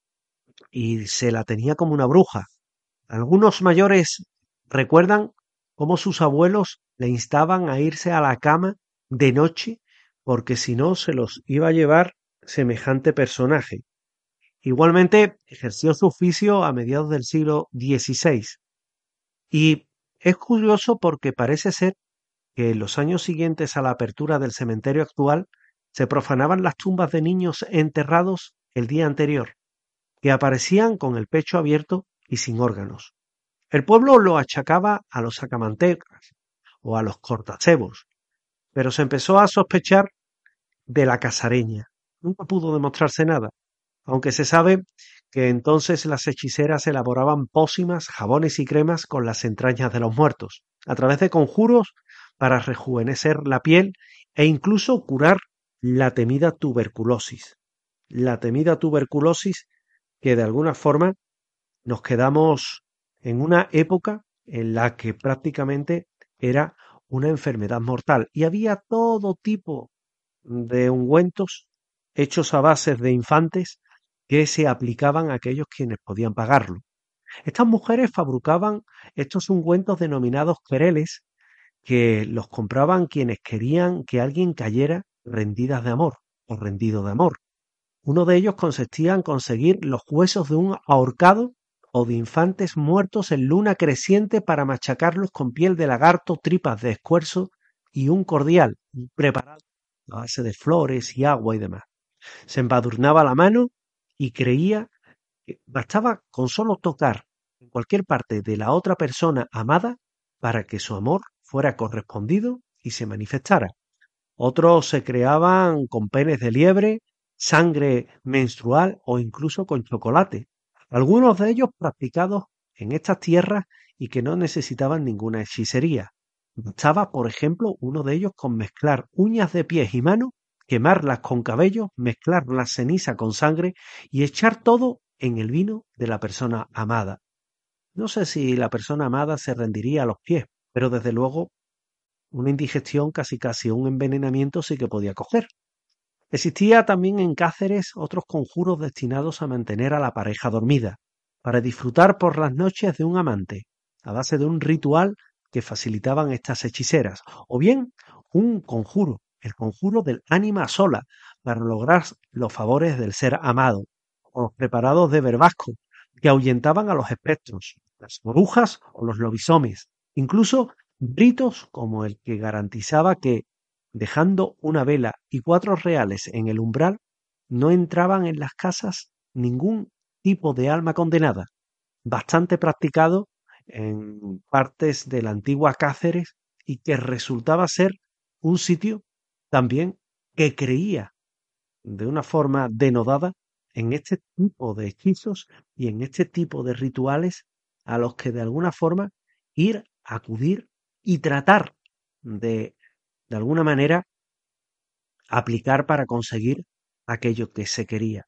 y se la tenía como una bruja. Algunos mayores recuerdan cómo sus abuelos le instaban a irse a la cama de noche porque si no se los iba a llevar semejante personaje. Igualmente ejerció su oficio a mediados del siglo dieciséis y es curioso porque parece ser que en los años siguientes a la apertura del cementerio actual se profanaban las tumbas de niños enterrados el día anterior, que aparecían con el pecho abierto y sin órganos. El pueblo lo achacaba a los sacamantecas o a los cortacebos, pero se empezó a sospechar de la Casareña. Nunca pudo demostrarse nada, aunque se sabe que entonces las hechiceras elaboraban pócimas, jabones y cremas con las entrañas de los muertos, a través de conjuros para rejuvenecer la piel e incluso curar la temida tuberculosis. La temida tuberculosis que de alguna forma nos quedamos en una época en la que prácticamente era una enfermedad mortal y había todo tipo de ungüentos hechos a bases de infantes que se aplicaban a aquellos quienes podían pagarlo. Estas mujeres fabricaban estos ungüentos denominados quereles que los compraban quienes querían que alguien cayera rendidas de amor o rendido de amor. Uno de ellos consistía en conseguir los huesos de un ahorcado o de infantes muertos en luna creciente para machacarlos con piel de lagarto, tripas de escuerzo y un cordial preparado a base de flores y agua y demás. Se embadurnaba la mano y creía que bastaba con solo tocar en cualquier parte de la otra persona amada para que su amor fuera correspondido y se manifestara. Otros se creaban con penes de liebre, sangre menstrual o incluso con chocolate. Algunos de ellos practicados en estas tierras y que no necesitaban ninguna hechicería. Bastaba, por ejemplo, uno de ellos con mezclar uñas de pies y manos, quemarlas con cabello, mezclar la ceniza con sangre y echar todo en el vino de la persona amada. No sé si la persona amada se rendiría a los pies, pero desde luego una indigestión, casi casi un envenenamiento sí que podía coger. Existía también en Cáceres otros conjuros destinados a mantener a la pareja dormida, para disfrutar por las noches de un amante, a base de un ritual que facilitaban estas hechiceras, o bien un conjuro, el conjuro del ánima sola, para lograr los favores del ser amado, o los preparados de verbasco, que ahuyentaban a los espectros, las brujas o los lobisomes, incluso ritos como el que garantizaba que, dejando una vela y cuatro reales en el umbral, no entraban en las casas ningún tipo de alma condenada, bastante practicado en partes de la antigua Cáceres y que resultaba ser un sitio también que creía de una forma denodada en este tipo de hechizos y en este tipo de rituales a los que de alguna forma ir, acudir y tratar de, de alguna manera, aplicar para conseguir aquello que se quería.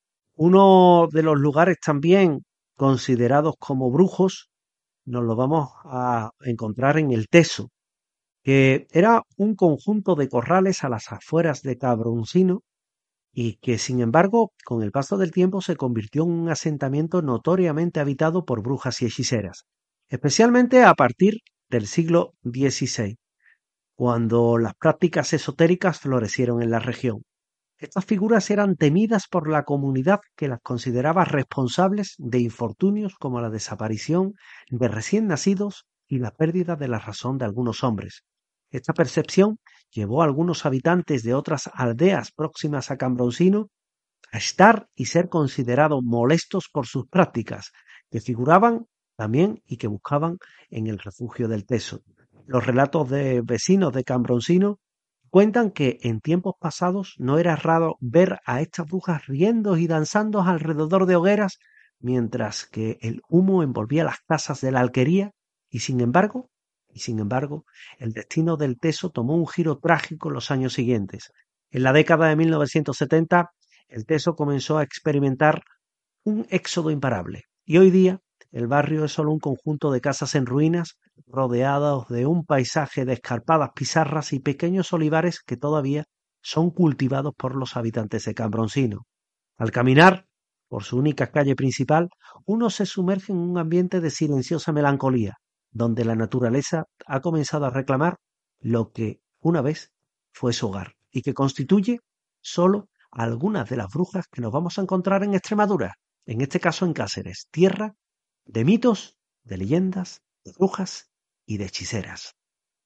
Uno de los lugares también considerados como brujos nos lo vamos a encontrar en el Teso, que era un conjunto de corrales a las afueras de Cabroncino y que, sin embargo, con el paso del tiempo se convirtió en un asentamiento notoriamente habitado por brujas y hechiceras, especialmente a partir del siglo dieciséis, cuando las prácticas esotéricas florecieron en la región. Estas figuras eran temidas por la comunidad, que las consideraba responsables de infortunios como la desaparición de recién nacidos y la pérdida de la razón de algunos hombres. Esta percepción llevó a algunos habitantes de otras aldeas próximas a Cambroncino a estar y ser considerados molestos por sus prácticas, que figuraban también y que buscaban en el refugio del Teso. Los relatos de vecinos de Cambroncino cuentan que en tiempos pasados no era raro ver a estas brujas riendo y danzando alrededor de hogueras mientras que el humo envolvía las casas de la alquería y sin embargo, y sin embargo, el destino del Teso tomó un giro trágico en los años siguientes. En la década de mil novecientos setenta, el Teso comenzó a experimentar un éxodo imparable y hoy día el barrio es solo un conjunto de casas en ruinas, rodeados de un paisaje de escarpadas pizarras y pequeños olivares que todavía son cultivados por los habitantes de Cambroncino. Al caminar por su única calle principal, uno se sumerge en un ambiente de silenciosa melancolía, donde la naturaleza ha comenzado a reclamar lo que una vez fue su hogar y que constituye solo algunas de las brujas que nos vamos a encontrar en Extremadura, en este caso en Cáceres, tierra de mitos, de leyendas, de brujas y de hechiceras.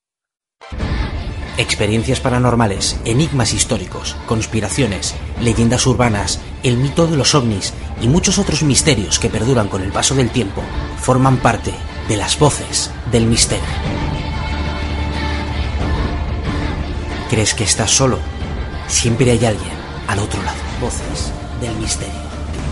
Experiencias paranormales, enigmas históricos, conspiraciones, leyendas urbanas, el mito de los ovnis y muchos otros misterios que perduran con el paso del tiempo forman parte de las voces del misterio. ¿Crees que estás solo? Siempre hay alguien al otro lado. Voces del misterio.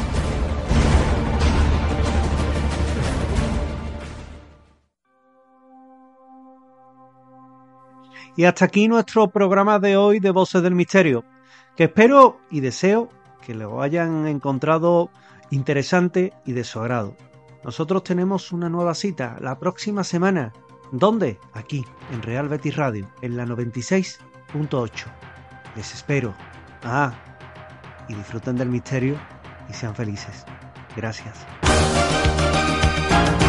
Y hasta aquí nuestro programa de hoy de Voces del Misterio, que espero y deseo que lo hayan encontrado interesante y de su agrado. Nosotros tenemos una nueva cita la próxima semana. ¿Dónde? Aquí, en Real Betis Radio, en la noventa y seis punto ocho. Les espero. Ah, y disfruten del misterio y sean felices. Gracias.